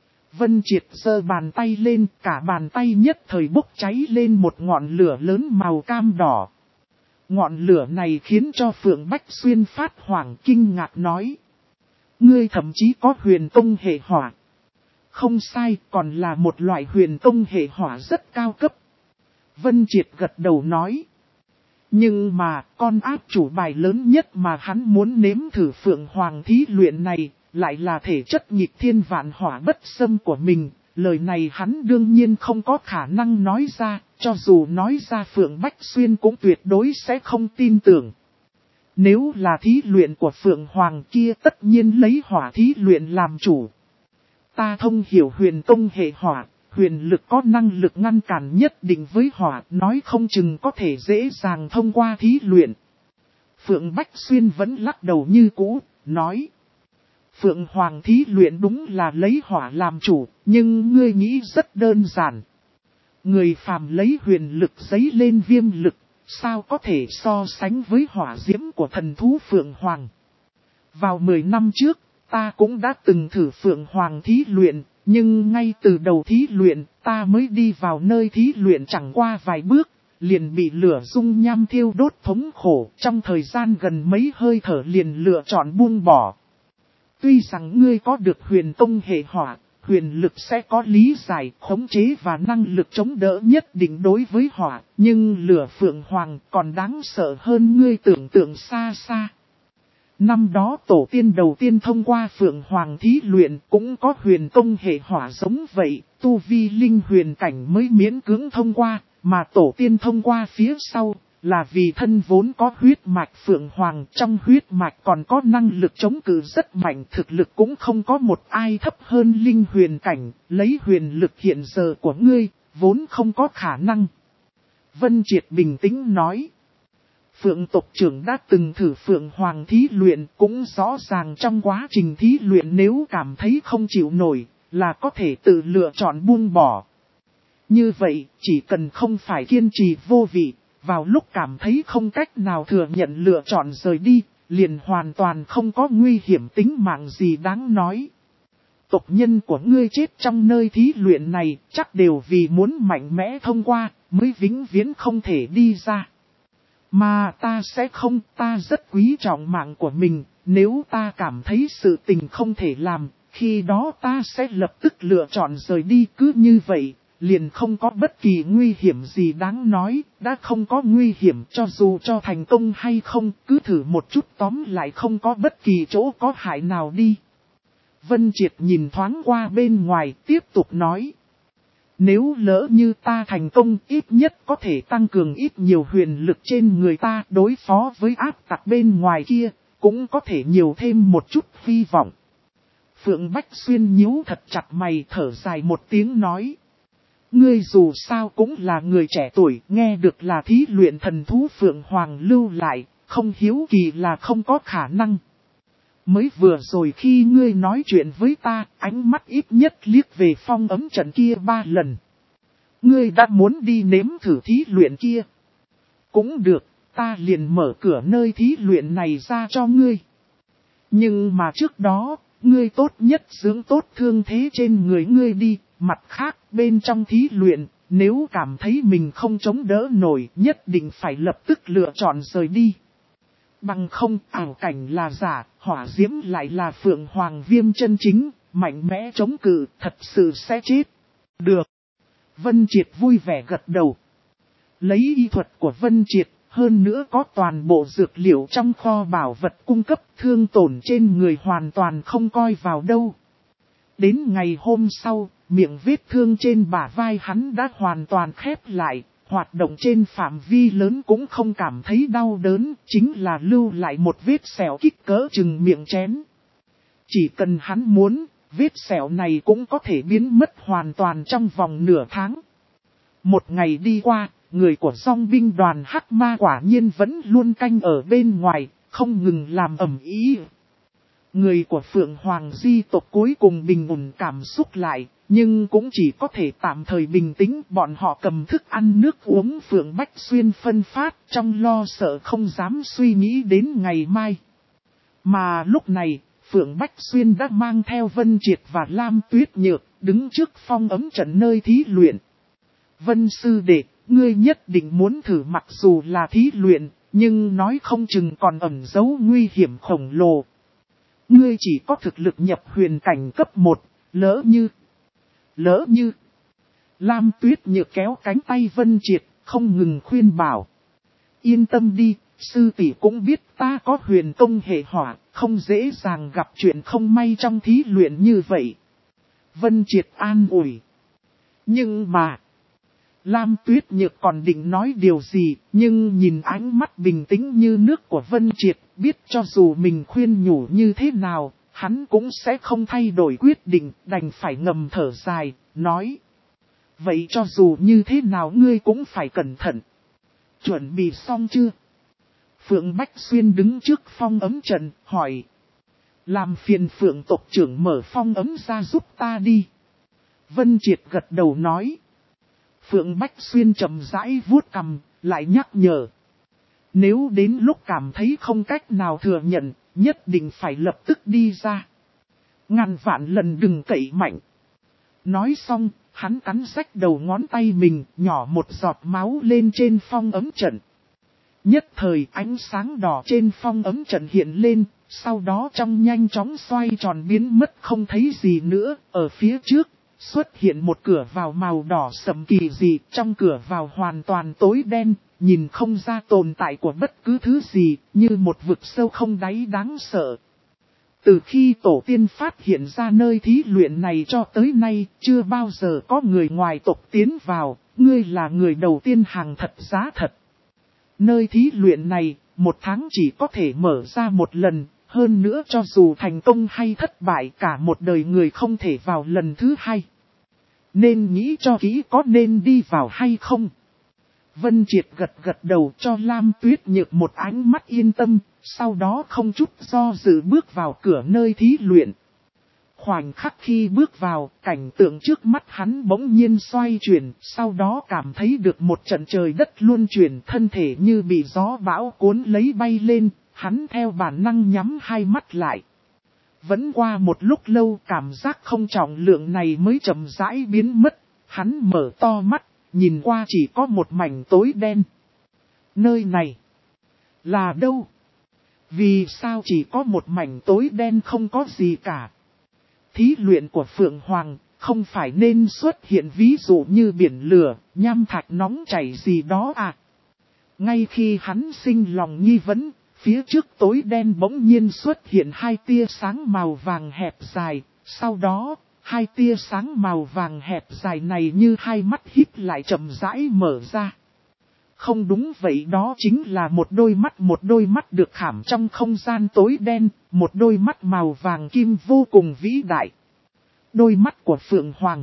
Vân Triệt giơ bàn tay lên, cả bàn tay nhất thời bốc cháy lên một ngọn lửa lớn màu cam đỏ. Ngọn lửa này khiến cho Phượng Bách Xuyên phát hoảng kinh ngạc nói. Ngươi thậm chí có huyền tông hệ hỏa. Không sai, còn là một loại huyền tông hệ hỏa rất cao cấp. Vân Triệt gật đầu nói. Nhưng mà, con áp chủ bài lớn nhất mà hắn muốn nếm thử Phượng Hoàng thí luyện này, lại là thể chất nghịch thiên vạn hỏa bất xâm của mình. Lời này hắn đương nhiên không có khả năng nói ra, cho dù nói ra Phượng Bách Xuyên cũng tuyệt đối sẽ không tin tưởng. Nếu là thí luyện của Phượng Hoàng kia tất nhiên lấy hỏa thí luyện làm chủ. Ta thông hiểu huyền tông hệ hỏa, huyền lực có năng lực ngăn cản nhất định với hỏa, nói không chừng có thể dễ dàng thông qua thí luyện. Phượng Bách Xuyên vẫn lắc đầu như cũ, nói. Phượng Hoàng thí luyện đúng là lấy hỏa làm chủ, nhưng ngươi nghĩ rất đơn giản. Người phàm lấy huyền lực giấy lên viêm lực, sao có thể so sánh với hỏa diễm của thần thú Phượng Hoàng. Vào 10 năm trước, ta cũng đã từng thử Phượng Hoàng thí luyện, nhưng ngay từ đầu thí luyện, ta mới đi vào nơi thí luyện chẳng qua vài bước, liền bị lửa dung nham thiêu đốt thống khổ, trong thời gian gần mấy hơi thở liền lựa chọn buông bỏ. Tuy rằng ngươi có được huyền tông hệ hỏa, huyền lực sẽ có lý giải, khống chế và năng lực chống đỡ nhất định đối với hỏa, nhưng lửa Phượng Hoàng còn đáng sợ hơn ngươi tưởng tượng xa xa. Năm đó tổ tiên đầu tiên thông qua Phượng Hoàng thí luyện cũng có huyền tông hệ hỏa giống vậy, tu vi linh huyền cảnh mới miễn cưỡng thông qua, mà tổ tiên thông qua phía sau là vì thân vốn có huyết mạch Phượng Hoàng, trong huyết mạch còn có năng lực chống cự rất mạnh, thực lực cũng không có một ai thấp hơn linh huyền cảnh, lấy huyền lực hiện giờ của ngươi, vốn không có khả năng. Vân Triệt bình tĩnh nói. Phượng tộc trưởng đã từng thử Phượng Hoàng thí luyện, cũng rõ ràng trong quá trình thí luyện nếu cảm thấy không chịu nổi, là có thể tự lựa chọn buông bỏ. Như vậy, chỉ cần không phải kiên trì vô vị, vào lúc cảm thấy không cách nào thừa nhận lựa chọn rời đi, liền hoàn toàn không có nguy hiểm tính mạng gì đáng nói. Tộc nhân của ngươi chết trong nơi thí luyện này, chắc đều vì muốn mạnh mẽ thông qua, mới vĩnh viễn không thể đi ra. Mà ta sẽ không, ta rất quý trọng mạng của mình, nếu ta cảm thấy sự tình không thể làm, khi đó ta sẽ lập tức lựa chọn rời đi, cứ như vậy, liền không có bất kỳ nguy hiểm gì đáng nói, đã không có nguy hiểm cho dù cho thành công hay không, cứ thử một chút tóm lại không có bất kỳ chỗ có hại nào đi. Vân Triệt nhìn thoáng qua bên ngoài, tiếp tục nói. Nếu lỡ như ta thành công ít nhất có thể tăng cường ít nhiều huyền lực trên người ta đối phó với áp tặc bên ngoài kia, cũng có thể nhiều thêm một chút hy vọng. Phượng Bách Xuyên nhíu thật chặt mày thở dài một tiếng nói. Ngươi dù sao cũng là người trẻ tuổi, nghe được là thí luyện thần thú Phượng Hoàng lưu lại, không hiếu kỳ là không có khả năng. Mới vừa rồi khi ngươi nói chuyện với ta, ánh mắt ít nhất liếc về phong ấm trận kia 3 lần. Ngươi đã muốn đi nếm thử thí luyện kia. Cũng được, ta liền mở cửa nơi thí luyện này ra cho ngươi. Nhưng mà trước đó, ngươi tốt nhất dưỡng tốt thương thế trên người ngươi đi, mặt khác bên trong thí luyện, nếu cảm thấy mình không chống đỡ nổi nhất định phải lập tức lựa chọn rời đi. Bằng không ảo cảnh là giả, hỏa diễm lại là Phượng Hoàng Viêm chân chính, mạnh mẽ chống cự thật sự sẽ chết. Được. Vân Triệt vui vẻ gật đầu. Lấy y thuật của Vân Triệt, hơn nữa có toàn bộ dược liệu trong kho bảo vật cung cấp, thương tổn trên người hoàn toàn không coi vào đâu. Đến ngày hôm sau, miệng vết thương trên bả vai hắn đã hoàn toàn khép lại, hoạt động trên phạm vi lớn cũng không cảm thấy đau đớn, chính là lưu lại một vết sẹo kích cỡ chừng miệng chén. Chỉ cần hắn muốn, vết sẹo này cũng có thể biến mất hoàn toàn trong vòng nửa tháng. Một ngày đi qua, người của dòng binh đoàn Hắc Ma quả nhiên vẫn luôn canh ở bên ngoài, không ngừng làm ầm ĩ. Người của Phượng Hoàng di tộc cuối cùng bình ổn cảm xúc lại, nhưng cũng chỉ có thể tạm thời bình tĩnh. Bọn họ cầm thức ăn nước uống Phượng Bách Xuyên phân phát, trong lo sợ không dám suy nghĩ đến ngày mai. Mà lúc này, Phượng Bách Xuyên đã mang theo Vân Triệt và Lam Tuyết Nhược, đứng trước phong ấm trận nơi thí luyện. Vân sư đệ, ngươi nhất định muốn thử, mặc dù là thí luyện, nhưng nói không chừng còn ẩn giấu nguy hiểm khổng lồ. Ngươi chỉ có thực lực nhập huyền cảnh cấp 1, lỡ như. Lam Tuyết Nhược kéo cánh tay Vân Triệt, không ngừng khuyên bảo. Yên tâm đi, sư tỷ cũng biết ta có huyền công hệ hỏa, không dễ dàng gặp chuyện không may trong thí luyện như vậy. Vân Triệt an ủi. Nhưng mà, Lam Tuyết Nhược còn định nói điều gì, nhưng nhìn ánh mắt bình tĩnh như nước của Vân Triệt, biết cho dù mình khuyên nhủ như thế nào, hắn cũng sẽ không thay đổi quyết định, đành phải ngầm thở dài, nói. Vậy cho dù như thế nào ngươi cũng phải cẩn thận. Chuẩn bị xong chưa? Phượng Bách Xuyên đứng trước phong ấm trận, hỏi. Làm phiền Phượng tộc trưởng mở phong ấm ra giúp ta đi. Vân Triệt gật đầu nói. Phượng Bách Xuyên chậm rãi vuốt cằm, lại nhắc nhở. Nếu đến lúc cảm thấy không cách nào thừa nhận, nhất định phải lập tức đi ra. Ngàn vạn lần đừng cậy mạnh. Nói xong, hắn cắn rách đầu ngón tay mình, nhỏ một giọt máu lên trên phong ấm trận. Nhất thời ánh sáng đỏ trên phong ấm trận hiện lên, sau đó trong nhanh chóng xoay tròn biến mất không thấy gì nữa, ở phía trước. Xuất hiện một cửa vào màu đỏ sẫm kỳ dị, trong cửa vào hoàn toàn tối đen, nhìn không ra tồn tại của bất cứ thứ gì, như một vực sâu không đáy đáng sợ. Từ khi tổ tiên phát hiện ra nơi thí luyện này cho tới nay, chưa bao giờ có người ngoài tộc tiến vào, ngươi là người đầu tiên, hàng thật giá thật. Nơi thí luyện này, một tháng chỉ có thể mở ra một lần. Hơn nữa cho dù thành công hay thất bại, cả một đời người không thể vào lần thứ hai. Nên nghĩ cho kỹ có nên đi vào hay không. Vân Triệt gật đầu cho Lam Tuyết Nhược một ánh mắt yên tâm, sau đó không chút do dự bước vào cửa nơi thí luyện. Khoảnh khắc khi bước vào, cảnh tượng trước mắt hắn bỗng nhiên xoay chuyển, sau đó cảm thấy được một trận trời đất luân chuyển, thân thể như bị gió bão cuốn lấy bay lên. Hắn theo bản năng nhắm hai mắt lại. Vẫn qua một lúc lâu cảm giác không trọng lượng này mới chậm rãi biến mất. Hắn mở to mắt, nhìn qua chỉ có một mảnh tối đen. Nơi này là đâu? Vì sao chỉ có một mảnh tối đen không có gì cả? Thí luyện của Phượng Hoàng không phải nên xuất hiện ví dụ như biển lửa, nham thạch nóng chảy gì đó à? Ngay khi hắn sinh lòng nghi vấn, phía trước tối đen bỗng nhiên xuất hiện hai tia sáng màu vàng hẹp dài, sau đó, hai tia sáng màu vàng hẹp dài này như hai mắt híp lại chậm rãi mở ra. Không đúng vậy, đó chính là một đôi mắt được khảm trong không gian tối đen, một đôi mắt màu vàng kim vô cùng vĩ đại. Đôi mắt của Phượng Hoàng.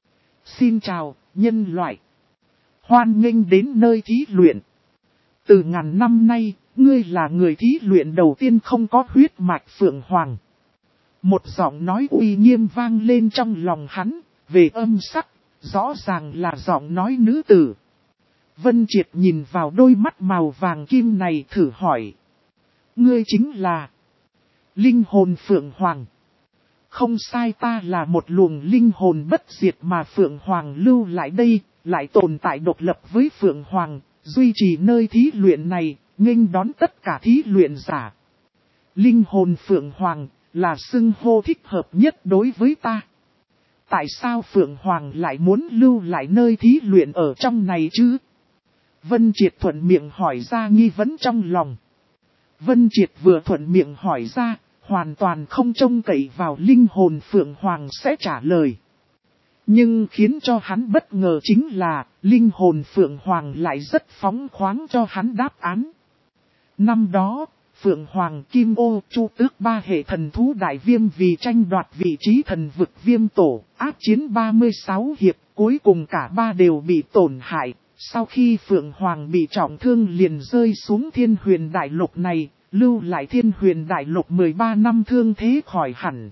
Xin chào, nhân loại. Hoan nghênh đến nơi thí luyện. Từ ngàn năm nay, ngươi là người thí luyện đầu tiên không có huyết mạch Phượng Hoàng. Một giọng nói uy nghiêm vang lên trong lòng hắn, về âm sắc, rõ ràng là giọng nói nữ tử. Vân Triệt nhìn vào đôi mắt màu vàng kim này thử hỏi. Ngươi chính là linh hồn Phượng Hoàng. Không sai, ta là một luồng linh hồn bất diệt mà Phượng Hoàng lưu lại đây, lại tồn tại độc lập với Phượng Hoàng, duy trì nơi thí luyện này, nghênh đón tất cả thí luyện giả. Linh hồn Phượng Hoàng là xưng hô thích hợp nhất đối với ta. Tại sao Phượng Hoàng lại muốn lưu lại nơi thí luyện ở trong này chứ? Vân Triệt thuận miệng hỏi ra nghi vấn trong lòng. Vân Triệt vừa thuận miệng hỏi ra, hoàn toàn không trông cậy vào linh hồn Phượng Hoàng sẽ trả lời. Nhưng khiến cho hắn bất ngờ chính là, linh hồn Phượng Hoàng lại rất phóng khoáng cho hắn đáp án. Năm đó, Phượng Hoàng Kim Ô Chu Tước ba hệ thần thú đại viêm vì tranh đoạt vị trí thần vực viêm tổ, ác chiến 36 hiệp, cuối cùng cả ba đều bị tổn hại. Sau khi Phượng Hoàng bị trọng thương liền rơi xuống Thiên Huyền Đại Lục này, lưu lại Thiên Huyền Đại Lục 13 năm thương thế khỏi hẳn.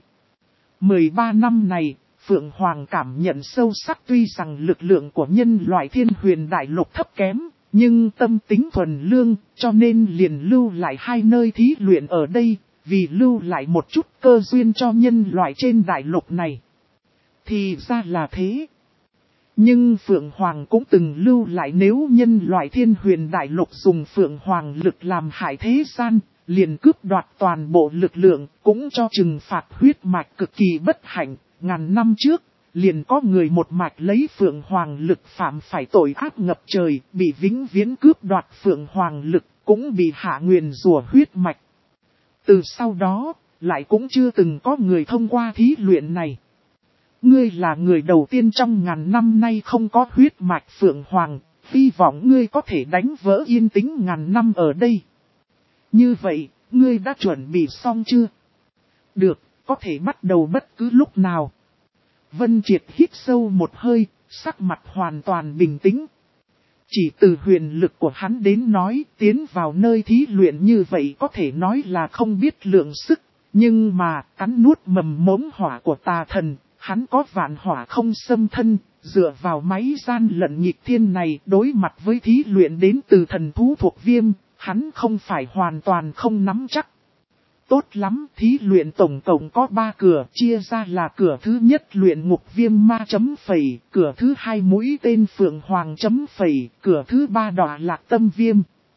13 năm này, Phượng Hoàng cảm nhận sâu sắc tuy rằng lực lượng của nhân loại Thiên Huyền Đại Lục thấp kém, nhưng tâm tính thuần lương, cho nên liền lưu lại hai nơi thí luyện ở đây, vì lưu lại một chút cơ duyên cho nhân loại trên đại lục này. Thì ra là thế. Nhưng Phượng Hoàng cũng từng lưu lại nếu nhân loại Thiên Huyền Đại Lục dùng Phượng Hoàng lực làm hại thế gian, liền cướp đoạt toàn bộ lực lượng, cũng cho trừng phạt huyết mạch cực kỳ bất hạnh. Ngàn năm trước, liền có người một mạch lấy Phượng Hoàng lực phạm phải tội ác ngập trời, bị vĩnh viễn cướp đoạt Phượng Hoàng lực, cũng bị hạ nguyền rủa huyết mạch. Từ sau đó, lại cũng chưa từng có người thông qua thí luyện này. Ngươi là người đầu tiên trong ngàn năm nay không có huyết mạch Phượng Hoàng, hy vọng ngươi có thể đánh vỡ yên tĩnh ngàn năm ở đây. Như vậy, ngươi đã chuẩn bị xong chưa? Được, có thể bắt đầu bất cứ lúc nào. Vân Triệt hít sâu một hơi, sắc mặt hoàn toàn bình tĩnh. Chỉ từ huyền lực của hắn đến nói, tiến vào nơi thí luyện như vậy có thể nói là không biết lượng sức. Nhưng mà, cắn nuốt mầm mống hỏa của tà thần, hắn có vạn hỏa không xâm thân, dựa vào máy gian lận nghịch thiên này đối mặt với thí luyện đến từ thần thú thuộc viêm, hắn không phải hoàn toàn không nắm chắc. Tốt lắm, thí luyện tổng cộng có 3 cửa, chia ra là cửa thứ nhất luyện ngục viêm ma chấm phẩy, cửa thứ hai mũi tên Phượng Hoàng chấm phẩy, cửa thứ 3 đọa lạc tâm viêm.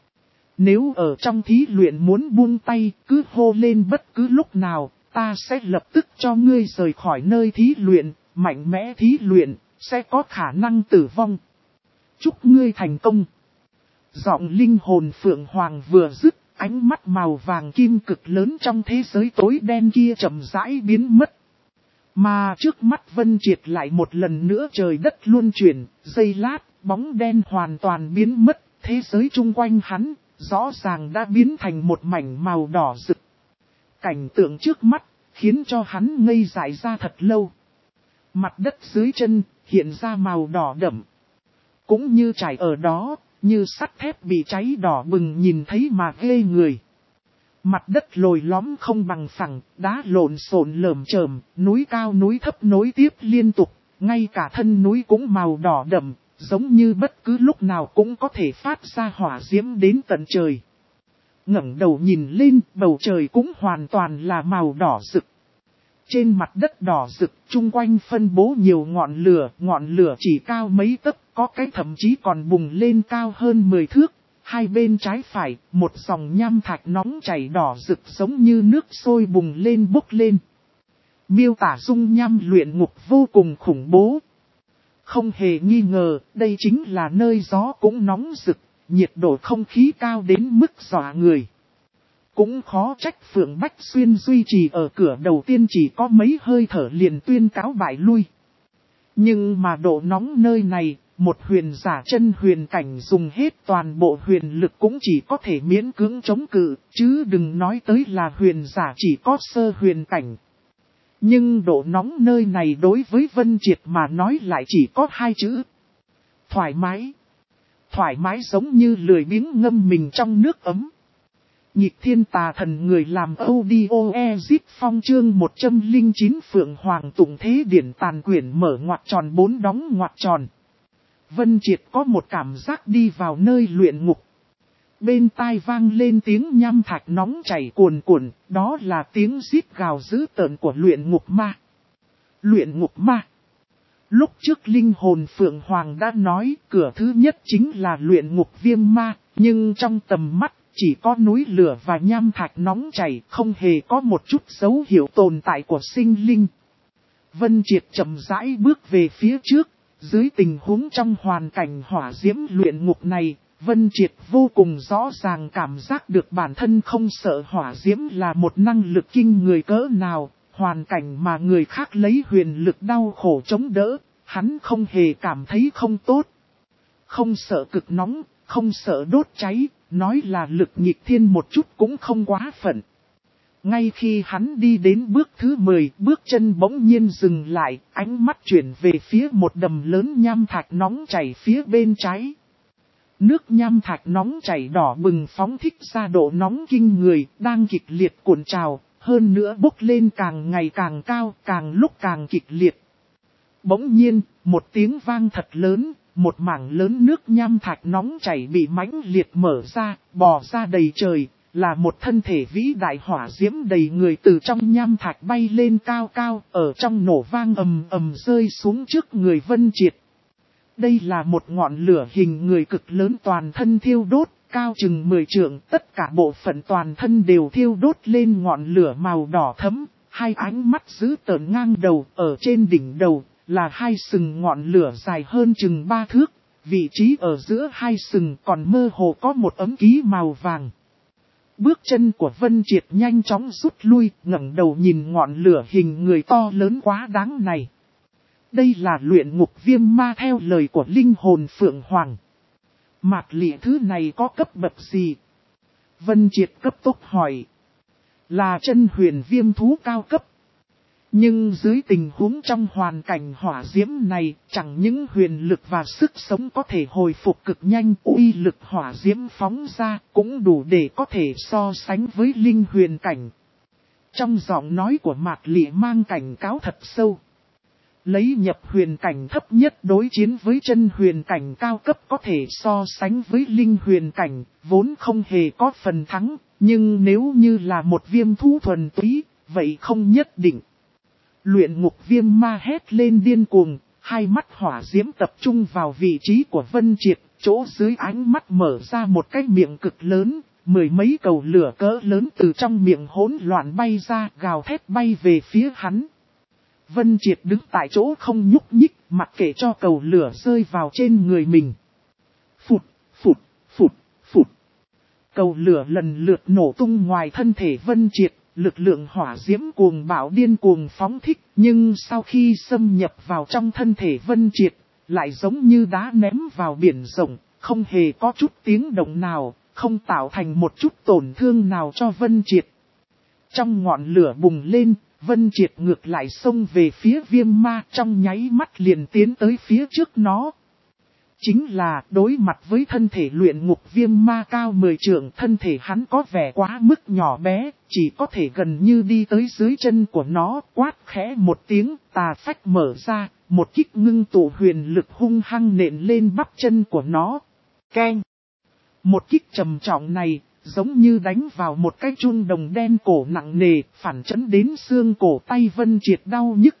Nếu ở trong thí luyện muốn buông tay, cứ hô lên bất cứ lúc nào, ta sẽ lập tức cho ngươi rời khỏi nơi thí luyện, mạnh mẽ thí luyện, sẽ có khả năng tử vong. Chúc ngươi thành công. Giọng linh hồn Phượng Hoàng vừa dứt, ánh mắt màu vàng kim cực lớn trong thế giới tối đen kia chậm rãi biến mất. Mà trước mắt Vân Triệt lại một lần nữa trời đất luân chuyển, giây lát, bóng đen hoàn toàn biến mất, thế giới chung quanh hắn, rõ ràng đã biến thành một mảnh màu đỏ rực. Cảnh tượng trước mắt, khiến cho hắn ngây dại ra thật lâu. Mặt đất dưới chân, hiện ra màu đỏ đậm. Cũng như trải ở đó, như sắt thép bị cháy đỏ bừng nhìn thấy mà ghê người. Mặt đất lồi lõm không bằng phẳng, đá lộn xộn lởm chởm, núi cao núi thấp nối tiếp liên tục, ngay cả thân núi cũng màu đỏ đậm, giống như bất cứ lúc nào cũng có thể phát ra hỏa diễm đến tận trời. Ngẩng đầu nhìn lên, bầu trời cũng hoàn toàn là màu đỏ rực. Trên mặt đất đỏ rực, chung quanh phân bố nhiều ngọn lửa chỉ cao mấy tấc, có cái thậm chí còn bùng lên cao hơn 10 thước. Hai bên trái phải, một dòng nham thạch nóng chảy đỏ rực giống như nước sôi bùng lên bốc lên. Miêu tả dung nham luyện ngục vô cùng khủng bố. Không hề nghi ngờ, đây chính là nơi gió cũng nóng rực, nhiệt độ không khí cao đến mức dọa người. Cũng khó trách Phượng Bách Xuyên duy trì ở cửa đầu tiên chỉ có mấy hơi thở liền tuyên cáo bại lui. Nhưng mà độ nóng nơi này, một huyền giả chân huyền cảnh dùng hết toàn bộ huyền lực cũng chỉ có thể miễn cưỡng chống cự, chứ đừng nói tới là huyền giả chỉ có sơ huyền cảnh. Nhưng độ nóng nơi này đối với Vân Triệt mà nói lại chỉ có 2 chữ. Thoải mái. Thoải mái giống như lười biếng ngâm mình trong nước ấm. Nhịp thiên tà thần người làm audio exit phong chương 109 Phượng Hoàng tụng thế điển tàn quyển mở ngoặc tròn 4 đóng ngoặc tròn. Vân Triệt có một cảm giác đi vào nơi luyện ngục. Bên tai vang lên tiếng nham thạch nóng chảy cuồn cuộn, đó là tiếng rít gào dữ tợn của luyện ngục ma. Luyện ngục ma. Lúc trước linh hồn Phượng Hoàng đã nói cửa thứ nhất chính là luyện ngục viêm ma, nhưng trong tầm mắt chỉ có núi lửa và nham thạch nóng chảy, không hề có một chút dấu hiệu tồn tại của sinh linh. Vân Triệt chậm rãi bước về phía trước, dưới tình huống trong hoàn cảnh hỏa diễm luyện ngục này, Vân Triệt vô cùng rõ ràng cảm giác được bản thân không sợ hỏa diễm là một năng lực kinh người cỡ nào, hoàn cảnh mà người khác lấy huyền lực đau khổ chống đỡ, hắn không hề cảm thấy không tốt. Không sợ cực nóng, không sợ đốt cháy, nói là lực nghịch thiên một chút cũng không quá phận. Ngay khi hắn đi đến bước thứ 10, bước chân bỗng nhiên dừng lại, ánh mắt chuyển về phía một đầm lớn nham thạch nóng chảy phía bên trái. Nước nham thạch nóng chảy đỏ bừng phóng thích ra độ nóng kinh người, đang kịch liệt cuộn trào, hơn nữa bốc lên càng ngày càng cao, càng lúc càng kịch liệt. Bỗng nhiên, một tiếng vang thật lớn, một mảng lớn nước nham thạch nóng chảy bị mãnh liệt mở ra, bò ra đầy trời, là một thân thể vĩ đại hỏa diễm đầy người từ trong nham thạch bay lên cao cao, ở trong nổ vang ầm ầm rơi xuống trước người Vân Triệt. Đây là một ngọn lửa hình người cực lớn toàn thân thiêu đốt, cao chừng 10 trượng, tất cả bộ phận toàn thân đều thiêu đốt lên ngọn lửa màu đỏ thẫm, hai ánh mắt dữ tợn ngang đầu, ở trên đỉnh đầu là hai sừng ngọn lửa dài hơn chừng 3 thước, vị trí ở giữa hai sừng còn mơ hồ có một ấm ký màu vàng. Bước chân của Vân Triệt nhanh chóng rút lui, ngẩng đầu nhìn ngọn lửa hình người to lớn quá đáng này. Đây là luyện ngục viêm ma theo lời của linh hồn Phượng Hoàng. Mạc Lị thứ này có cấp bậc gì? Vân Triệt cấp tốc hỏi. Là chân huyền viêm thú cao cấp. Nhưng dưới tình huống trong hoàn cảnh hỏa diễm này, chẳng những huyền lực và sức sống có thể hồi phục cực nhanh, uy lực hỏa diễm phóng ra cũng đủ để có thể so sánh với linh huyền cảnh. Trong giọng nói của Mạc Lị mang cảnh cáo thật sâu. Lấy nhập huyền cảnh thấp nhất đối chiến với chân huyền cảnh cao cấp có thể so sánh với linh huyền cảnh, vốn không hề có phần thắng, nhưng nếu như là một viêm thú thuần túy, vậy không nhất định. Luyện ngục viêm ma hét lên điên cuồng, hai mắt hỏa diễm tập trung vào vị trí của Vân Triệt, chỗ dưới ánh mắt mở ra một cái miệng cực lớn, mười mấy cầu lửa cỡ lớn từ trong miệng hỗn loạn bay ra, gào thét bay về phía hắn. Vân Triệt đứng tại chỗ không nhúc nhích, mặc kệ cho cầu lửa rơi vào trên người mình. Phụt, phụt, phụt, phụt. Cầu lửa lần lượt nổ tung ngoài thân thể Vân Triệt, lực lượng hỏa diễm cuồng bạo điên cuồng phóng thích, nhưng sau khi xâm nhập vào trong thân thể Vân Triệt, lại giống như đá ném vào biển rộng, không hề có chút tiếng động nào, không tạo thành một chút tổn thương nào cho Vân Triệt. Trong ngọn lửa bùng lên, Vân Triệt ngược lại xông về phía viêm ma, trong nháy mắt liền tiến tới phía trước nó. Chính là đối mặt với thân thể luyện ngục viêm ma cao 10 trượng, thân thể hắn có vẻ quá mức nhỏ bé, chỉ có thể gần như đi tới dưới chân của nó, quát khẽ một tiếng, tà phách mở ra, một kích ngưng tụ huyền lực hung hăng nện lên bắp chân của nó. Keng! Một kích trầm trọng này, giống như đánh vào một cái chun đồng đen cổ nặng nề, phản chấn đến xương cổ tay Vân Triệt đau nhức.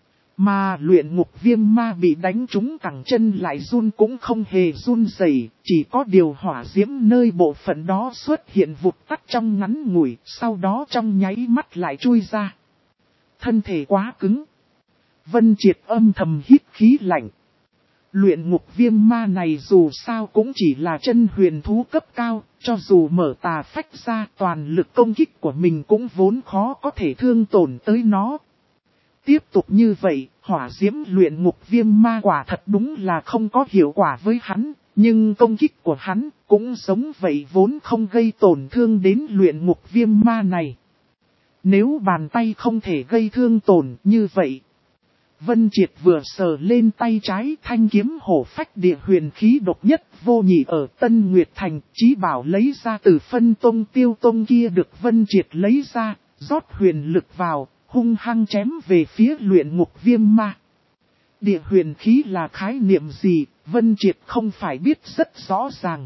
Mà luyện ngục viêm ma bị đánh trúng cẳng chân lại run cũng không hề run rẩy, chỉ có điều hỏa diễm nơi bộ phận đó xuất hiện vụt tắt trong ngắn ngủi, sau đó trong nháy mắt lại chui ra. Thân thể quá cứng. Vân Triệt âm thầm hít khí lạnh. Luyện ngục viêm ma này dù sao cũng chỉ là chân huyền thú cấp cao, cho dù mở tà phách ra toàn lực công kích của mình cũng vốn khó có thể thương tổn tới nó. Tiếp tục như vậy, hỏa diễm luyện ngục viêm ma quả thật đúng là không có hiệu quả với hắn, nhưng công kích của hắn cũng giống vậy vốn không gây tổn thương đến luyện ngục viêm ma này. Nếu bàn tay không thể gây thương tổn như vậy, Vân Triệt vừa sờ lên tay trái, thanh kiếm hổ phách địa huyền khí độc nhất vô nhị ở Tân Nguyệt Thành, chí bảo lấy ra từ phân tông tiêu tông kia được Vân Triệt lấy ra, rót huyền lực vào, hung hăng chém về phía luyện ngục viêm ma. Địa huyền khí là khái niệm gì, Vân Triệt không phải biết rất rõ ràng.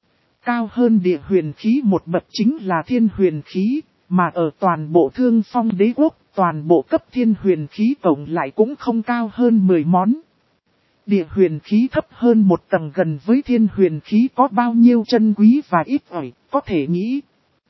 Cao hơn địa huyền khí một bậc chính là thiên huyền khí, mà ở toàn bộ Thương Phong đế quốc, toàn bộ cấp thiên huyền khí tổng lại cũng không cao hơn 10 món. Địa huyền khí thấp hơn một tầng gần với thiên huyền khí có bao nhiêu chân quý và ít ỏi, có thể nghĩ.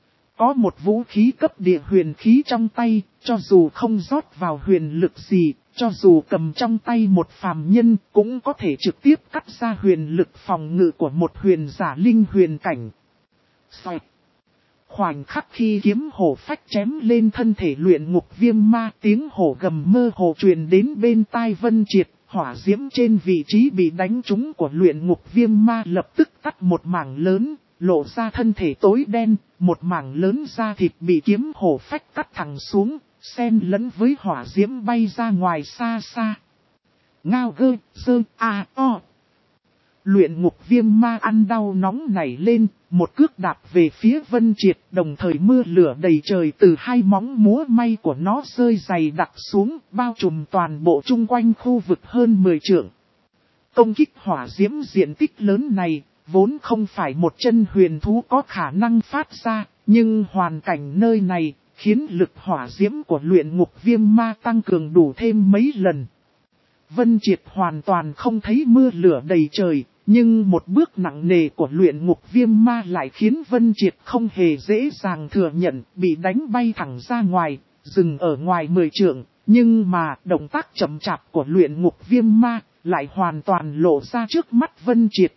Có một vũ khí cấp địa huyền khí trong tay, cho dù không rót vào huyền lực gì, cho dù cầm trong tay một phàm nhân cũng có thể trực tiếp cắt ra huyền lực phòng ngự của một huyền giả linh huyền cảnh. Xoẹt. Khoảnh khắc khi kiếm hổ phách chém lên thân thể luyện ngục viêm ma, tiếng hổ gầm mơ hồ truyền đến bên tai Vân Triệt, hỏa diễm trên vị trí bị đánh trúng của luyện ngục viêm ma lập tức tắt một mảng lớn, lộ ra thân thể tối đen, một mảng lớn da thịt bị kiếm hổ phách cắt thẳng xuống, xen lẫn với hỏa diễm bay ra ngoài xa xa. Ngao gơ, sơ, a, o. Luyện ngục viêm ma ăn đau nóng nảy lên, một cước đạp về phía Vân Triệt, đồng thời mưa lửa đầy trời từ hai móng múa may của nó rơi dày đặc xuống, bao trùm toàn bộ chung quanh khu vực hơn 10 trượng. Công kích hỏa diễm diện tích lớn này, vốn không phải một chân huyền thú có khả năng phát ra, nhưng hoàn cảnh nơi này, khiến lực hỏa diễm của luyện ngục viêm ma tăng cường đủ thêm mấy lần. Vân Triệt hoàn toàn không thấy mưa lửa đầy trời, nhưng một bước nặng nề của luyện ngục viêm ma lại khiến Vân Triệt không hề dễ dàng thừa nhận, bị đánh bay thẳng ra ngoài, dừng ở ngoài 10 trượng, nhưng mà động tác chậm chạp của luyện ngục viêm ma lại hoàn toàn lộ ra trước mắt Vân Triệt.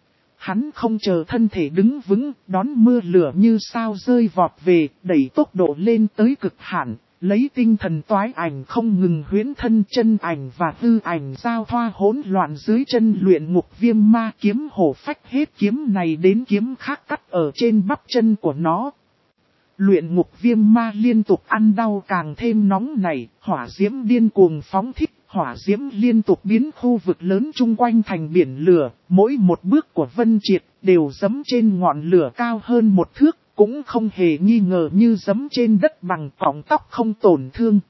Hắn không chờ thân thể đứng vững, đón mưa lửa như sao rơi vọt về, đẩy tốc độ lên tới cực hạn, lấy tinh thần toái ảnh không ngừng huyễn thân chân ảnh và hư ảnh giao thoa hỗn loạn dưới chân luyện ngục viêm ma, kiếm hổ phách hết kiếm này đến kiếm khác cắt ở trên bắp chân của nó. Luyện ngục viêm ma liên tục ăn đau càng thêm nóng nảy, hỏa diễm điên cuồng phóng thích, hỏa diễm liên tục biến khu vực lớn chung quanh thành biển lửa, mỗi một bước của Vân Triệt đều giẫm trên ngọn lửa cao hơn một thước, cũng không hề nghi ngờ như giẫm trên đất bằng cọng tóc không tổn thương.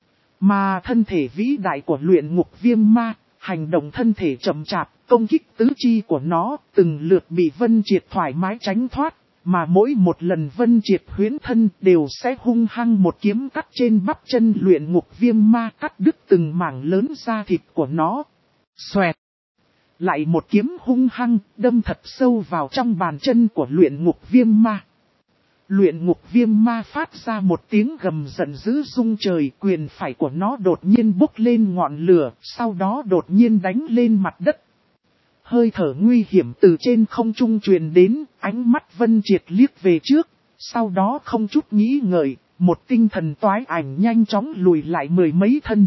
Mà thân thể vĩ đại của luyện ngục viêm ma, hành động thân thể chậm chạp, công kích tứ chi của nó, từng lượt bị Vân Triệt thoải mái tránh thoát. Mà mỗi một lần Vân Triệt huyễn thân đều sẽ hung hăng một kiếm cắt trên bắp chân luyện ngục viêm ma, cắt đứt từng mảng lớn da thịt của nó. Xoẹt. Lại một kiếm hung hăng, đâm thật sâu vào trong bàn chân của luyện ngục viêm ma. Luyện ngục viêm ma phát ra một tiếng gầm giận dữ rung trời, quyền phải của nó đột nhiên bốc lên ngọn lửa, sau đó đột nhiên đánh lên mặt đất. Hơi thở nguy hiểm từ trên không trung truyền đến, ánh mắt Vân Triệt liếc về trước, sau đó không chút nghĩ ngợi, một tinh thần toái ảnh nhanh chóng lùi lại mười mấy thân.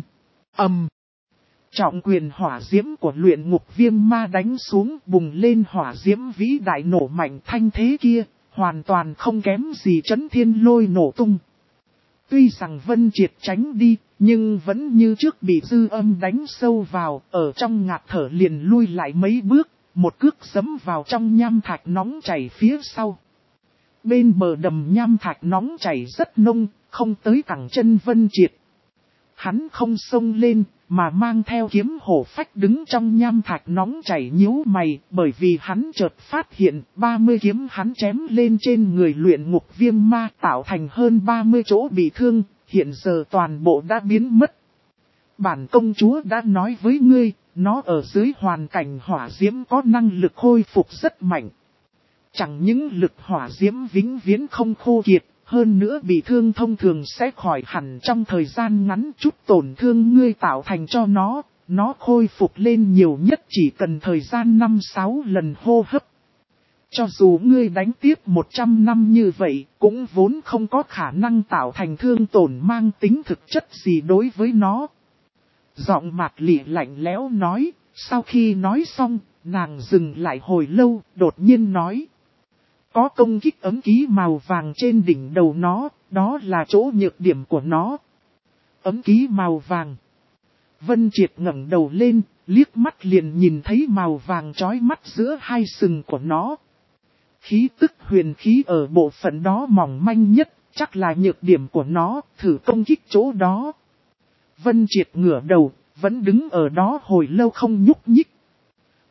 Trọng quyền hỏa diễm của luyện ngục viêm ma đánh xuống, bùng lên hỏa diễm vĩ đại nổ mạnh, thanh thế kia, hoàn toàn không kém gì chấn thiên lôi nổ tung. Tuy rằng Vân Triệt tránh đi, nhưng vẫn như trước bị dư âm đánh sâu vào, ở trong ngạt thở liền lui lại mấy bước, một cước giẫm vào trong nham thạch nóng chảy phía sau. Bên bờ đầm nham thạch nóng chảy rất nông, không tới cẳng chân Vân Triệt. Hắn không xông lên, mà mang theo kiếm hổ phách đứng trong nham thạch nóng chảy nhíu mày, bởi vì hắn chợt phát hiện 30 kiếm hắn chém lên trên người luyện ngục viêm ma tạo thành hơn 30 chỗ bị thương, hiện giờ toàn bộ đã biến mất. Bản công chúa đã nói với ngươi, nó ở dưới hoàn cảnh hỏa diễm có năng lực khôi phục rất mạnh. Chẳng những lực hỏa diễm vĩnh viễn không khô kiệt, hơn nữa bị thương thông thường sẽ khỏi hẳn trong thời gian ngắn, chút tổn thương ngươi tạo thành cho nó khôi phục lên nhiều nhất chỉ cần thời gian 5-6 lần hô hấp. Cho dù ngươi đánh tiếp 100 năm như vậy, cũng vốn không có khả năng tạo thành thương tổn mang tính thực chất gì đối với nó. Giọng Mạc Lị lạnh lẽo nói, sau khi nói xong, nàng dừng lại hồi lâu, đột nhiên nói. Có công kích ấm ký màu vàng trên đỉnh đầu nó, đó là chỗ nhược điểm của nó. Ấm ký màu vàng. Vân Triệt ngẩng đầu lên, liếc mắt liền nhìn thấy màu vàng chói mắt giữa hai sừng của nó. Khí tức huyền khí ở bộ phận đó mỏng manh nhất, chắc là nhược điểm của nó, thử công kích chỗ đó. Vân Triệt ngửa đầu, vẫn đứng ở đó hồi lâu không nhúc nhích.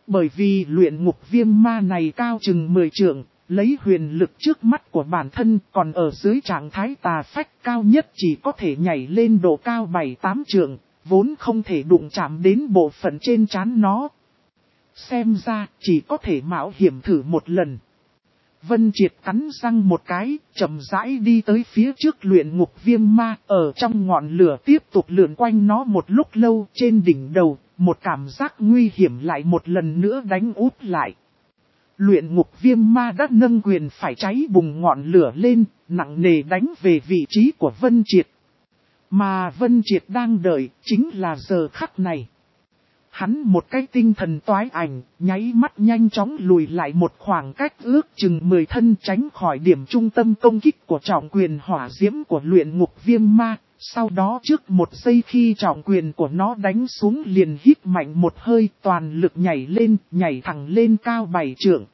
Bởi vì luyện ngục viêm ma này cao chừng 10 trượng, lấy huyền lực trước mắt của bản thân còn ở dưới trạng thái tà phách cao nhất chỉ có thể nhảy lên độ cao 7-8 trượng, vốn không thể đụng chạm đến bộ phận trên trán nó. Xem ra chỉ có thể mạo hiểm thử một lần. Vân Triệt cắn răng một cái, chậm rãi đi tới phía trước luyện ngục viêm ma, ở trong ngọn lửa tiếp tục lượn quanh nó một lúc lâu. Trên đỉnh đầu, một cảm giác nguy hiểm lại một lần nữa đánh úp lại. Luyện ngục viêm ma đã nâng quyền phải cháy bùng ngọn lửa lên, nặng nề đánh về vị trí của Vân Triệt. Mà Vân Triệt đang đợi, chính là giờ khắc này. Hắn một cái tinh thần toái ảnh, nháy mắt nhanh chóng lùi lại một khoảng cách ước chừng 10 thân tránh khỏi điểm trung tâm công kích của trọng quyền hỏa diễm của luyện ngục viêm ma. Sau đó trước một giây khi trọng quyền của nó đánh xuống liền hít mạnh một hơi, toàn lực nhảy thẳng lên cao 7 trượng.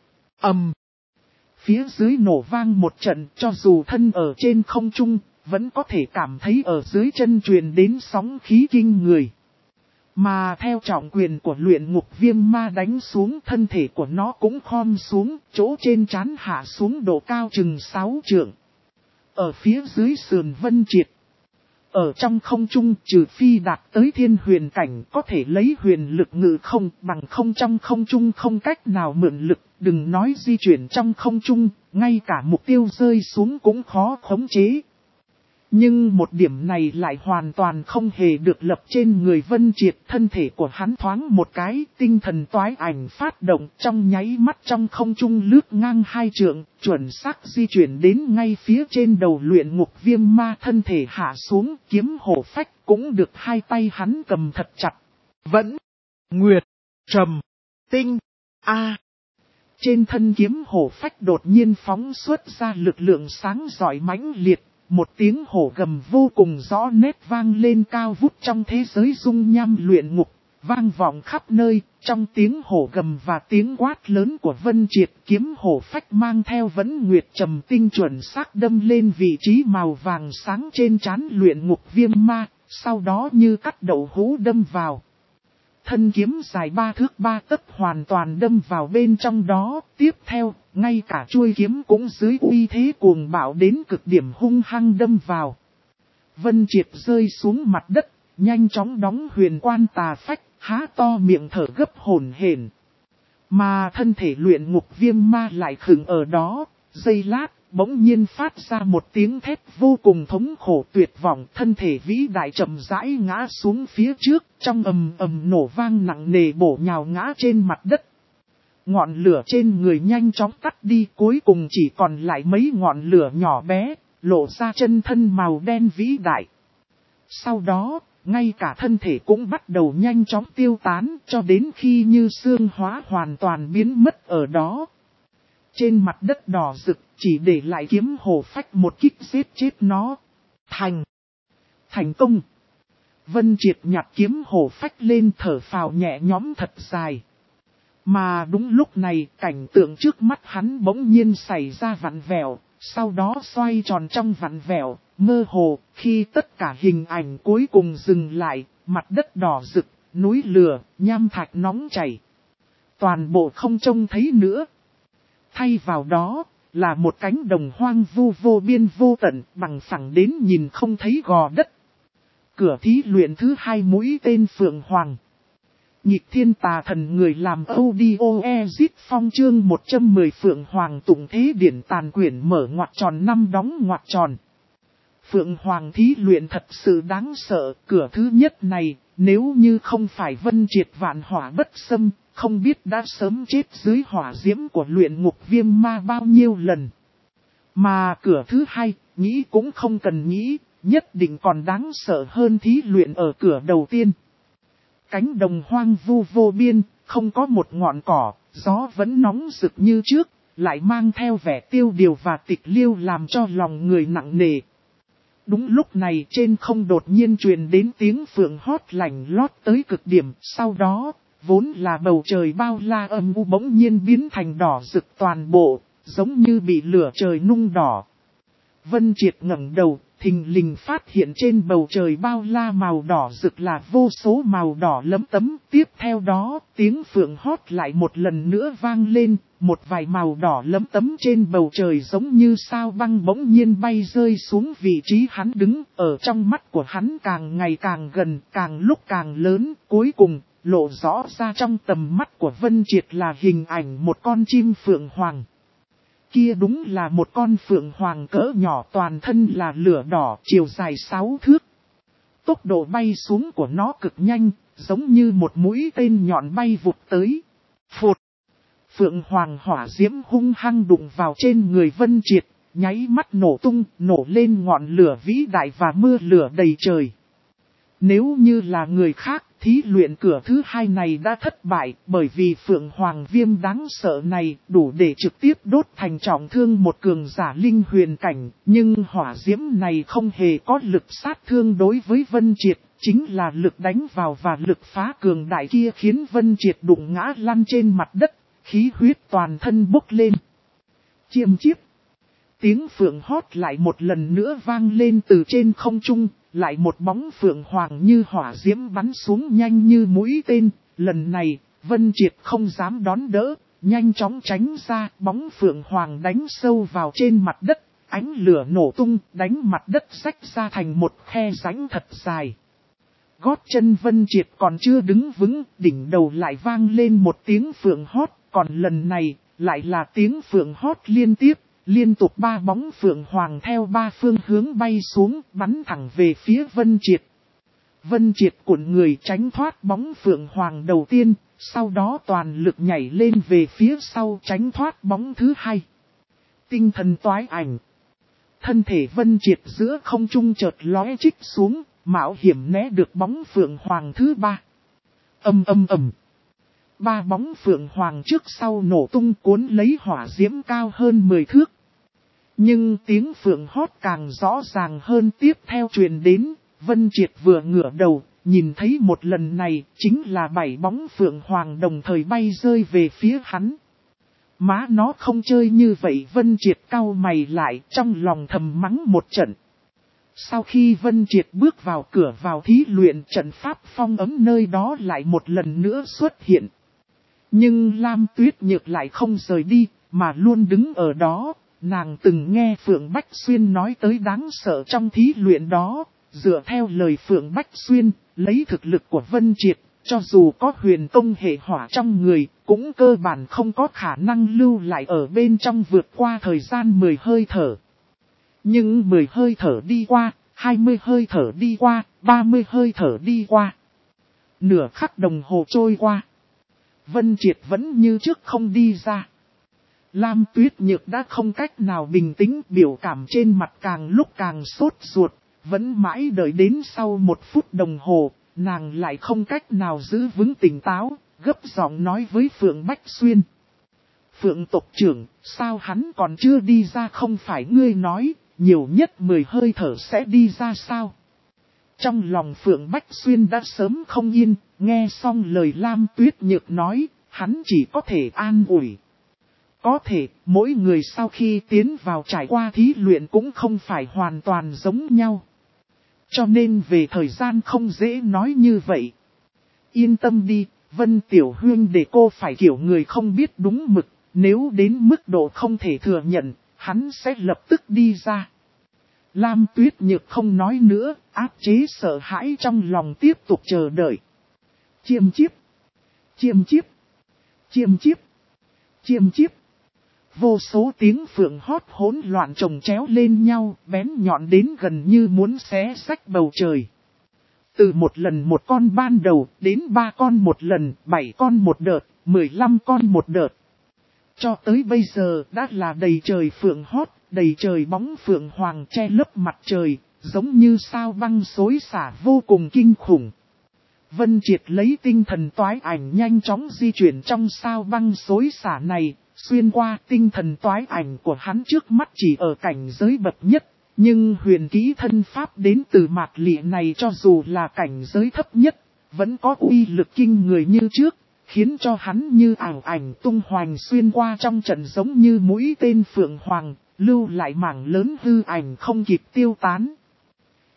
Phía dưới nổ vang một trận, cho dù thân ở trên không trung, vẫn có thể cảm thấy ở dưới chân truyền đến sóng khí kinh người. Mà theo trọng quyền của luyện ngục viêm ma đánh xuống, thân thể của nó cũng khom xuống, chỗ trên trán hạ xuống độ cao chừng 6 trượng. Ở phía dưới sườn Vân Triệt, ở trong không trung trừ phi đạt tới thiên huyền cảnh có thể lấy huyền lực ngự không, bằng không trong không trung không cách nào mượn lực, đừng nói di chuyển trong không trung, ngay cả mục tiêu rơi xuống cũng khó khống chế. Nhưng một điểm này lại hoàn toàn không hề được lập trên người Vân Triệt, thân thể của hắn thoáng một cái, tinh thần toái ảnh phát động trong nháy mắt trong không trung lướt ngang 2 trượng, chuẩn xác di chuyển đến ngay phía trên đầu luyện ngục viêm ma, thân thể hạ xuống, kiếm hổ phách cũng được hai tay hắn cầm thật chặt. Vẫn, Nguyệt, Trầm, Tinh, A. Trên thân kiếm hổ phách đột nhiên phóng xuất ra lực lượng sáng rọi mãnh liệt. Một tiếng hổ gầm vô cùng rõ nét vang lên cao vút trong thế giới dung nham luyện ngục, vang vọng khắp nơi. Trong tiếng hổ gầm và tiếng quát lớn của Vân Triệt, kiếm hổ phách mang theo Vẫn Nguyệt Trầm Tinh chuẩn xác đâm lên vị trí màu vàng sáng trên trán luyện ngục viêm ma, sau đó như cắt đậu hũ đâm vào. Thân kiếm dài 3 thước 3 tấc hoàn toàn đâm vào bên trong đó, tiếp theo, ngay cả chuôi kiếm cũng dưới uy thế cuồng bạo đến cực điểm hung hăng đâm vào. Vân Triệt rơi xuống mặt đất, nhanh chóng đóng huyền quan tà phách, há to miệng thở gấp hổn hển. Mà thân thể luyện ngục viêm ma lại khựng ở đó, giây lát, bỗng nhiên phát ra một tiếng thét vô cùng thống khổ tuyệt vọng, thân thể vĩ đại chậm rãi ngã xuống phía trước, trong ầm ầm nổ vang nặng nề bổ nhào ngã trên mặt đất. Ngọn lửa trên người nhanh chóng tắt đi, cuối cùng chỉ còn lại mấy ngọn lửa nhỏ bé, lộ ra chân thân màu đen vĩ đại. Sau đó, ngay cả thân thể cũng bắt đầu nhanh chóng tiêu tán, cho đến khi như xương hóa hoàn toàn biến mất ở đó. Trên mặt đất đỏ rực, chỉ để lại kiếm hổ phách một kích giết chết nó. Thành công! Vân Triệt nhặt kiếm hổ phách lên, thở phào nhẹ nhõm thật dài. Mà đúng lúc này, cảnh tượng trước mắt hắn bỗng nhiên xảy ra vặn vẹo, sau đó xoay tròn trong vặn vẹo, mơ hồ, khi tất cả hình ảnh cuối cùng dừng lại, mặt đất đỏ rực, núi lửa, nham thạch nóng chảy. Toàn bộ không trông thấy nữa. Thay vào đó, là một cánh đồng hoang vu vô biên vô tận, bằng phẳng đến nhìn không thấy gò đất. Cửa thí luyện thứ 2 mũi tên Phượng Hoàng. Nhịp thiên tà thần người làm audio exit phong chương 110 Phượng Hoàng tụng thế điển tàn quyển mở ngoặc tròn 5 đóng ngoặc tròn. Phượng Hoàng thí luyện thật sự đáng sợ, cửa thứ nhất này, nếu như không phải Vân Triệt vạn hỏa bất xâm, không biết đã sớm chết dưới hỏa diễm của luyện ngục viêm ma bao nhiêu lần. Mà cửa thứ 2, nghĩ cũng không cần nghĩ, nhất định còn đáng sợ hơn thí luyện ở cửa đầu tiên. Cánh đồng hoang vu vô biên, không có một ngọn cỏ, gió vẫn nóng rực như trước, lại mang theo vẻ tiêu điều và tịch liêu làm cho lòng người nặng nề. Đúng lúc này trên không đột nhiên truyền đến tiếng phượng hót lành lót tới cực điểm, sau đó, vốn là bầu trời bao la âm u bỗng nhiên biến thành đỏ rực toàn bộ, giống như bị lửa trời nung đỏ. Vân Triệt ngẩng đầu, thình lình phát hiện trên bầu trời bao la màu đỏ rực là vô số màu đỏ lấm tấm. Tiếp theo đó, tiếng phượng hót lại một lần nữa vang lên, một vài màu đỏ lấm tấm trên bầu trời giống như sao băng bỗng nhiên bay rơi xuống vị trí hắn đứng. Ở trong mắt của hắn càng ngày càng gần, càng lúc càng lớn, cuối cùng lộ rõ ra trong tầm mắt của Vân Triệt là hình ảnh một con chim phượng hoàng. Kia đúng là một con phượng hoàng cỡ nhỏ, toàn thân là lửa đỏ, chiều dài 6 thước. Tốc độ bay xuống của nó cực nhanh, giống như một mũi tên nhọn bay vụt tới. Phụt! Phượng hoàng hỏa diễm hung hăng đụng vào trên người Vân Triệt, nháy mắt nổ tung, nổ lên ngọn lửa vĩ đại và mưa lửa đầy trời. Nếu như là người khác, thí luyện cửa thứ 2 này đã thất bại, bởi vì Phượng Hoàng Viêm đáng sợ này đủ để trực tiếp đốt thành trọng thương một cường giả linh huyền cảnh, nhưng hỏa diễm này không hề có lực sát thương đối với Vân Triệt, chính là lực đánh vào và lực phá cường đại kia khiến Vân Triệt đụng ngã lăn trên mặt đất, khí huyết toàn thân bốc lên. Chiêm chiếp! Tiếng phượng hót lại một lần nữa vang lên từ trên không trung. Lại một bóng phượng hoàng như hỏa diễm bắn xuống nhanh như mũi tên. Lần này, Vân Triệt không dám đón đỡ, nhanh chóng tránh ra. Bóng phượng hoàng đánh sâu vào trên mặt đất, ánh lửa nổ tung, đánh mặt đất rách ra thành một khe rãnh thật dài. Gót chân Vân Triệt còn chưa đứng vững, đỉnh đầu lại vang lên một tiếng phượng hót. Còn lần này, lại là tiếng phượng hót liên tiếp. Liên tục 3 bóng phượng hoàng theo 3 phương hướng bay xuống, bắn thẳng về phía Vân Triệt. Vân Triệt cuộn người tránh thoát bóng phượng hoàng đầu tiên, sau đó toàn lực nhảy lên về phía sau tránh thoát bóng thứ 2. Tinh thần toái ảnh. Thân thể Vân Triệt giữa không trung chợt lóe trích xuống, mạo hiểm né được bóng phượng hoàng thứ 3. Ầm ầm ầm. 3 bóng phượng hoàng trước sau nổ tung cuốn lấy hỏa diễm cao hơn 10 thước. Nhưng tiếng phượng hót càng rõ ràng hơn tiếp theo truyền đến, Vân Triệt vừa ngửa đầu, nhìn thấy một lần này chính là 7 bóng phượng hoàng đồng thời bay rơi về phía hắn. Má nó không chơi như vậy, Vân Triệt cau mày lại, trong lòng thầm mắng một trận. Sau khi Vân Triệt bước vào cửa vào thí luyện, trận pháp phong ấm nơi đó lại một lần nữa xuất hiện. Nhưng Lam Tuyết Nhược lại không rời đi, mà luôn đứng ở đó. Nàng từng nghe Phượng Bách Xuyên nói tới đáng sợ trong thí luyện đó. Dựa theo lời Phượng Bách Xuyên, lấy thực lực của Vân Triệt, cho dù có huyền tông hệ hỏa trong người, cũng cơ bản không có khả năng lưu lại ở bên trong vượt qua thời gian 10 hơi thở. Nhưng 10 hơi thở đi qua, 20 hơi thở đi qua, 30 hơi thở đi qua. Nửa khắc đồng hồ trôi qua. Vân Triệt vẫn như trước không đi ra. Lam Tuyết Nhược đã không cách nào bình tĩnh, biểu cảm trên mặt càng lúc càng sốt ruột. Vẫn mãi đợi đến sau 1 phút đồng hồ, nàng lại không cách nào giữ vững tỉnh táo, gấp giọng nói với Phượng Bách Xuyên. Phượng tộc trưởng, sao hắn còn chưa đi ra, không phải ngươi nói, nhiều nhất 10 hơi thở sẽ đi ra sao? Trong lòng Phượng Bách Xuyên đã sớm không yên, nghe xong lời Lam Tuyết Nhược nói, hắn chỉ có thể an ủi. Có thể, mỗi người sau khi tiến vào trải qua thí luyện cũng không phải hoàn toàn giống nhau. Cho nên về thời gian không dễ nói như vậy. Yên tâm đi, Vân Tiểu Huyên, để cô phải kiểu người không biết đúng mực, nếu đến mức độ không thể thừa nhận, hắn sẽ lập tức đi ra. Lam Tuyết Nhược không nói nữa, áp chế sợ hãi trong lòng tiếp tục chờ đợi. Chiêm chiếp, chiêm chiếp, chiêm chiếp, chiêm chiếp. Vô số tiếng phượng hót hỗn loạn chồng chéo lên nhau, bén nhọn đến gần như muốn xé rách bầu trời. Từ một lần một con ban đầu, đến 3 con một lần, 7 con một đợt, 15 con một đợt. Cho tới bây giờ đã là đầy trời phượng hót, đầy trời bóng phượng hoàng che lấp mặt trời, giống như sao băng xối xả vô cùng kinh khủng. Vân Triệt lấy tinh thần toái ảnh nhanh chóng di chuyển trong sao băng xối xả này, xuyên qua tinh thần toái ảnh của hắn trước mắt chỉ ở cảnh giới bậc nhất. Nhưng huyền kỹ thân pháp đến từ mạt lịa này cho dù là cảnh giới thấp nhất, vẫn có uy lực kinh người như trước, khiến cho hắn như ảo ảnh tung hoành xuyên qua trong trận giống như mũi tên phượng hoàng, lưu lại mảng lớn hư ảnh không kịp tiêu tán.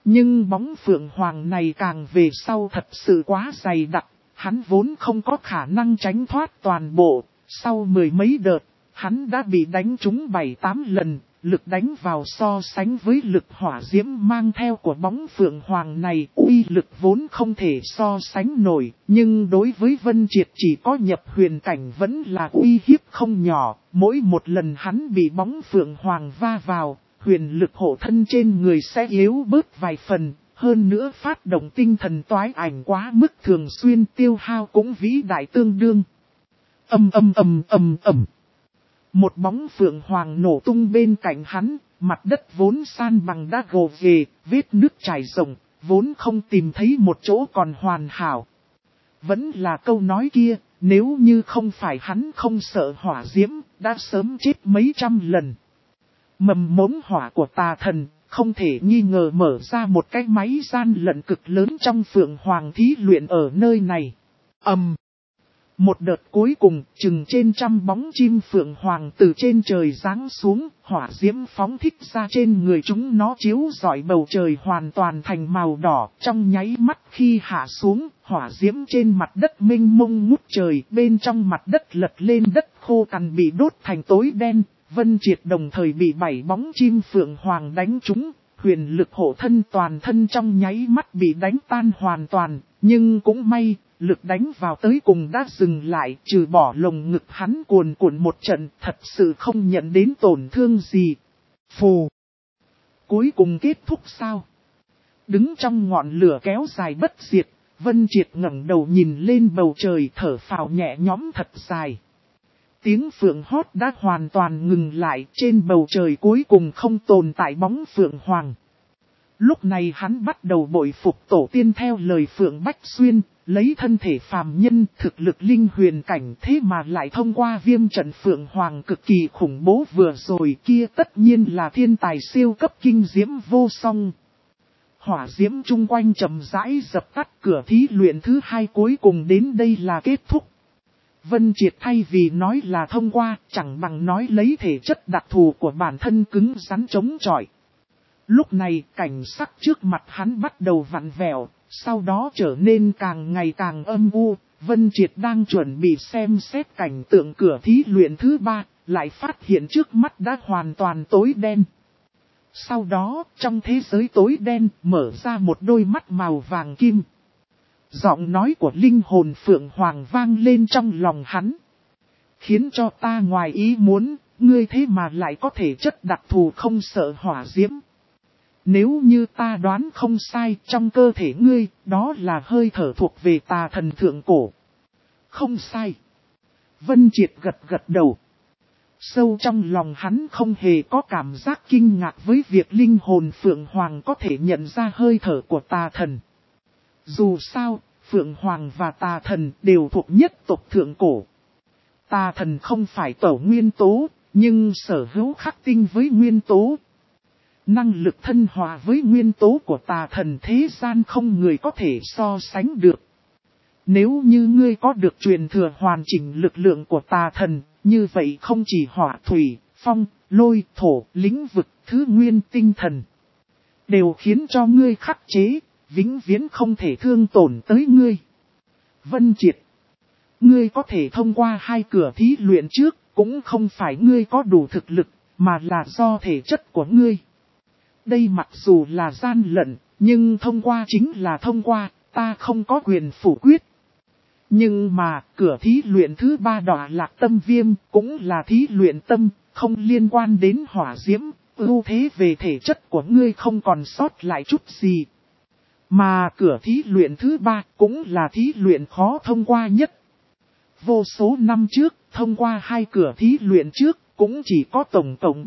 Nhưng bóng phượng hoàng này càng về sau thật sự quá dày đặc, hắn vốn không có khả năng tránh thoát toàn bộ. Sau mười mấy đợt, hắn đã bị đánh trúng 7-8 lần, lực đánh vào so sánh với lực hỏa diễm mang theo của bóng phượng hoàng này, uy lực vốn không thể so sánh nổi, nhưng đối với Vân Triệt chỉ có nhập huyền cảnh vẫn là uy hiếp không nhỏ, mỗi một lần hắn bị bóng phượng hoàng va vào, huyền lực hộ thân trên người sẽ yếu bớt vài phần, hơn nữa phát động tinh thần toái ảnh quá mức thường xuyên tiêu hao cũng vĩ đại tương đương. Một bóng phượng hoàng nổ tung bên cạnh hắn, mặt đất vốn san bằng đã gồ ghề, vết nước trải rộng, vốn không tìm thấy một chỗ còn hoàn hảo. Vẫn là câu nói kia, nếu như không phải hắn không sợ hỏa diễm, đã sớm chết mấy trăm lần. Mầm mống hỏa của tà thần, không thể nghi ngờ mở ra một cái máy gian lận cực lớn trong phượng hoàng thí luyện ở nơi này. Một đợt cuối cùng, chừng trên trăm bóng chim phượng hoàng từ trên trời giáng xuống, hỏa diễm phóng thích ra trên người chúng nó chiếu rọi bầu trời hoàn toàn thành màu đỏ. Trong nháy mắt khi hạ xuống, hỏa diễm trên mặt đất mênh mông ngút trời, bên trong mặt đất lật lên đất khô cằn bị đốt thành tối đen. Vân Triệt đồng thời bị 7 bóng chim phượng hoàng đánh trúng, huyền lực hộ thân toàn thân trong nháy mắt bị đánh tan hoàn toàn, nhưng cũng may. Lực đánh vào tới cùng đã dừng lại, trừ bỏ lồng ngực hắn cuồn cuộn một trận, thật sự không nhận đến tổn thương gì. Phù! Cuối cùng kết thúc sao? Đứng trong ngọn lửa kéo dài bất diệt, Vân Triệt ngẩng đầu nhìn lên bầu trời thở phào nhẹ nhõm thật dài. Tiếng phượng hót đã hoàn toàn ngừng lại, trên bầu trời cuối cùng không tồn tại bóng phượng hoàng. Lúc này hắn bắt đầu bội phục tổ tiên theo lời Phượng Bách Xuyên, lấy thân thể phàm nhân thực lực linh huyền cảnh thế mà lại thông qua viêm trận Phượng Hoàng cực kỳ khủng bố vừa rồi kia tất nhiên là thiên tài siêu cấp kinh diễm vô song. Hỏa diễm chung quanh chậm rãi dập tắt, cửa thí luyện thứ 2 cuối cùng đến đây là kết thúc. Vân Triệt thay vì nói là thông qua, chẳng bằng nói lấy thể chất đặc thù của bản thân cứng rắn chống chọi. Lúc này cảnh sắc trước mặt hắn bắt đầu vặn vẹo, sau đó trở nên càng ngày càng âm u. Vân Triệt đang chuẩn bị xem xét cảnh tượng cửa thí luyện thứ 3, lại phát hiện trước mắt đã hoàn toàn tối đen. Sau đó, trong thế giới tối đen, mở ra một đôi mắt màu vàng kim. Giọng nói của linh hồn Phượng Hoàng vang lên trong lòng hắn. Khiến cho ta ngoài ý muốn, ngươi thế mà lại có thể chất đặc thù không sợ hỏa diễm. Nếu như ta đoán không sai, trong cơ thể ngươi, đó là hơi thở thuộc về tà thần thượng cổ. Không sai. Vân Triệt gật gật đầu. Sâu trong lòng hắn không hề có cảm giác kinh ngạc với việc linh hồn Phượng Hoàng có thể nhận ra hơi thở của tà thần. Dù sao, Phượng Hoàng và tà thần đều thuộc nhất tộc thượng cổ. Tà thần không phải tổ nguyên tố, nhưng sở hữu khắc tinh với nguyên tố. Năng lực thân hòa với nguyên tố của tà thần thế gian không người có thể so sánh được. Nếu như ngươi có được truyền thừa hoàn chỉnh lực lượng của tà thần, như vậy không chỉ hỏa thủy, phong, lôi, thổ, lĩnh vực, thứ nguyên tinh thần. Đều khiến cho ngươi khắc chế, vĩnh viễn không thể thương tổn tới ngươi. Vân Triệt, ngươi có thể thông qua 2 cửa thí luyện trước, cũng không phải ngươi có đủ thực lực, mà là do thể chất của ngươi. Đây mặc dù là gian lận, nhưng thông qua chính là thông qua, ta không có quyền phủ quyết. Nhưng mà, cửa thí luyện thứ 3 đọa lạc tâm viêm, cũng là thí luyện tâm, không liên quan đến hỏa diễm, ưu thế về thể chất của ngươi không còn sót lại chút gì. Mà cửa thí luyện thứ 3 cũng là thí luyện khó thông qua nhất. Vô số năm trước, thông qua 2 cửa thí luyện trước, cũng chỉ có tổng cộng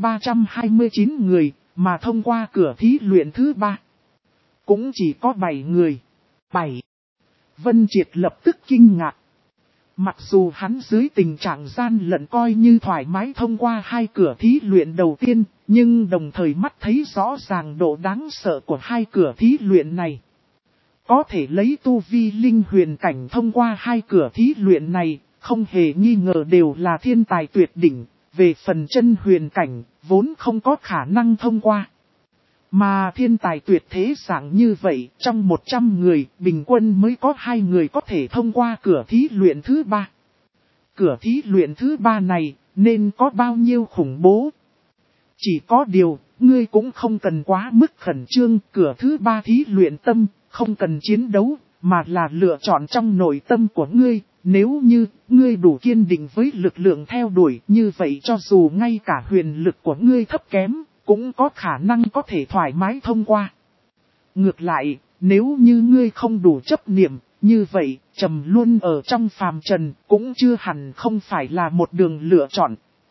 329 người, mà thông qua cửa thí luyện thứ 3, cũng chỉ có 7 người. 7. Vân Triệt lập tức kinh ngạc. Mặc dù hắn dưới tình trạng gian lận coi như thoải mái thông qua 2 cửa thí luyện đầu tiên, nhưng đồng thời mắt thấy rõ ràng độ đáng sợ của 2 cửa thí luyện này. Có thể lấy tu vi linh huyền cảnh thông qua 2 cửa thí luyện này, không hề nghi ngờ đều là thiên tài tuyệt đỉnh, về phần chân huyền cảnh, vốn không có khả năng thông qua. Mà thiên tài tuyệt thế dạng như vậy, trong 100 người, bình quân mới có 2 người có thể thông qua cửa thí luyện thứ 3. Cửa thí luyện thứ 3 này, nên có bao nhiêu khủng bố? Chỉ có điều, ngươi cũng không cần quá mức khẩn trương, cửa thứ 3 thí luyện tâm, không cần chiến đấu, mà là lựa chọn trong nội tâm của ngươi. Nếu như, ngươi đủ kiên định với lực lượng theo đuổi, như vậy cho dù ngay cả huyền lực của ngươi thấp kém, cũng có khả năng có thể thoải mái thông qua. Ngược lại, nếu như ngươi không đủ chấp niệm, như vậy, trầm luân ở trong phàm trần, cũng chưa hẳn không phải là một đường lựa chọn.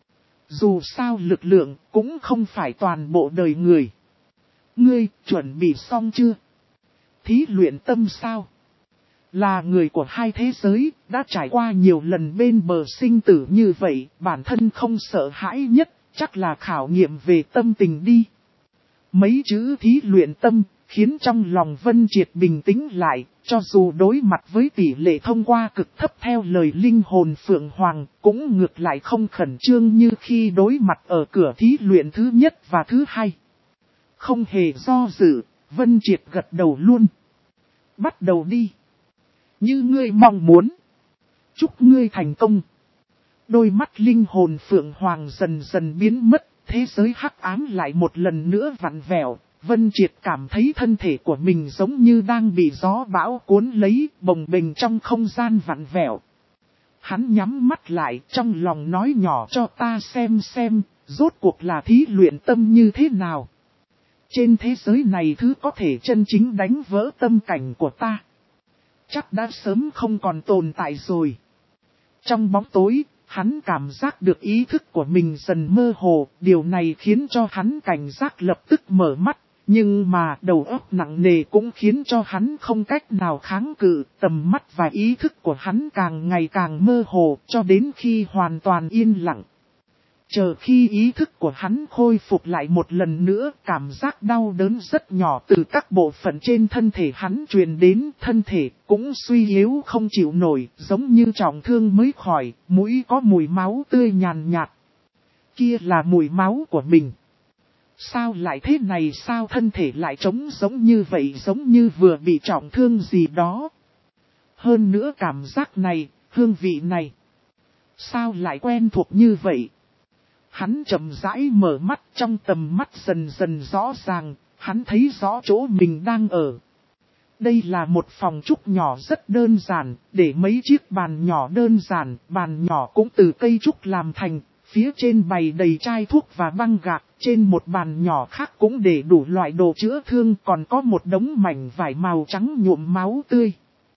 Dù sao lực lượng, cũng không phải toàn bộ đời người. Ngươi, chuẩn bị xong chưa? Thí luyện tâm sao? Là người của hai thế giới, đã trải qua nhiều lần bên bờ sinh tử như vậy, bản thân không sợ hãi nhất, chắc là khảo nghiệm về tâm tình đi. Mấy chữ thí luyện tâm, khiến trong lòng Vân Triệt bình tĩnh lại, cho dù đối mặt với tỷ lệ thông qua cực thấp theo lời linh hồn Phượng Hoàng, cũng ngược lại không khẩn trương như khi đối mặt ở cửa thí luyện thứ nhất và thứ hai. Không hề do dự, Vân Triệt gật đầu luôn. Bắt đầu đi. Như ngươi mong muốn. Chúc ngươi thành công. Đôi mắt linh hồn Phượng Hoàng dần dần biến mất, thế giới hắc ám lại một lần nữa vặn vẹo. Vân Triệt cảm thấy thân thể của mình giống như đang bị gió bão cuốn lấy, bồng bềnh trong không gian vặn vẹo. Hắn nhắm mắt lại, trong lòng nói nhỏ cho ta xem, rốt cuộc là thí luyện tâm như thế nào. Trên thế giới này thứ có thể chân chính đánh vỡ tâm cảnh của ta, chắc đã sớm không còn tồn tại rồi. Trong bóng tối, hắn cảm giác được ý thức của mình dần mơ hồ, điều này khiến cho hắn cảnh giác lập tức mở mắt. Nhưng mà đầu óc nặng nề cũng khiến cho hắn không cách nào kháng cự, tầm mắt và ý thức của hắn càng ngày càng mơ hồ cho đến khi hoàn toàn yên lặng. Chờ khi ý thức của hắn khôi phục lại một lần nữa, cảm giác đau đớn rất nhỏ từ các bộ phận trên thân thể hắn truyền đến, thân thể cũng suy yếu không chịu nổi, giống như trọng thương mới khỏi, mũi có mùi máu tươi nhàn nhạt. Kia là mùi máu của mình. Sao lại thế này, sao thân thể lại trống giống như vậy, giống như vừa bị trọng thương gì đó. Hơn nữa cảm giác này, hương vị này, sao lại quen thuộc như vậy. Hắn chậm rãi mở mắt, trong tầm mắt dần dần rõ ràng, hắn thấy rõ chỗ mình đang ở. Đây là một phòng trúc nhỏ rất đơn giản, để mấy chiếc bàn nhỏ đơn giản, bàn nhỏ cũng từ cây trúc làm thành, phía trên bày đầy chai thuốc và băng gạc, trên một bàn nhỏ khác cũng để đủ loại đồ chữa thương, còn có một đống mảnh vải màu trắng nhuộm máu tươi.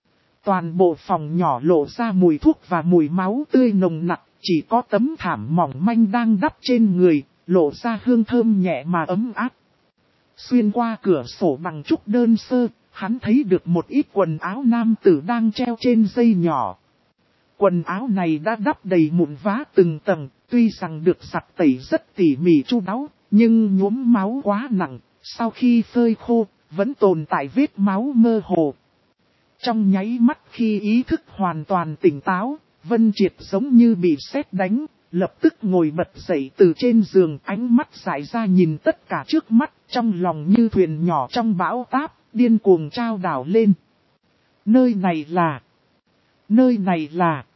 Toàn bộ phòng nhỏ lộ ra mùi thuốc và mùi máu tươi nồng nặc, chỉ có tấm thảm mỏng manh đang đắp trên người, lộ ra hương thơm nhẹ mà ấm áp. Xuyên qua cửa sổ bằng trúc đơn sơ, hắn thấy được một ít quần áo nam tử đang treo trên dây nhỏ. Quần áo này đã đắp đầy mụn vá từng tầng, tuy rằng được giặt tẩy rất tỉ mỉ chu đáo, nhưng nhuốm máu quá nặng, sau khi phơi khô, vẫn tồn tại vết máu mơ hồ. Trong nháy mắt khi ý thức hoàn toàn tỉnh táo, Vân Triệt giống như bị sét đánh, lập tức ngồi bật dậy từ trên giường, ánh mắt dại ra nhìn tất cả trước mắt, trong lòng như thuyền nhỏ trong bão táp, điên cuồng trao đảo lên. Nơi này là...